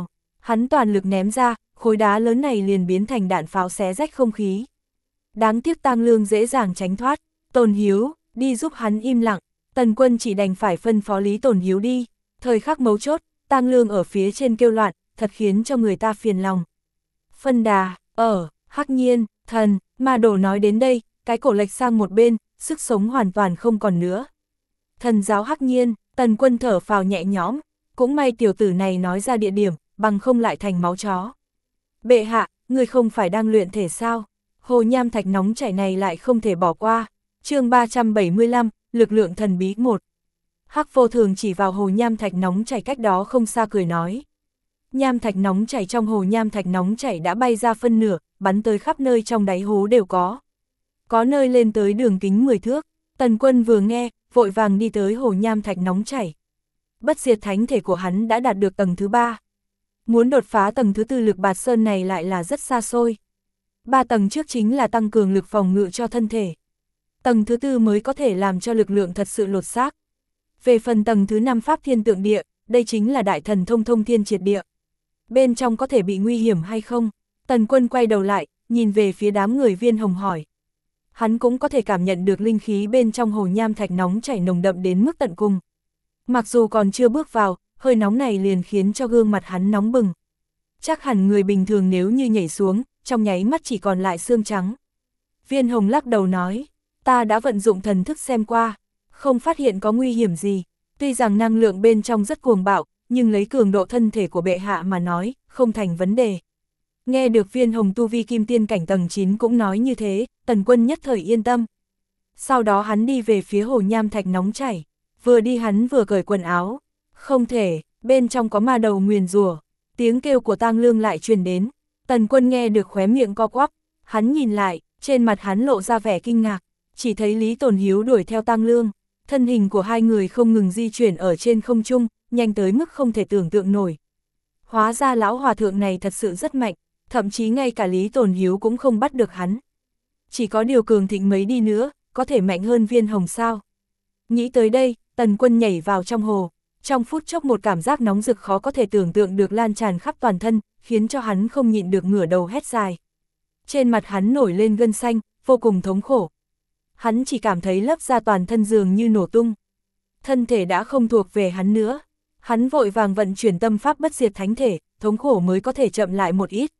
Hắn toàn lực ném ra, khối đá lớn này liền biến thành đạn pháo xé rách không khí. Đáng tiếc Tang Lương dễ dàng tránh thoát, Tồn Hiếu, đi giúp hắn im lặng, Tần Quân chỉ đành phải phân phó Lý Tồn Hiếu đi. Thời khắc mấu chốt, Tang Lương ở phía trên kêu loạn, thật khiến cho người ta phiền lòng. Phân đà, Hắc Nhiên, thần, Ma Đồ nói đến đây, cái cổ lệch sang một bên, sức sống hoàn toàn không còn nữa. Thần giáo Hắc Nhiên, Tần Quân thở phào nhẹ nhõm, cũng may tiểu tử này nói ra địa điểm, bằng không lại thành máu chó. Bệ hạ, người không phải đang luyện thể sao? Hồ nham thạch nóng chảy này lại không thể bỏ qua. Chương 375, lực lượng thần bí 1. Hắc Vô Thường chỉ vào hồ nham thạch nóng chảy cách đó không xa cười nói. Nham thạch nóng chảy trong hồ nham thạch nóng chảy đã bay ra phân nửa, bắn tới khắp nơi trong đáy hố đều có. Có nơi lên tới đường kính 10 thước, Tần Quân vừa nghe, vội vàng đi tới hồ nham thạch nóng chảy. Bất diệt thánh thể của hắn đã đạt được tầng thứ 3. Muốn đột phá tầng thứ 4 lực bạt sơn này lại là rất xa xôi. 3 tầng trước chính là tăng cường lực phòng ngự cho thân thể. Tầng thứ 4 mới có thể làm cho lực lượng thật sự lột xác. Về phần tầng thứ 5 Pháp Thiên Tượng Địa, đây chính là đại thần thông thông thiên triệt địa. Bên trong có thể bị nguy hiểm hay không? Tần Quân quay đầu lại, nhìn về phía đám người Viên Hồng hỏi. Hắn cũng có thể cảm nhận được linh khí bên trong hồ nham thạch nóng chảy nồng đậm đến mức tận cùng. Mặc dù còn chưa bước vào, hơi nóng này liền khiến cho gương mặt hắn nóng bừng. Chắc hẳn người bình thường nếu như nhảy xuống, trong nháy mắt chỉ còn lại xương trắng. Viên Hồng lắc đầu nói, ta đã vận dụng thần thức xem qua, không phát hiện có nguy hiểm gì. Tuy rằng năng lượng bên trong rất cuồng bạo, nhưng lấy cường độ thân thể của bệ hạ mà nói, không thành vấn đề. Nghe được Viên Hồng tu vi kim tiên cảnh tầng 9 cũng nói như thế, Tần Quân nhất thời yên tâm. Sau đó hắn đi về phía hồ nham thạch nóng chảy, vừa đi hắn vừa cởi quần áo. Không thể, bên trong có ma đầu nguyền rủa. Tiếng kêu của Tang Lương lại truyền đến. Tần Quân nghe được khóe miệng co quắp, hắn nhìn lại, trên mặt hắn lộ ra vẻ kinh ngạc, chỉ thấy Lý Tồn Hiếu đuổi theo Tang Lương. Thân hình của hai người không ngừng di chuyển ở trên không trung, nhanh tới mức không thể tưởng tượng nổi. Hóa ra lão hòa thượng này thật sự rất mạnh, thậm chí ngay cả Lý Tồn Hiếu cũng không bắt được hắn. Chỉ có điều cường thịnh mấy đi nữa, có thể mạnh hơn Viên Hồng sao? Nghĩ tới đây, Tần Quân nhảy vào trong hồ. Trong phút chốc một cảm giác nóng rực khó có thể tưởng tượng được lan tràn khắp toàn thân, khiến cho hắn không nhịn được ngửa đầu hét dài. Trên mặt hắn nổi lên gân xanh, vô cùng thống khổ. Hắn chỉ cảm thấy lớp da toàn thân dường như nổ tung. Thân thể đã không thuộc về hắn nữa. Hắn vội vàng vận chuyển tâm pháp bất diệt thánh thể, thống khổ mới có thể chậm lại một ít.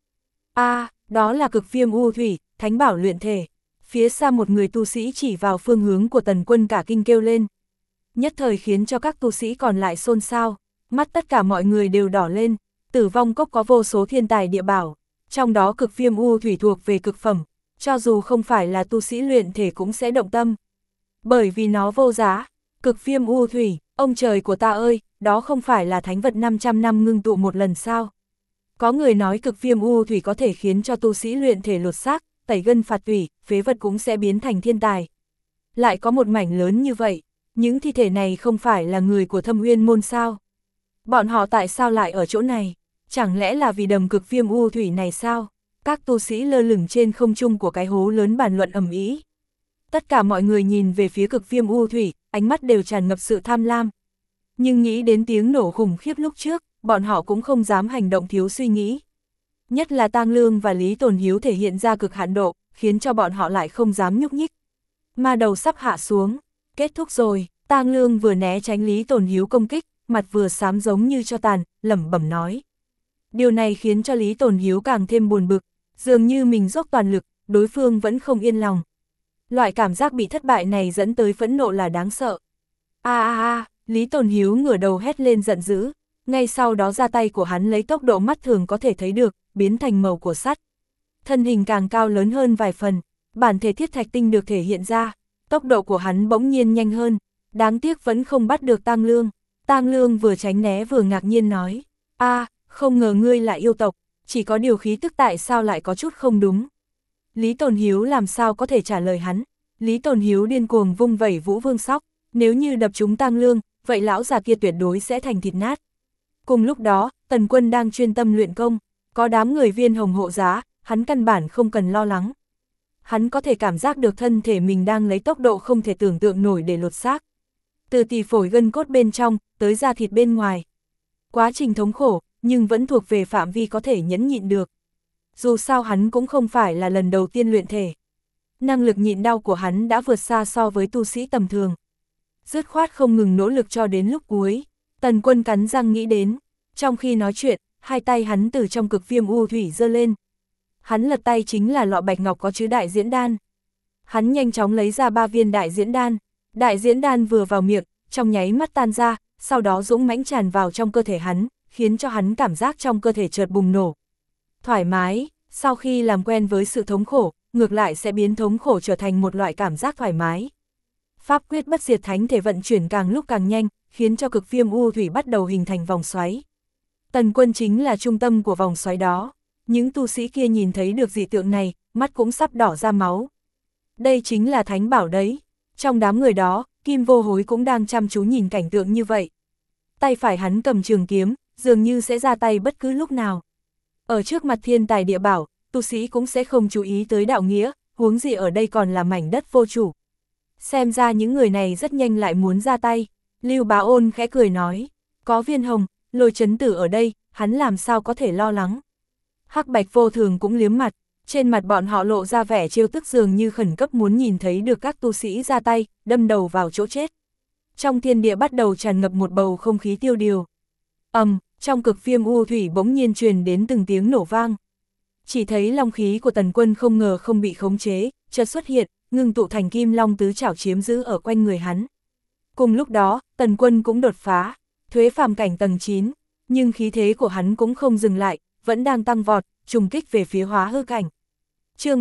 Đó là cực viêm u thủy, thánh bảo luyện thể. Phía xa một người tu sĩ chỉ vào phương hướng của Tần Quân cả kinh kêu lên. Nhất thời khiến cho các tu sĩ còn lại xôn xao, mắt tất cả mọi người đều đỏ lên. Tử vong cốc có vô số thiên tài địa bảo, trong đó cực viêm u thủy thuộc về cực phẩm, cho dù không phải là tu sĩ luyện thể cũng sẽ động tâm. Bởi vì nó vô giá. Cực viêm u thủy, ông trời của ta ơi, đó không phải là thánh vật 500 năm ngưng tụ một lần sao? Có người nói cực viêm u thủy có thể khiến cho tu sĩ luyện thể lột xác, tẩy gân phạt tủy, phế vật cũng sẽ biến thành thiên tài. Lại có một mảnh lớn như vậy, những thi thể này không phải là người của Thâm Uyên môn sao? Bọn họ tại sao lại ở chỗ này? Chẳng lẽ là vì đầm cực viêm u thủy này sao? Các tu sĩ lơ lửng trên không trung của cái hố lớn bàn luận ầm ĩ. Tất cả mọi người nhìn về phía cực viêm u thủy, ánh mắt đều tràn ngập sự tham lam. Nhưng nghĩ đến tiếng nổ khủng khiếp lúc trước, bọn họ cũng không dám hành động thiếu suy nghĩ. Nhất là Tang Lương và Lý Tồn Hiếu thể hiện ra cực hạn độ, khiến cho bọn họ lại không dám nhúc nhích. Ma đầu sắp hạ xuống, kết thúc rồi. Tang Lương vừa né tránh Lý Tồn Hiếu công kích, mặt vừa xám giống như cho tàn, lẩm bẩm nói. Điều này khiến cho Lý Tồn Hiếu càng thêm buồn bực, dường như mình dốc toàn lực, đối phương vẫn không yên lòng. Loại cảm giác bị thất bại này dẫn tới phẫn nộ là đáng sợ. Lý Tồn Hiếu ngửa đầu hét lên giận dữ, ngay sau đó ra tay của hắn lấy tốc độ mắt thường có thể thấy được, biến thành màu của sắt. Thân hình càng cao lớn hơn vài phần, bản thể thiết thạch tinh được thể hiện ra, tốc độ của hắn bỗng nhiên nhanh hơn, đáng tiếc vẫn không bắt được Tang Lương. Tang Lương vừa tránh né vừa ngạc nhiên nói, không ngờ ngươi là yêu tộc, chỉ có điều khí tức tại sao lại có chút không đúng. Lý Tồn Hiếu làm sao có thể trả lời hắn. Lý Tồn Hiếu điên cuồng vung vẩy Vũ Vương Sóc, nếu như đập trúng Tang Lương, vậy lão già kia tuyệt đối sẽ thành thịt nát. Cùng lúc đó, Tần Quân đang chuyên tâm luyện công, có đám người Viên Hồng hộ giá, hắn căn bản không cần lo lắng. Hắn có thể cảm giác được thân thể mình đang lấy tốc độ không thể tưởng tượng nổi để lột xác. Từ tỳ phổi gân cốt bên trong, tới da thịt bên ngoài. Quá trình thống khổ, nhưng vẫn thuộc về phạm vi có thể nhẫn nhịn được. Dù sao hắn cũng không phải là lần đầu tiên luyện thể. Năng lực nhịn đau của hắn đã vượt xa so với tu sĩ tầm thường. Dứt khoát không ngừng nỗ lực cho đến lúc cuối, Tần Quân cắn răng nghĩ đến. Trong khi nói chuyện, hai tay hắn từ trong cực viêm u thủy giơ lên. Hắn lật tay chính là lọ bạch ngọc có chứa đại diễn đan. Hắn nhanh chóng lấy ra 3 viên đại diễn đan. Đại diễn đan vừa vào miệng, trong nháy mắt tan ra, sau đó dũng mãnh tràn vào trong cơ thể hắn, khiến cho hắn cảm giác trong cơ thể chợt bùng nổ. Thoải mái, sau khi làm quen với sự thống khổ, ngược lại sẽ biến thống khổ trở thành một loại cảm giác thoải mái. Pháp quyết bất diệt thánh thể vận chuyển càng lúc càng nhanh, khiến cho cực viêm u thủy bắt đầu hình thành vòng xoáy. Tần Quân chính là trung tâm của vòng xoáy đó. Những tu sĩ kia nhìn thấy được dị tượng này, mắt cũng sắp đỏ ra máu. Đây chính là thánh bảo đấy. Trong đám người đó, Kim Vô Hối cũng đang chăm chú nhìn cảnh tượng như vậy. Tay phải hắn cầm trường kiếm, dường như sẽ ra tay bất cứ lúc nào. Ở trước mặt thiên tài địa bảo, tu sĩ cũng sẽ không chú ý tới đạo nghĩa, huống gì ở đây còn là mảnh đất vô chủ. Xem ra những người này rất nhanh lại muốn ra tay. Lưu Bá Ôn khẽ cười nói, có Viên Hồng, Lôi Chấn Tử ở đây, hắn làm sao có thể lo lắng. Hắc Bạch Vô Thường cũng liếm mặt, trên mặt bọn họ lộ ra vẻ trêu tức dường như khẩn cấp muốn nhìn thấy được các tu sĩ ra tay, đâm đầu vào chỗ chết. Trong thiên địa bắt đầu tràn ngập một bầu không khí tiêu điều. Trong cực viêm u thủy bỗng nhiên truyền đến từng tiếng nổ vang. Chỉ thấy long khí của Tần Quân không ngờ không bị khống chế, chợt xuất hiện, ngưng tụ thành kim long tứ trảo chiếm giữ ở quanh người hắn. Cùng lúc đó, Tần Quân cũng đột phá, thuế phàm cảnh tầng 9, nhưng khí thế của hắn cũng không dừng lại, vẫn đang tăng vọt, trùng kích về phía hóa hư cảnh. Chương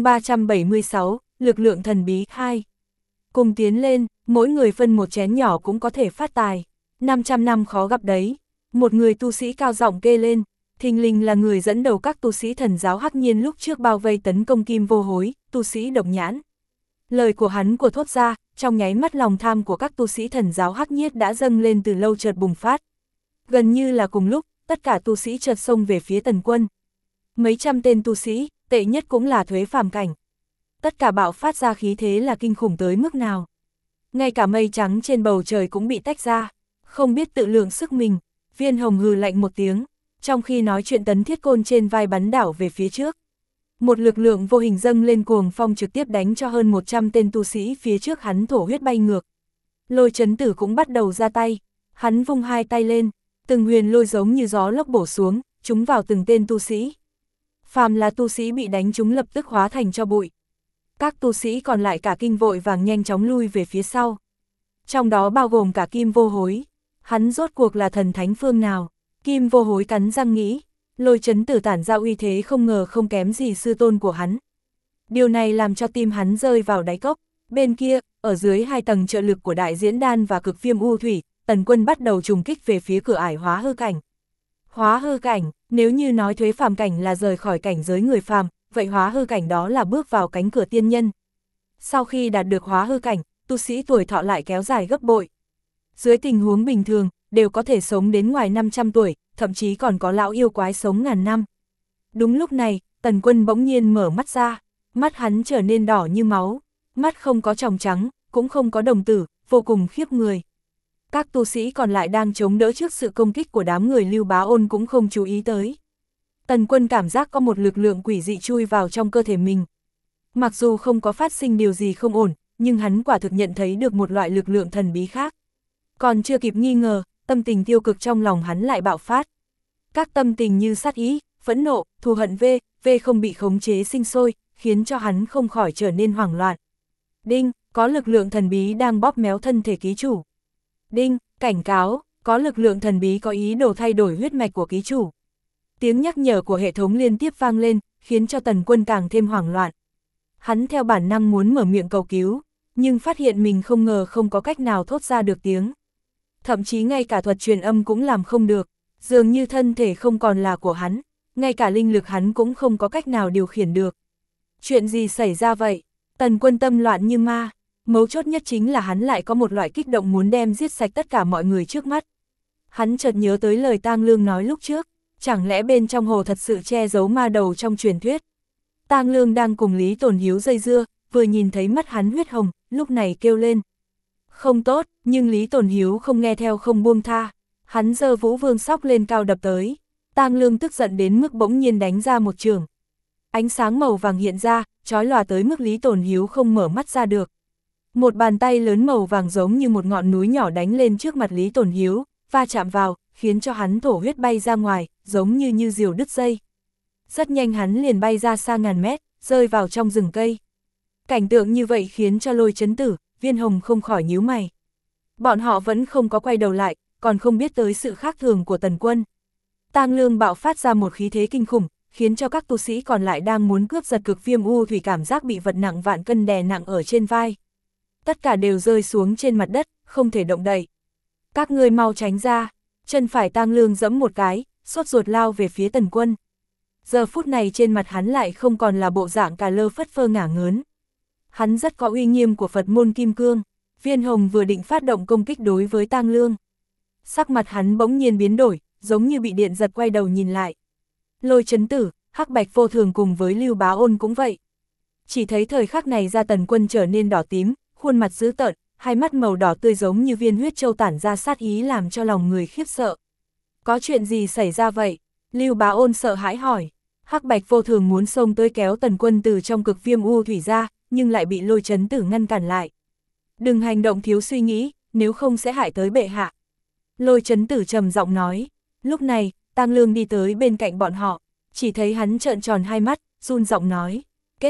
376, lực lượng thần bí 2. Cùng tiến lên, mỗi người phân một chén nhỏ cũng có thể phát tài. 500 năm khó gặp đấy. Một người tu sĩ cao giọng kê lên, thình lình là người dẫn đầu các tu sĩ thần giáo Hắc Nhiên lúc trước bao vây tấn công Kim Vô Hối, tu sĩ Độc Nhãn. Lời của hắn của thốt ra, trong nháy mắt lòng tham của các tu sĩ thần giáo Hắc Nhiết đã dâng lên từ lâu chợt bùng phát. Gần như là cùng lúc, tất cả tu sĩ chợt xông về phía Tần Quân. Mấy trăm tên tu sĩ, tệ nhất cũng là thuế phàm cảnh. Tất cả bạo phát ra khí thế là kinh khủng tới mức nào. Ngay cả mây trắng trên bầu trời cũng bị tách ra, không biết tự lượng sức mình. Viên Hồng hừ lạnh một tiếng, trong khi nói chuyện tấn thiết côn trên vai bắn đảo về phía trước. Một lực lượng vô hình dâng lên cuồng phong trực tiếp đánh cho hơn 100 tên tu sĩ phía trước hắn thổ huyết bay ngược. Lôi Chấn Tử cũng bắt đầu ra tay, hắn vung hai tay lên, từng huyền lôi giống như gió lốc bổ xuống, trúng vào từng tên tu sĩ. Phàm là tu sĩ bị đánh trúng lập tức hóa thành cho bụi. Các tu sĩ còn lại cả kinh vội vàng nhanh chóng lui về phía sau. Trong đó bao gồm cả Kim Vô Hối. Hắn rốt cuộc là thần thánh phương nào? Kim Vô Hối cắn răng nghĩ, Lôi Chấn Tử tản ra uy thế không ngờ không kém gì sư tôn của hắn. Điều này làm cho tim hắn rơi vào đáy cốc. Bên kia, ở dưới 2 tầng trợ lực của đại diễn đan và cực viêm u thủy, Tần Quân bắt đầu trùng kích về phía cửa ải hóa hư cảnh. Hóa hư cảnh, nếu như nói thuế phàm cảnh là rời khỏi cảnh giới người phàm, vậy hóa hư cảnh đó là bước vào cánh cửa tiên nhân. Sau khi đạt được hóa hư cảnh, tu sĩ tuổi thọ lại kéo dài gấp bội. Dưới tình huống bình thường, đều có thể sống đến ngoài 500 tuổi, thậm chí còn có lão yêu quái sống ngàn năm. Đúng lúc này, Tần Quân bỗng nhiên mở mắt ra, mắt hắn trở nên đỏ như máu, mắt không có tròng trắng, cũng không có đồng tử, vô cùng khiếp người. Các tu sĩ còn lại đang chống đỡ trước sự công kích của đám người Lưu Bá Ôn cũng không chú ý tới. Tần Quân cảm giác có một lực lượng quỷ dị chui vào trong cơ thể mình. Mặc dù không có phát sinh điều gì không ổn, nhưng hắn quả thực nhận thấy được một loại lực lượng thần bí khác. Còn chưa kịp nghi ngờ, tâm tình tiêu cực trong lòng hắn lại bạo phát. Các tâm tình như sát ý, phẫn nộ, thù hận không bị khống chế sinh sôi, khiến cho hắn không khỏi trở nên hoảng loạn. Đinh, có lực lượng thần bí đang bóp méo thân thể ký chủ. Đinh, cảnh cáo, có lực lượng thần bí có ý đồ thay đổi huyết mạch của ký chủ. Tiếng nhắc nhở của hệ thống liên tiếp vang lên, khiến cho Tần Quân càng thêm hoảng loạn. Hắn theo bản năng muốn mở miệng cầu cứu, nhưng phát hiện mình không ngờ không có cách nào thốt ra được tiếng. Thậm chí ngay cả thuật truyền âm cũng làm không được, dường như thân thể không còn là của hắn, ngay cả linh lực hắn cũng không có cách nào điều khiển được. Chuyện gì xảy ra vậy? Tần Quân tâm loạn như ma, mấu chốt nhất chính là hắn lại có một loại kích động muốn đem giết sạch tất cả mọi người trước mắt. Hắn chợt nhớ tới lời Tang Lương nói lúc trước, chẳng lẽ bên trong hồ thật sự che giấu ma đầu trong truyền thuyết. Tang Lương đang cùng Lý Tồn Hiếu dây dưa, vừa nhìn thấy mắt hắn huyết hồng, lúc này kêu lên. Không tốt, nhưng Lý Tồn Hiếu không nghe theo không buông tha, hắn giơ Vũ Vương Sóc lên cao đập tới. Tang Lương tức giận đến mức bỗng nhiên đánh ra một chưởng. Ánh sáng màu vàng hiện ra, chói lòa tới mức Lý Tồn Hiếu không mở mắt ra được. Một bàn tay lớn màu vàng giống như một ngọn núi nhỏ đánh lên trước mặt Lý Tồn Hiếu, va chạm vào, khiến cho hắn thổ huyết bay ra ngoài, giống như diều đứt dây. Rất nhanh hắn liền bay ra xa ngàn mét, rơi vào trong rừng cây. Cảnh tượng như vậy khiến cho Lôi Chấn Tử, Viên Hồng không khỏi nhíu mày. Bọn họ vẫn không có quay đầu lại, còn không biết tới sự khác thường của Tần Quân. Tang Lương bạo phát ra một khí thế kinh khủng, khiến cho các tu sĩ còn lại đang muốn cướp giật Cực Viêm U Thủy cảm giác bị vật nặng vạn cân đè nặng ở trên vai. Tất cả đều rơi xuống trên mặt đất, không thể động đậy. Các ngươi mau tránh ra, chân phải Tang Lương giẫm một cái, sốt ruột lao về phía Tần Quân. Giờ phút này trên mặt hắn lại không còn là bộ dạng cà lơ phất phơ ngả ngớn. Hắn rất có uy nghiêm của Phật môn Kim Cương. Viên Hồng vừa định phát động công kích đối với Tang Lương. Sắc mặt hắn bỗng nhiên biến đổi, giống như bị điện giật, quay đầu nhìn lại. Lôi Chấn Tử, Hắc Bạch Vô Thường cùng với Lưu Bá Ôn cũng vậy. Chỉ thấy thời khắc này da Tần Quân trở nên đỏ tím, khuôn mặt dữ tợn, hai mắt màu đỏ tươi giống như viên huyết châu tản ra sát ý làm cho lòng người khiếp sợ. Có chuyện gì xảy ra vậy? Lưu Bá Ôn sợ hãi hỏi. Hắc Bạch Vô Thường muốn xông tới kéo Tần Quân từ trong Cực Viêm U Thủy ra, nhưng lại bị Lôi Chấn Tử ngăn cản lại. Đừng hành động thiếu suy nghĩ, nếu không sẽ hại tới bệ hạ. Lôi Chấn Tử trầm giọng nói. Lúc này, Tang Lương đi tới bên cạnh bọn họ, chỉ thấy hắn trợn tròn hai mắt, run giọng nói.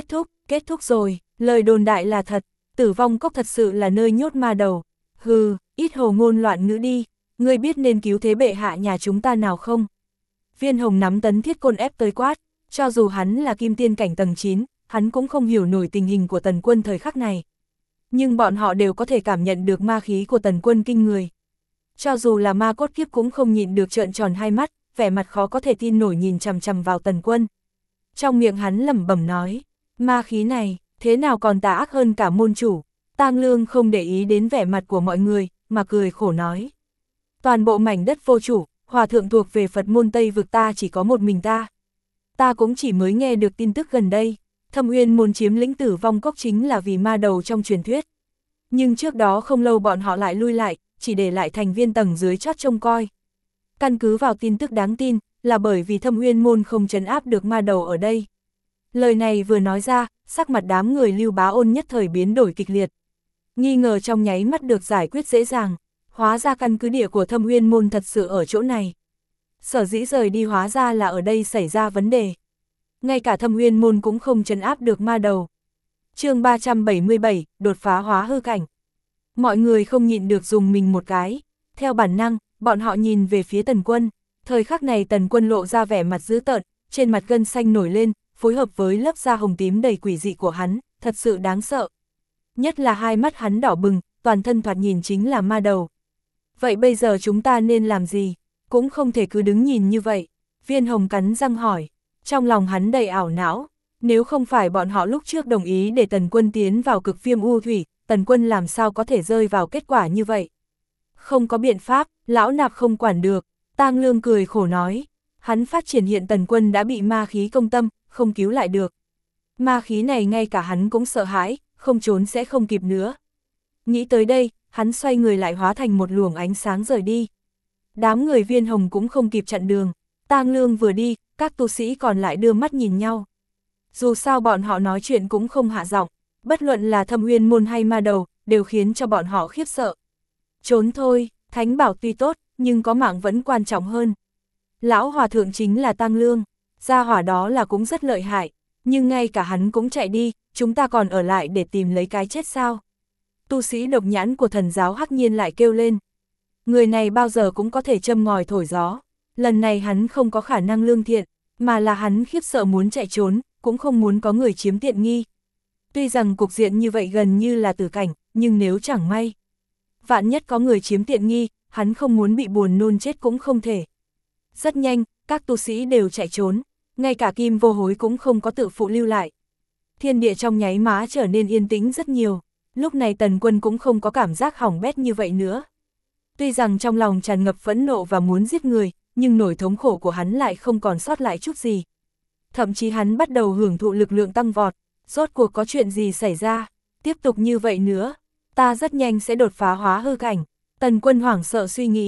Kết thúc rồi, lời đồn đại là thật, Tử Vong Cốc thật sự là nơi nhốt ma đầu. Hừ, ít hồ ngôn loạn ngữ đi, ngươi biết nên cứu thế bệ hạ nhà chúng ta nào không? Viên Hồng nắm tấn thiết côn ép tới quát, cho dù hắn là kim tiên cảnh tầng 9, hắn cũng không hiểu nổi tình hình của Tần Quân thời khắc này. Nhưng bọn họ đều có thể cảm nhận được ma khí của Tần Quân kinh người. Cho dù là ma cốt kiếp cũng không nhịn được trợn tròn hai mắt, vẻ mặt khó có thể tin nổi nhìn chằm chằm vào Tần Quân. Trong miệng hắn lẩm bẩm nói, ma khí này, thế nào còn tà ác hơn cả môn chủ. Tang Lương không để ý đến vẻ mặt của mọi người, mà cười khổ nói. Toàn bộ mảnh đất vô chủ, hòa thượng thuộc về Phật môn Tây vực ta chỉ có một mình ta. Ta cũng chỉ mới nghe được tin tức gần đây, Thâm Uyên môn chiếm lĩnh Tử Vong Cốc chính là vì ma đầu trong truyền thuyết. Nhưng trước đó không lâu bọn họ lại lui lại, chỉ để lại thành viên tầng dưới chót trông coi. Căn cứ vào tin tức đáng tin, là bởi vì Thâm Uyên môn không trấn áp được ma đầu ở đây. Lời này vừa nói ra, sắc mặt đám người Lưu Bá Ôn nhất thời biến đổi kịch liệt. Nghi ngờ trong nháy mắt được giải quyết dễ dàng, hóa ra căn cứ địa của Thâm Uyên môn thật sự ở chỗ này. Sở dĩ rời đi hóa ra là ở đây xảy ra vấn đề. Ngay cả Thâm Uyên môn cũng không trấn áp được ma đầu. Chương 377, đột phá hóa hư cảnh. Mọi người không nhịn được dùng mình một cái. Theo bản năng, bọn họ nhìn về phía Tần Quân. Thời khắc này Tần Quân lộ ra vẻ mặt dữ tợn, trên mặt gân xanh nổi lên, phối hợp với lớp da hồng tím đầy quỷ dị của hắn, thật sự đáng sợ. Nhất là hai mắt hắn đỏ bừng, toàn thân thoạt nhìn chính là ma đầu. Vậy bây giờ chúng ta nên làm gì? Cũng không thể cứ đứng nhìn như vậy. Viên Hồng cắn răng hỏi. Trong lòng hắn đầy ảo não. Nếu không phải bọn họ lúc trước đồng ý để Tần Quân tiến vào Cực Viêm U Thủy, Tần Quân làm sao có thể rơi vào kết quả như vậy? Không có biện pháp, lão nạp không quản được. Tang Lương cười khổ nói. Hắn phát triển hiện Tần Quân đã bị ma khí công tâm, không cứu lại được. Ma khí này ngay cả hắn cũng sợ hãi, không trốn sẽ không kịp nữa. Nghĩ tới đây, hắn xoay người lại hóa thành một luồng ánh sáng rời đi. Đám người Viên Hồng cũng không kịp chặn đường. Tang Lương vừa đi, các tu sĩ còn lại đưa mắt nhìn nhau. Dù sao bọn họ nói chuyện cũng không hạ giọng, bất luận là Thâm Uyên môn hay ma đầu, đều khiến cho bọn họ khiếp sợ. Trốn thôi, thánh bảo tuy tốt, nhưng có mạng vẫn quan trọng hơn. Lão hòa thượng chính là Tang Lương, gia hỏa đó là cũng rất lợi hại, nhưng ngay cả hắn cũng chạy đi, chúng ta còn ở lại để tìm lấy cái chết sao? Tu sĩ độc nhãn của thần giáo Hắc Nhiên lại kêu lên. Người này bao giờ cũng có thể châm ngòi thổi gió, lần này hắn không có khả năng lương thiện, mà là hắn khiếp sợ muốn chạy trốn, cũng không muốn có người chiếm tiện nghi. Tuy rằng cục diện như vậy gần như là tử cảnh, nhưng nếu chẳng may, vạn nhất có người chiếm tiện nghi, hắn không muốn bị buồn nôn chết cũng không thể. Rất nhanh, các tu sĩ đều chạy trốn, ngay cả Kim Vô Hối cũng không có tự phụ lưu lại. Thiên địa trong nháy má trở nên yên tĩnh rất nhiều, lúc này Tần Quân cũng không có cảm giác hỏng bét như vậy nữa. Tuy rằng trong lòng tràn ngập phẫn nộ và muốn giết người, nhưng nỗi thống khổ của hắn lại không còn sót lại chút gì. Thậm chí hắn bắt đầu hưởng thụ lực lượng tăng vọt, rốt cuộc có chuyện gì xảy ra, tiếp tục như vậy nữa, ta rất nhanh sẽ đột phá hóa hư cảnh. Tần Quân hoảng sợ suy nghĩ,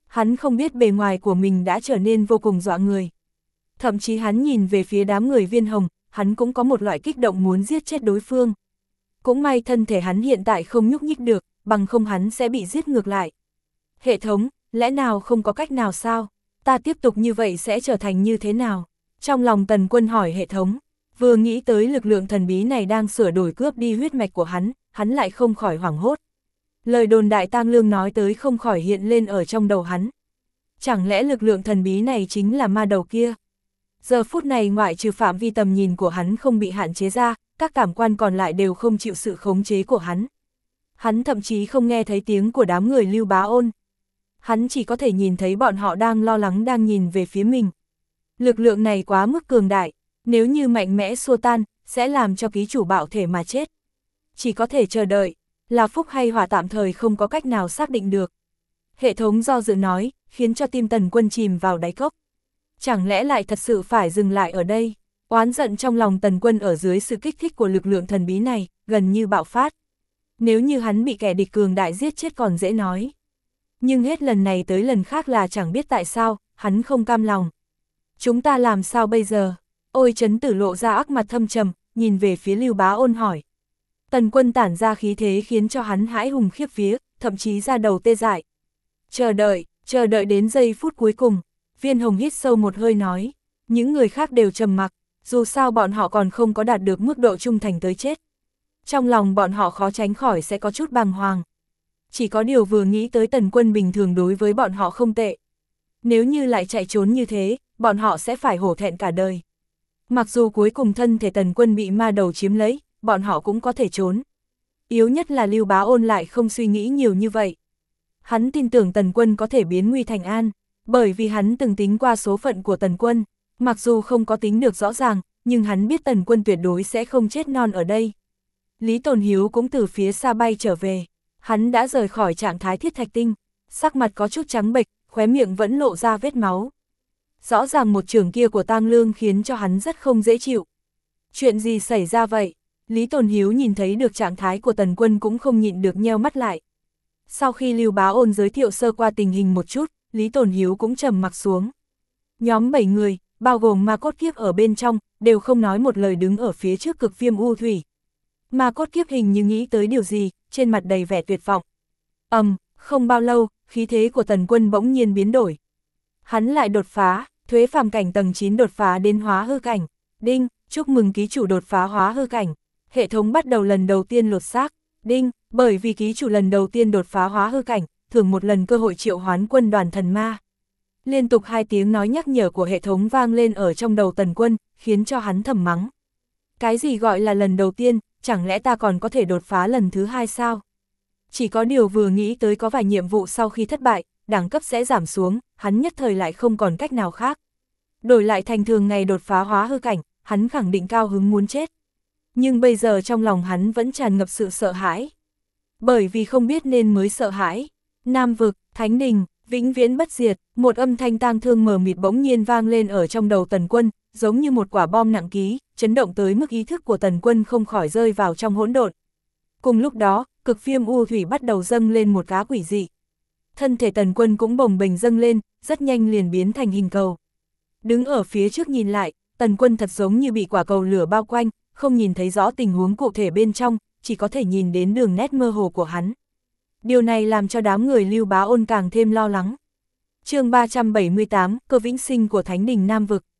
Hắn không biết bề ngoài của mình đã trở nên vô cùng dọa người. Thậm chí hắn nhìn về phía đám người Viên Hồng, hắn cũng có một loại kích động muốn giết chết đối phương. Cũng may thân thể hắn hiện tại không nhúc nhích được, bằng không hắn sẽ bị giết ngược lại. Hệ thống, lẽ nào không có cách nào sao? Ta tiếp tục như vậy sẽ trở thành như thế nào? Trong lòng Tần Quân hỏi hệ thống, vừa nghĩ tới lực lượng thần bí này đang sửa đổi cướp đi huyết mạch của hắn lại không khỏi hoảng hốt. Lời đồn đại Tang Lương nói tới không khỏi hiện lên ở trong đầu hắn. Chẳng lẽ lực lượng thần bí này chính là ma đầu kia? Giờ phút này ngoại trừ phạm vi tầm nhìn của hắn không bị hạn chế ra, các cảm quan còn lại đều không chịu sự khống chế của hắn. Hắn thậm chí không nghe thấy tiếng của đám người Lưu Bá Ôn. Hắn chỉ có thể nhìn thấy bọn họ đang lo lắng đang nhìn về phía mình. Lực lượng này quá mức cường đại, nếu như mạnh mẽ xua tan, sẽ làm cho ký chủ bạo thể mà chết. Chỉ có thể chờ đợi, là phúc hay hỏa tạm thời không có cách nào xác định được. Hệ thống do dự nói, khiến cho tim Tần Quân chìm vào đáy cốc. Chẳng lẽ lại thật sự phải dừng lại ở đây? Oán giận trong lòng Tần Quân ở dưới sự kích thích của lực lượng thần bí này, gần như bạo phát. Nếu như hắn bị kẻ địch cường đại giết chết còn dễ nói. Nhưng hết lần này tới lần khác là chẳng biết tại sao, hắn không cam lòng. Chúng ta làm sao bây giờ? Ôi Trấn Tử lộ ra ác mặt thâm trầm, nhìn về phía Lưu Bá Ôn hỏi. Tần Quân tản ra khí thế khiến cho hắn hãi hùng khiếp vía, thậm chí ra đầu tê dại. Chờ đợi đến giây phút cuối cùng, Viên Hồng hít sâu một hơi nói. Những người khác đều trầm mặc, dù sao bọn họ còn không có đạt được mức độ trung thành tới chết. Trong lòng bọn họ khó tránh khỏi sẽ có chút bàng hoàng. Chỉ có điều vừa nghĩ tới Tần Quân bình thường đối với bọn họ không tệ. Nếu như lại chạy trốn như thế, bọn họ sẽ phải hổ thẹn cả đời. Mặc dù cuối cùng thân thể Tần Quân bị ma đầu chiếm lấy, bọn họ cũng có thể trốn. Yếu nhất là Lưu Bá Ôn lại không suy nghĩ nhiều như vậy. Hắn tin tưởng Tần Quân có thể biến nguy thành an, bởi vì hắn từng tính qua số phận của Tần Quân, mặc dù không có tính được rõ ràng, nhưng hắn biết Tần Quân tuyệt đối sẽ không chết non ở đây. Lý Tồn Hiếu cũng từ phía xa bay trở về, hắn đã rời khỏi trạng thái thiết thạch tinh, sắc mặt có chút trắng bệch, khóe miệng vẫn lộ ra vết máu. Rõ ràng một chưởng kia của Tang Lương khiến cho hắn rất không dễ chịu. Chuyện gì xảy ra vậy? Lý Tồn Hiếu nhìn thấy được trạng thái của Tần Quân cũng không nhịn được nheo mắt lại. Sau khi Lưu Bá Ôn giới thiệu sơ qua tình hình một chút, Lý Tồn Hiếu cũng trầm mặc xuống. Nhóm 7 người, bao gồm ma cốt kiếp ở bên trong, đều không nói một lời đứng ở phía trước Cực Viêm U Thủy. Ma cốt kiếp hình như nghĩ tới điều gì, trên mặt đầy vẻ tuyệt vọng. Không bao lâu, khí thế của Tần Quân bỗng nhiên biến đổi. Hắn lại đột phá, thuế phàm cảnh tầng 9 đột phá đến hóa hư cảnh. Đinh, chúc mừng ký chủ đột phá hóa hư cảnh. Hệ thống bắt đầu lần đầu tiên lột xác. Đinh, bởi vì ký chủ lần đầu tiên đột phá hóa hư cảnh, thưởng một lần cơ hội triệu hoán quân đoàn thần ma. Liên tục 2 tiếng nói nhắc nhở của hệ thống vang lên ở trong đầu Tần Quân, khiến cho hắn thầm mắng. Cái gì gọi là lần đầu tiên, chẳng lẽ ta còn có thể đột phá lần thứ 2 sao? Chỉ có điều vừa nghĩ tới có vài nhiệm vụ sau khi thất bại, đẳng cấp sẽ giảm xuống, hắn nhất thời lại không còn cách nào khác. Đổi lại thành thường ngày đột phá hóa hư cảnh, hắn khẳng định cao hứng muốn chết. Nhưng bây giờ trong lòng hắn vẫn tràn ngập sự sợ hãi. Bởi vì không biết nên mới sợ hãi. Nam vực, Thánh Đình, vĩnh viễn bất diệt, một âm thanh tang thương mờ mịt bỗng nhiên vang lên ở trong đầu Tần Quân, giống như một quả bom nặng ký, chấn động tới mức ý thức của Tần Quân không khỏi rơi vào trong hỗn độn. Cùng lúc đó, Cực Viêm U Thủy bắt đầu dâng lên một cá quỷ dị. Thân thể Tần Quân cũng bồng bềnh dâng lên, rất nhanh liền biến thành hình cầu. Đứng ở phía trước nhìn lại, Tần Quân thật giống như bị quả cầu lửa bao quanh, không nhìn thấy rõ tình huống cụ thể bên trong, chỉ có thể nhìn đến đường nét mơ hồ của hắn. Điều này làm cho đám người Lưu Bá Ôn càng thêm lo lắng. Chương 378, cơ vĩnh sinh của Thánh Đình Nam vực.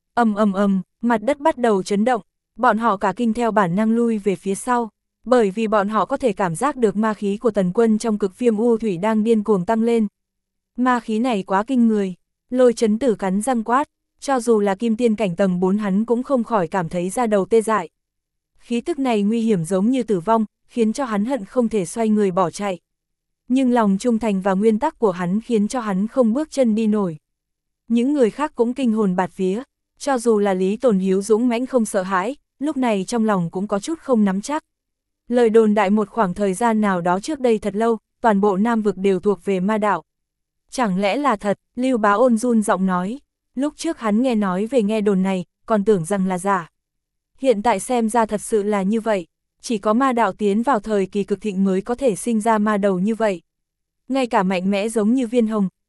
Mặt đất bắt đầu chấn động, bọn họ cả kinh theo bản năng lui về phía sau, bởi vì bọn họ có thể cảm giác được ma khí của Tần Quân trong Cực Viêm U Thủy đang điên cuồng tăng lên. Ma khí này quá kinh người, Lôi Trấn Tử cắn răng quát, cho dù là kim tiên cảnh tầng 4 hắn cũng không khỏi cảm thấy da đầu tê dại. Khí tức này nguy hiểm giống như tử vong, khiến cho hắn hận không thể xoay người bỏ chạy. Nhưng lòng trung thành và nguyên tắc của hắn khiến cho hắn không bước chân đi nổi. Những người khác cũng kinh hồn bạt vía, cho dù là Lý Tồn Hiếu dũng mãnh không sợ hãi, lúc này trong lòng cũng có chút không nắm chắc. Lời đồn đại một khoảng thời gian nào đó trước đây thật lâu, toàn bộ Nam vực đều thuộc về ma đạo. Chẳng lẽ là thật? Lưu Bá Ôn run giọng nói. Lúc trước hắn nghe nói về nghe đồn này, còn tưởng rằng là giả. Hiện tại xem ra thật sự là như vậy, chỉ có ma đạo tiến vào thời kỳ cực thịnh mới có thể sinh ra ma đầu như vậy. Ngay cả mạnh mẽ giống như Viên Hồng,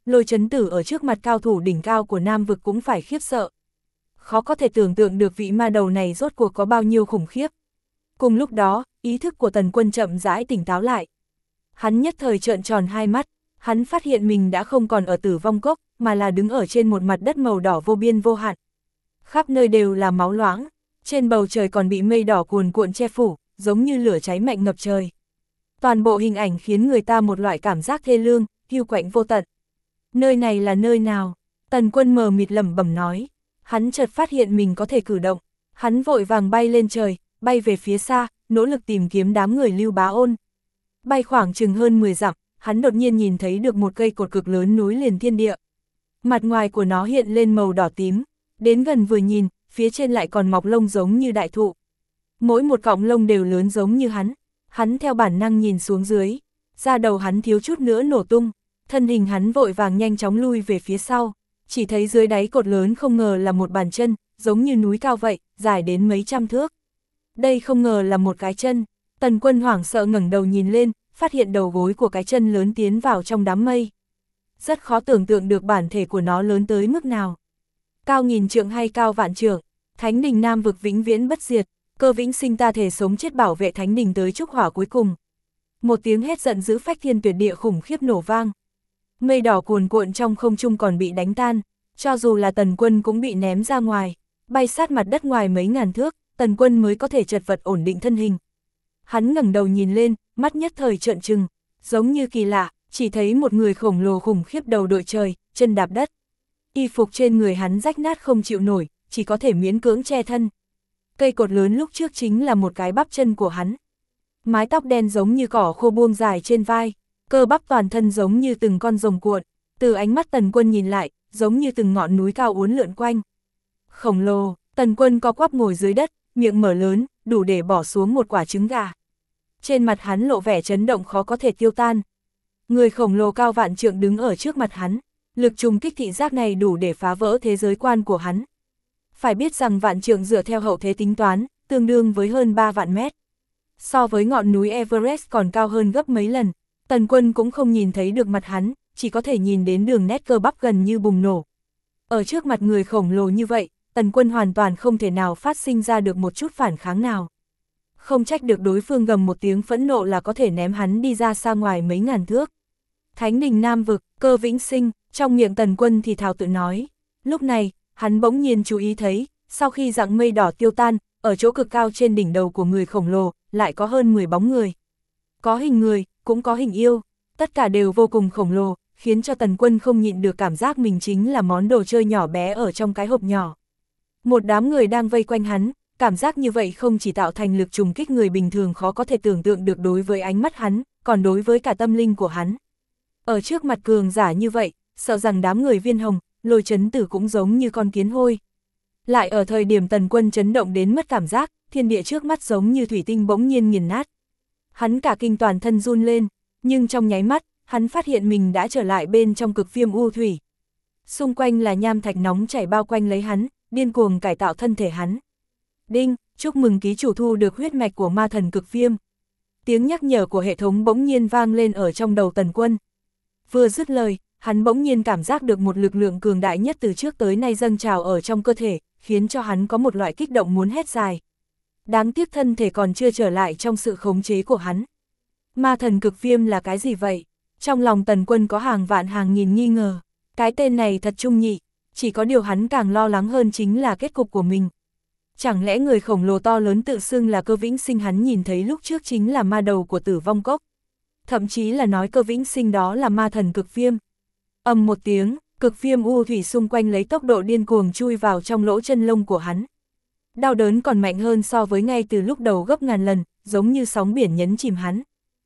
Lôi Chấn Tử ở trước mặt cao thủ đỉnh cao của Nam vực cũng phải khiếp sợ. Khó có thể tưởng tượng được vị ma đầu này rốt cuộc có bao nhiêu khủng khiếp. Cùng lúc đó, ý thức của Tần Quân chậm rãi tỉnh táo lại. Hắn nhất thời trợn tròn hai mắt, hắn phát hiện mình đã không còn ở Tử Vong Cốc, mà là đứng ở trên một mặt đất màu đỏ vô biên vô hạn. Khắp nơi đều là máu loãng, trên bầu trời còn bị mây đỏ cuồn cuộn che phủ, giống như lửa cháy mạnh ngập trời. Toàn bộ hình ảnh khiến người ta một loại cảm giác thê lương, hiu quạnh vô tận. Nơi này là nơi nào? Tần Quân mờ mịt lẩm bẩm nói. Hắn chợt phát hiện mình có thể cử động, hắn vội vàng bay lên trời, bay về phía xa, nỗ lực tìm kiếm đám người Lưu Bá Ôn. Bay khoảng chừng hơn 10 dặm, hắn đột nhiên nhìn thấy được một cây cột cực lớn nối liền thiên địa. Mặt ngoài của nó hiện lên màu đỏ tím, đến gần vừa nhìn, phía trên lại còn mọc lông giống như đại thụ. Mỗi một cọng lông đều lớn giống như hắn theo bản năng nhìn xuống dưới, da đầu hắn thiếu chút nữa nổ tung, thân hình hắn vội vàng nhanh chóng lui về phía sau, chỉ thấy dưới đáy cột lớn không ngờ là một bàn chân, giống như núi cao vậy, dài đến mấy trăm thước. Đây không ngờ là một cái chân. Tần Quân hoảng sợ ngẩng đầu nhìn lên, phát hiện đầu gối của cái chân lớn tiến vào trong đám mây. Rất khó tưởng tượng được bản thể của nó lớn tới mức nào. Cao nghìn trượng hay cao vạn trượng, Thánh đình Nam vực vĩnh viễn bất diệt, Cơ Vĩnh Sinh ta thể sống chết bảo vệ Thánh đình tới trúc hỏa cuối cùng. Một tiếng hét giận dữ phách thiên tuyệt địa khủng khiếp nổ vang. Mây đỏ cuồn cuộn trong không trung còn bị đánh tan, cho dù là Tần Quân cũng bị ném ra ngoài, bay sát mặt đất ngoài mấy ngàn thước, Tần Quân mới có thể chật vật ổn định thân hình. Hắn ngẩng đầu nhìn lên, mắt nhất thời trợn trừng, giống như kỳ lạ, chỉ thấy một người khổng lồ khủng khiếp đầu đội trời, chân đạp đất. Y phục trên người hắn rách nát không chịu nổi, chỉ có thể miễn cưỡng che thân. Cây cột lớn lúc trước chính là một cái bắp chân của hắn. Mái tóc đen giống như cỏ khô buông dài trên vai, cơ bắp toàn thân giống như từng con rồng cuộn, từ ánh mắt Tần Quân nhìn lại, giống như từng ngọn núi cao uốn lượn quanh. Khổng lồ, Tần Quân co quắp ngồi dưới đất, miệng mở lớn, đủ để bỏ xuống một quả trứng gà. Trên mặt hắn lộ vẻ chấn động khó có thể tiêu tan. Người khổng lồ cao vạn trượng đứng ở trước mặt hắn, lực trùng kích thị giác này đủ để phá vỡ thế giới quan của hắn. Phải biết rằng vạn trượng dựa theo hậu thế tính toán, tương đương với hơn 3 vạn mét. So với ngọn núi Everest còn cao hơn gấp mấy lần, Tần Quân cũng không nhìn thấy được mặt hắn, chỉ có thể nhìn đến đường nét cơ bắp gần như bùng nổ. Ở trước mặt người khổng lồ như vậy, Tần Quân hoàn toàn không thể nào phát sinh ra được một chút phản kháng nào. Không trách được đối phương gầm một tiếng phẫn nộ là có thể ném hắn đi ra xa ngoài mấy ngàn thước. Thánh đình Nam vực, Cơ Vĩnh Sinh, trong miệng Tần Quân thì thào tự nói. Lúc này, hắn bỗng nhiên chú ý thấy, sau khi dặng mây đỏ tiêu tan, ở chỗ cực cao trên đỉnh đầu của người khổng lồ, lại có hơn 10 bóng người. Có hình người, cũng có hình yêu, tất cả đều vô cùng khổng lồ, khiến cho Tần Quân không nhịn được cảm giác mình chính là món đồ chơi nhỏ bé ở trong cái hộp nhỏ. Một đám người đang vây quanh hắn, cảm giác như vậy không chỉ tạo thành lực trùng kích người bình thường khó có thể tưởng tượng được đối với ánh mắt hắn, còn đối với cả tâm linh của hắn. Ở trước mặt cường giả như vậy, sợ rằng đám người Viên Hồng, Lôi Chấn Tử cũng giống như con kiến hôi. Lại ở thời điểm Tần Quân chấn động đến mất cảm giác, thiên địa trước mắt giống như thủy tinh bỗng nhiên nghiền nát. Hắn cả kinh toàn thân run lên, nhưng trong nháy mắt, hắn phát hiện mình đã trở lại bên trong cực viêm u thủy. Xung quanh là nham thạch nóng chảy bao quanh lấy hắn, điên cuồng cải tạo thân thể hắn. Đinh, chúc mừng ký chủ thu được huyết mạch của ma thần cực viêm. Tiếng nhắc nhở của hệ thống bỗng nhiên vang lên ở trong đầu Tần Quân. Vừa dứt lời, hắn bỗng nhiên cảm giác được một lực lượng cường đại nhất từ trước tới nay dâng trào ở trong cơ thể, khiến cho hắn có một loại kích động muốn hét dài. Đáng tiếc thân thể còn chưa trở lại trong sự khống chế của hắn. Ma thần cực viêm là cái gì vậy? Trong lòng Tần Quân có hàng vạn hàng nghìn nghi ngờ. Cái tên này thật trung nhị, chỉ có điều hắn càng lo lắng hơn chính là kết cục của mình. Chẳng lẽ người khổng lồ to lớn tự xưng là Cơ Vĩnh Sinh hắn nhìn thấy lúc trước chính là ma đầu của Tử Vong Cốc? Thậm chí là nói Cơ Vĩnh Sinh đó là ma thần cực viêm. Ầm một tiếng, cực viêm u thủy xung quanh lấy tốc độ điên cuồng chui vào trong lỗ chân lông của hắn. Đau đớn còn mạnh hơn so với ngay từ lúc đầu gấp ngàn lần, giống như sóng biển nhấn chìm hắn.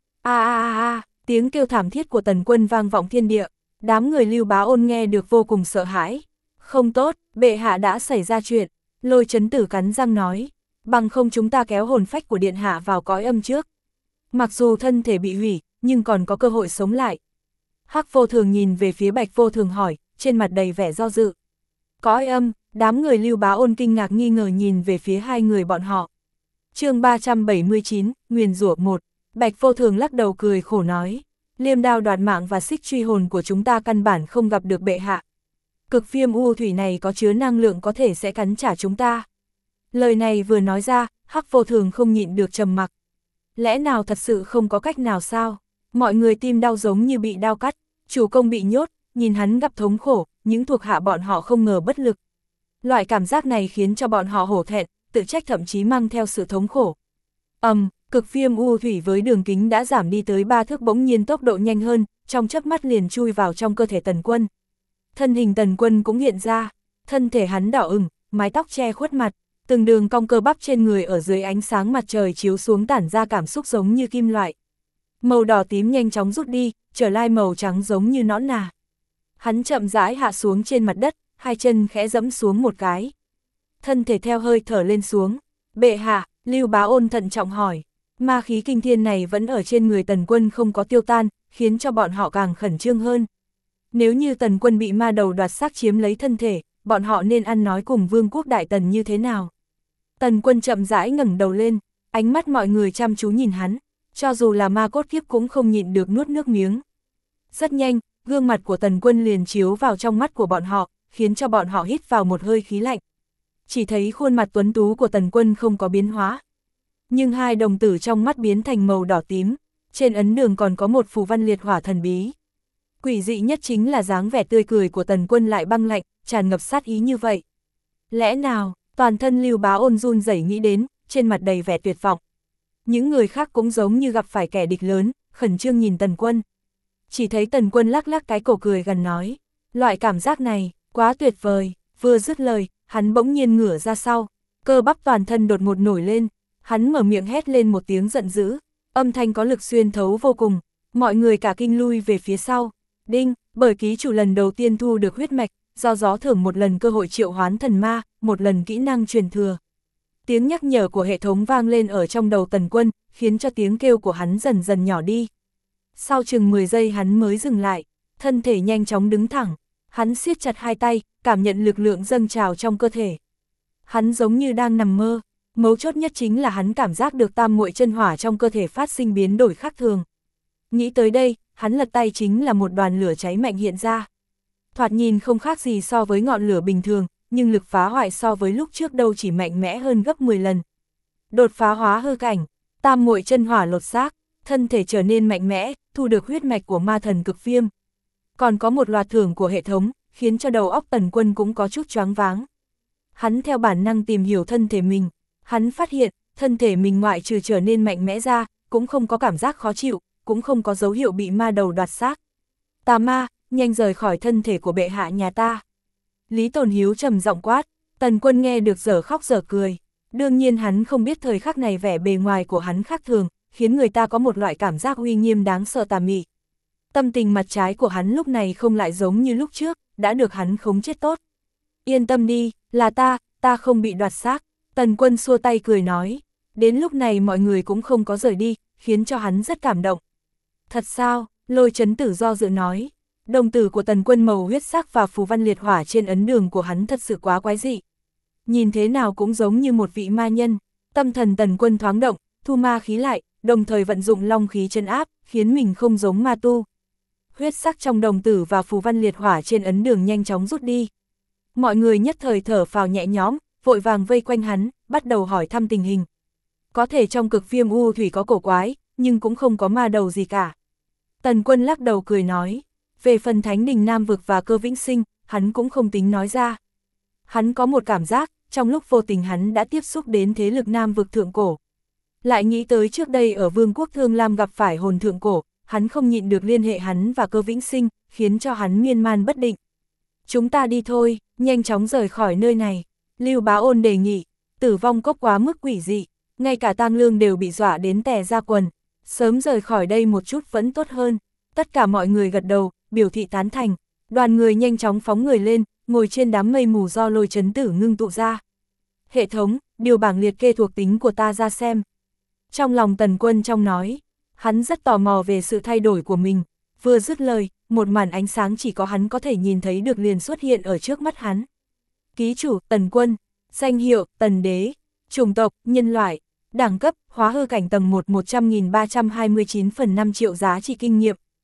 Tiếng kêu thảm thiết của Tần Quân vang vọng thiên địa, đám người Lưu Bá Ôn nghe được vô cùng sợ hãi. Không tốt, bệ hạ đã xảy ra chuyện, Lôi Chấn Tử cắn răng nói, bằng không chúng ta kéo hồn phách của điện hạ vào cõi âm trước. Mặc dù thân thể bị hủy, nhưng còn có cơ hội sống lại. Hắc Vô Thường nhìn về phía Bạch Vô Thường hỏi, trên mặt đầy vẻ do dự. Cõi âm, đám người Lưu Bá Ôn kinh ngạc nghi ngờ nhìn về phía hai người bọn họ. Chương 379, Nguyền rủa 1, Bạch Vô Thường lắc đầu cười khổ nói. Liêm đao đoạt mạng và xích truy hồn của chúng ta căn bản không gặp được bệ hạ. Cực viêm u thủy này có chứa năng lượng có thể sẽ cắn trả chúng ta. Lời này vừa nói ra, Hắc Vô Thường không nhịn được trầm mặc. Lẽ nào thật sự không có cách nào sao? Mọi người tim đau giống như bị đao cắt, chủ công bị nhốt, nhìn hắn gặp thống khổ, những thuộc hạ bọn họ không ngờ bất lực. Loại cảm giác này khiến cho bọn họ hổ thẹn, tự trách thậm chí mang theo sự thống khổ. Cực viêm u thủy với đường kính đã giảm đi tới 3 thước bỗng nhiên tốc độ nhanh hơn, trong chớp mắt liền chui vào trong cơ thể Tần Quân. Thân hình Tần Quân cũng hiện ra, thân thể hắn đỏ ửng, mái tóc che khuất mặt, từng đường cong cơ bắp trên người ở dưới ánh sáng mặt trời chiếu xuống tản ra cảm xúc giống như kim loại. Màu đỏ tím nhanh chóng rút đi, trở lại màu trắng giống như nõn nà. Hắn chậm rãi hạ xuống trên mặt đất, hai chân khẽ dẫm xuống một cái. Thân thể theo hơi thở lên xuống. Bệ hạ, Lưu Bá Ôn thận trọng hỏi. Ma khí kinh thiên này vẫn ở trên người Tần Quân không có tiêu tan, khiến cho bọn họ càng khẩn trương hơn. Nếu như Tần Quân bị ma đầu đoạt xác chiếm lấy thân thể, bọn họ nên ăn nói cùng Vương quốc Đại Tần như thế nào? Tần Quân chậm rãi ngẩng đầu lên, ánh mắt mọi người chăm chú nhìn hắn, cho dù là ma cốt kiếp cũng không nhịn được nuốt nước miếng. Rất nhanh, gương mặt của Tần Quân liền chiếu vào trong mắt của bọn họ, khiến cho bọn họ hít vào một hơi khí lạnh. Chỉ thấy khuôn mặt tuấn tú của Tần Quân không có biến hóa. Nhưng hai đồng tử trong mắt biến thành màu đỏ tím, trên ấn đường còn có một phù văn liệt hỏa thần bí. Quỷ dị nhất chính là dáng vẻ tươi cười của Tần Quân lại băng lạnh, tràn ngập sát ý như vậy. Lẽ nào, toàn thân Lưu Bá Ôn run rẩy nghĩ đến, trên mặt đầy vẻ tuyệt vọng. Những người khác cũng giống như gặp phải kẻ địch lớn, khẩn trương nhìn Tần Quân. Chỉ thấy Tần Quân lắc lắc cái cổ cười gần nói, loại cảm giác này, quá tuyệt vời. Vừa dứt lời, hắn bỗng nhiên ngửa ra sau, cơ bắp toàn thân đột ngột nổi lên, hắn mở miệng hét lên một tiếng giận dữ, âm thanh có lực xuyên thấu vô cùng, mọi người cả kinh lui về phía sau. Đinh, bởi ký chủ lần đầu tiên thu được huyết mạch, do gió thưởng một lần cơ hội triệu hoán thần ma, một lần kỹ năng truyền thừa. Tiếng nhắc nhở của hệ thống vang lên ở trong đầu Tần Quân, khiến cho tiếng kêu của hắn dần dần nhỏ đi. Sau chừng 10 giây hắn mới dừng lại, thân thể nhanh chóng đứng thẳng, hắn siết chặt hai tay, cảm nhận lực lượng dâng trào trong cơ thể. Hắn giống như đang nằm mơ, mấu chốt nhất chính là hắn cảm giác được tam muội chân hỏa trong cơ thể phát sinh biến đổi khác thường. Nghĩ tới đây, hắn lật tay chính là một đoàn lửa cháy mạnh hiện ra. Thoạt nhìn không khác gì so với ngọn lửa bình thường, nhưng lực phá hoại so với lúc trước đâu chỉ mạnh mẽ hơn gấp 10 lần. Đột phá hóa hư cảnh, tam muội chân hỏa lột xác, thân thể trở nên mạnh mẽ, thu được huyết mạch của ma thần cực viêm. Còn có một loạt thưởng của hệ thống, khiến cho đầu óc Tần Quân cũng có chút choáng váng. Hắn theo bản năng tìm hiểu thân thể mình, hắn phát hiện, thân thể mình ngoại trừ trở nên mạnh mẽ ra, cũng không có cảm giác khó chịu, cũng không có dấu hiệu bị ma đầu đoạt xác. Tà ma, nhanh rời khỏi thân thể của bệ hạ nhà ta. Lý Tồn Hiếu trầm giọng quát, Tần Quân nghe được dở khóc dở cười. Đương nhiên hắn không biết thời khắc này vẻ bề ngoài của hắn khác thường, khiến người ta có một loại cảm giác uy nghiêm đáng sợ tà mị. Tâm tình mặt trái của hắn lúc này không lại giống như lúc trước, đã được hắn khống chế tốt. Yên tâm đi, là ta không bị đoạt xác. Tần Quân xua tay cười nói. Đến lúc này mọi người cũng không có rời đi, khiến cho hắn rất cảm động. Thật sao? Lôi Chấn Tử do dự nói. Đồng tử của Tần Quân màu huyết sắc và phù văn liệt hỏa trên ấn đường của hắn thật sự quá quái dị. Nhìn thế nào cũng giống như một vị ma nhân. Tâm thần Tần Quân thoáng động, thu ma khí lại, đồng thời vận dụng long khí trấn áp, khiến mình không giống ma tu. Huyết sắc trong đồng tử và phù văn liệt hỏa trên ấn đường nhanh chóng rút đi. Mọi người nhất thời thở phào nhẹ nhõm, vội vàng vây quanh hắn, bắt đầu hỏi thăm tình hình. Có thể trong cực viêm u thủy có cổ quái, nhưng cũng không có ma đầu gì cả. Tần Quân lắc đầu cười nói, về phần Thánh Đình Nam Vực và Cơ Vĩnh Sinh, hắn cũng không tính nói ra. Hắn có một cảm giác, trong lúc vô tình hắn đã tiếp xúc đến thế lực Nam Vực thượng cổ. Lại nghĩ tới trước đây ở Vương quốc Thương Lam gặp phải hồn thượng cổ, hắn không nhịn được liên hệ hắn và Cơ Vĩnh Sinh, khiến cho hắn miên man bất định. Chúng ta đi thôi, nhanh chóng rời khỏi nơi này. Lưu Bá Ôn đề nghị, Tử Vong Cốc quá mức quỷ dị, ngay cả Tam Lương đều bị dọa đến tè ra quần. Sớm rời khỏi đây một chút vẫn tốt hơn. Tất cả mọi người gật đầu, biểu thị tán thành. Đoàn người nhanh chóng phóng người lên, ngồi trên đám mây mù do Lôi Chấn Tử ngưng tụ ra. Hệ thống, điều bảng liệt kê thuộc tính của ta ra xem. Trong lòng Tần Quân trong nói, hắn rất tò mò về sự thay đổi của mình. Vừa dứt lời, một màn ánh sáng chỉ có hắn có thể nhìn thấy được liền xuất hiện ở trước mắt hắn. Ký chủ, Tần Quân, danh hiệu, Tần Đế, chủng tộc, nhân loại, đẳng cấp, hóa hư cảnh tầng 1 100.329 phần 5 triệu giá trị kinh nghiệm.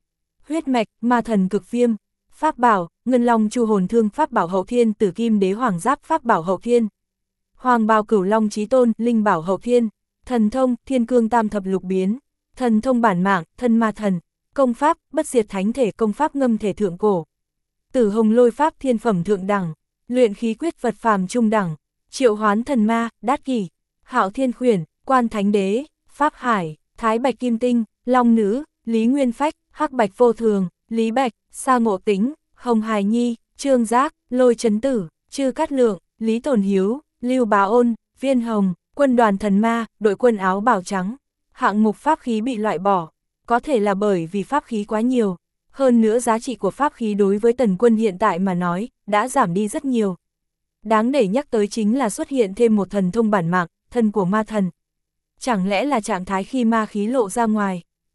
Huyết mạch, ma thần cực viêm. Pháp bảo, ngân long chu hồn thương pháp bảo hậu thiên, tử kim đế hoàng giáp pháp bảo hậu thiên. Hoàng bào cửu long chí tôn, linh bảo hậu thiên. Thần thông, thiên cương tam thập lục biến. Thần thông bản mạng, thân ma thần. Công pháp, bất diệt thánh thể công pháp ngâm thể thượng cổ. Tử hồng lôi pháp thiên phẩm thượng đẳng. Luyện khí quyết vật phàm trung đẳng. Triệu hoán thần ma, đát kỷ. Hạo thiên khuyển, quan thánh đế, pháp hải, thái bạch kim tinh, long nữ, lý nguyên phách, hắc bạch vô thường, lý bạch, sa ngộ tính, hồng hài nhi, trương giác, lôi chấn tử, chư cát lượng, lý tổn hiếu, lưu bá ôn, viên hồng, quân đoàn thần ma, đội quân áo bào trắng. Hạng mục pháp khí bị loại bỏ, có thể là bởi vì pháp khí quá nhiều. Hơn nữa giá trị của pháp khí đối với tần quân hiện tại mà nói, đã giảm đi rất nhiều. Đáng để nhắc tới chính là xuất hiện thêm một thần thông bản mạng, thân của ma thần. Chẳng lẽ là trạng thái khi ma khí lộ ra ngoài,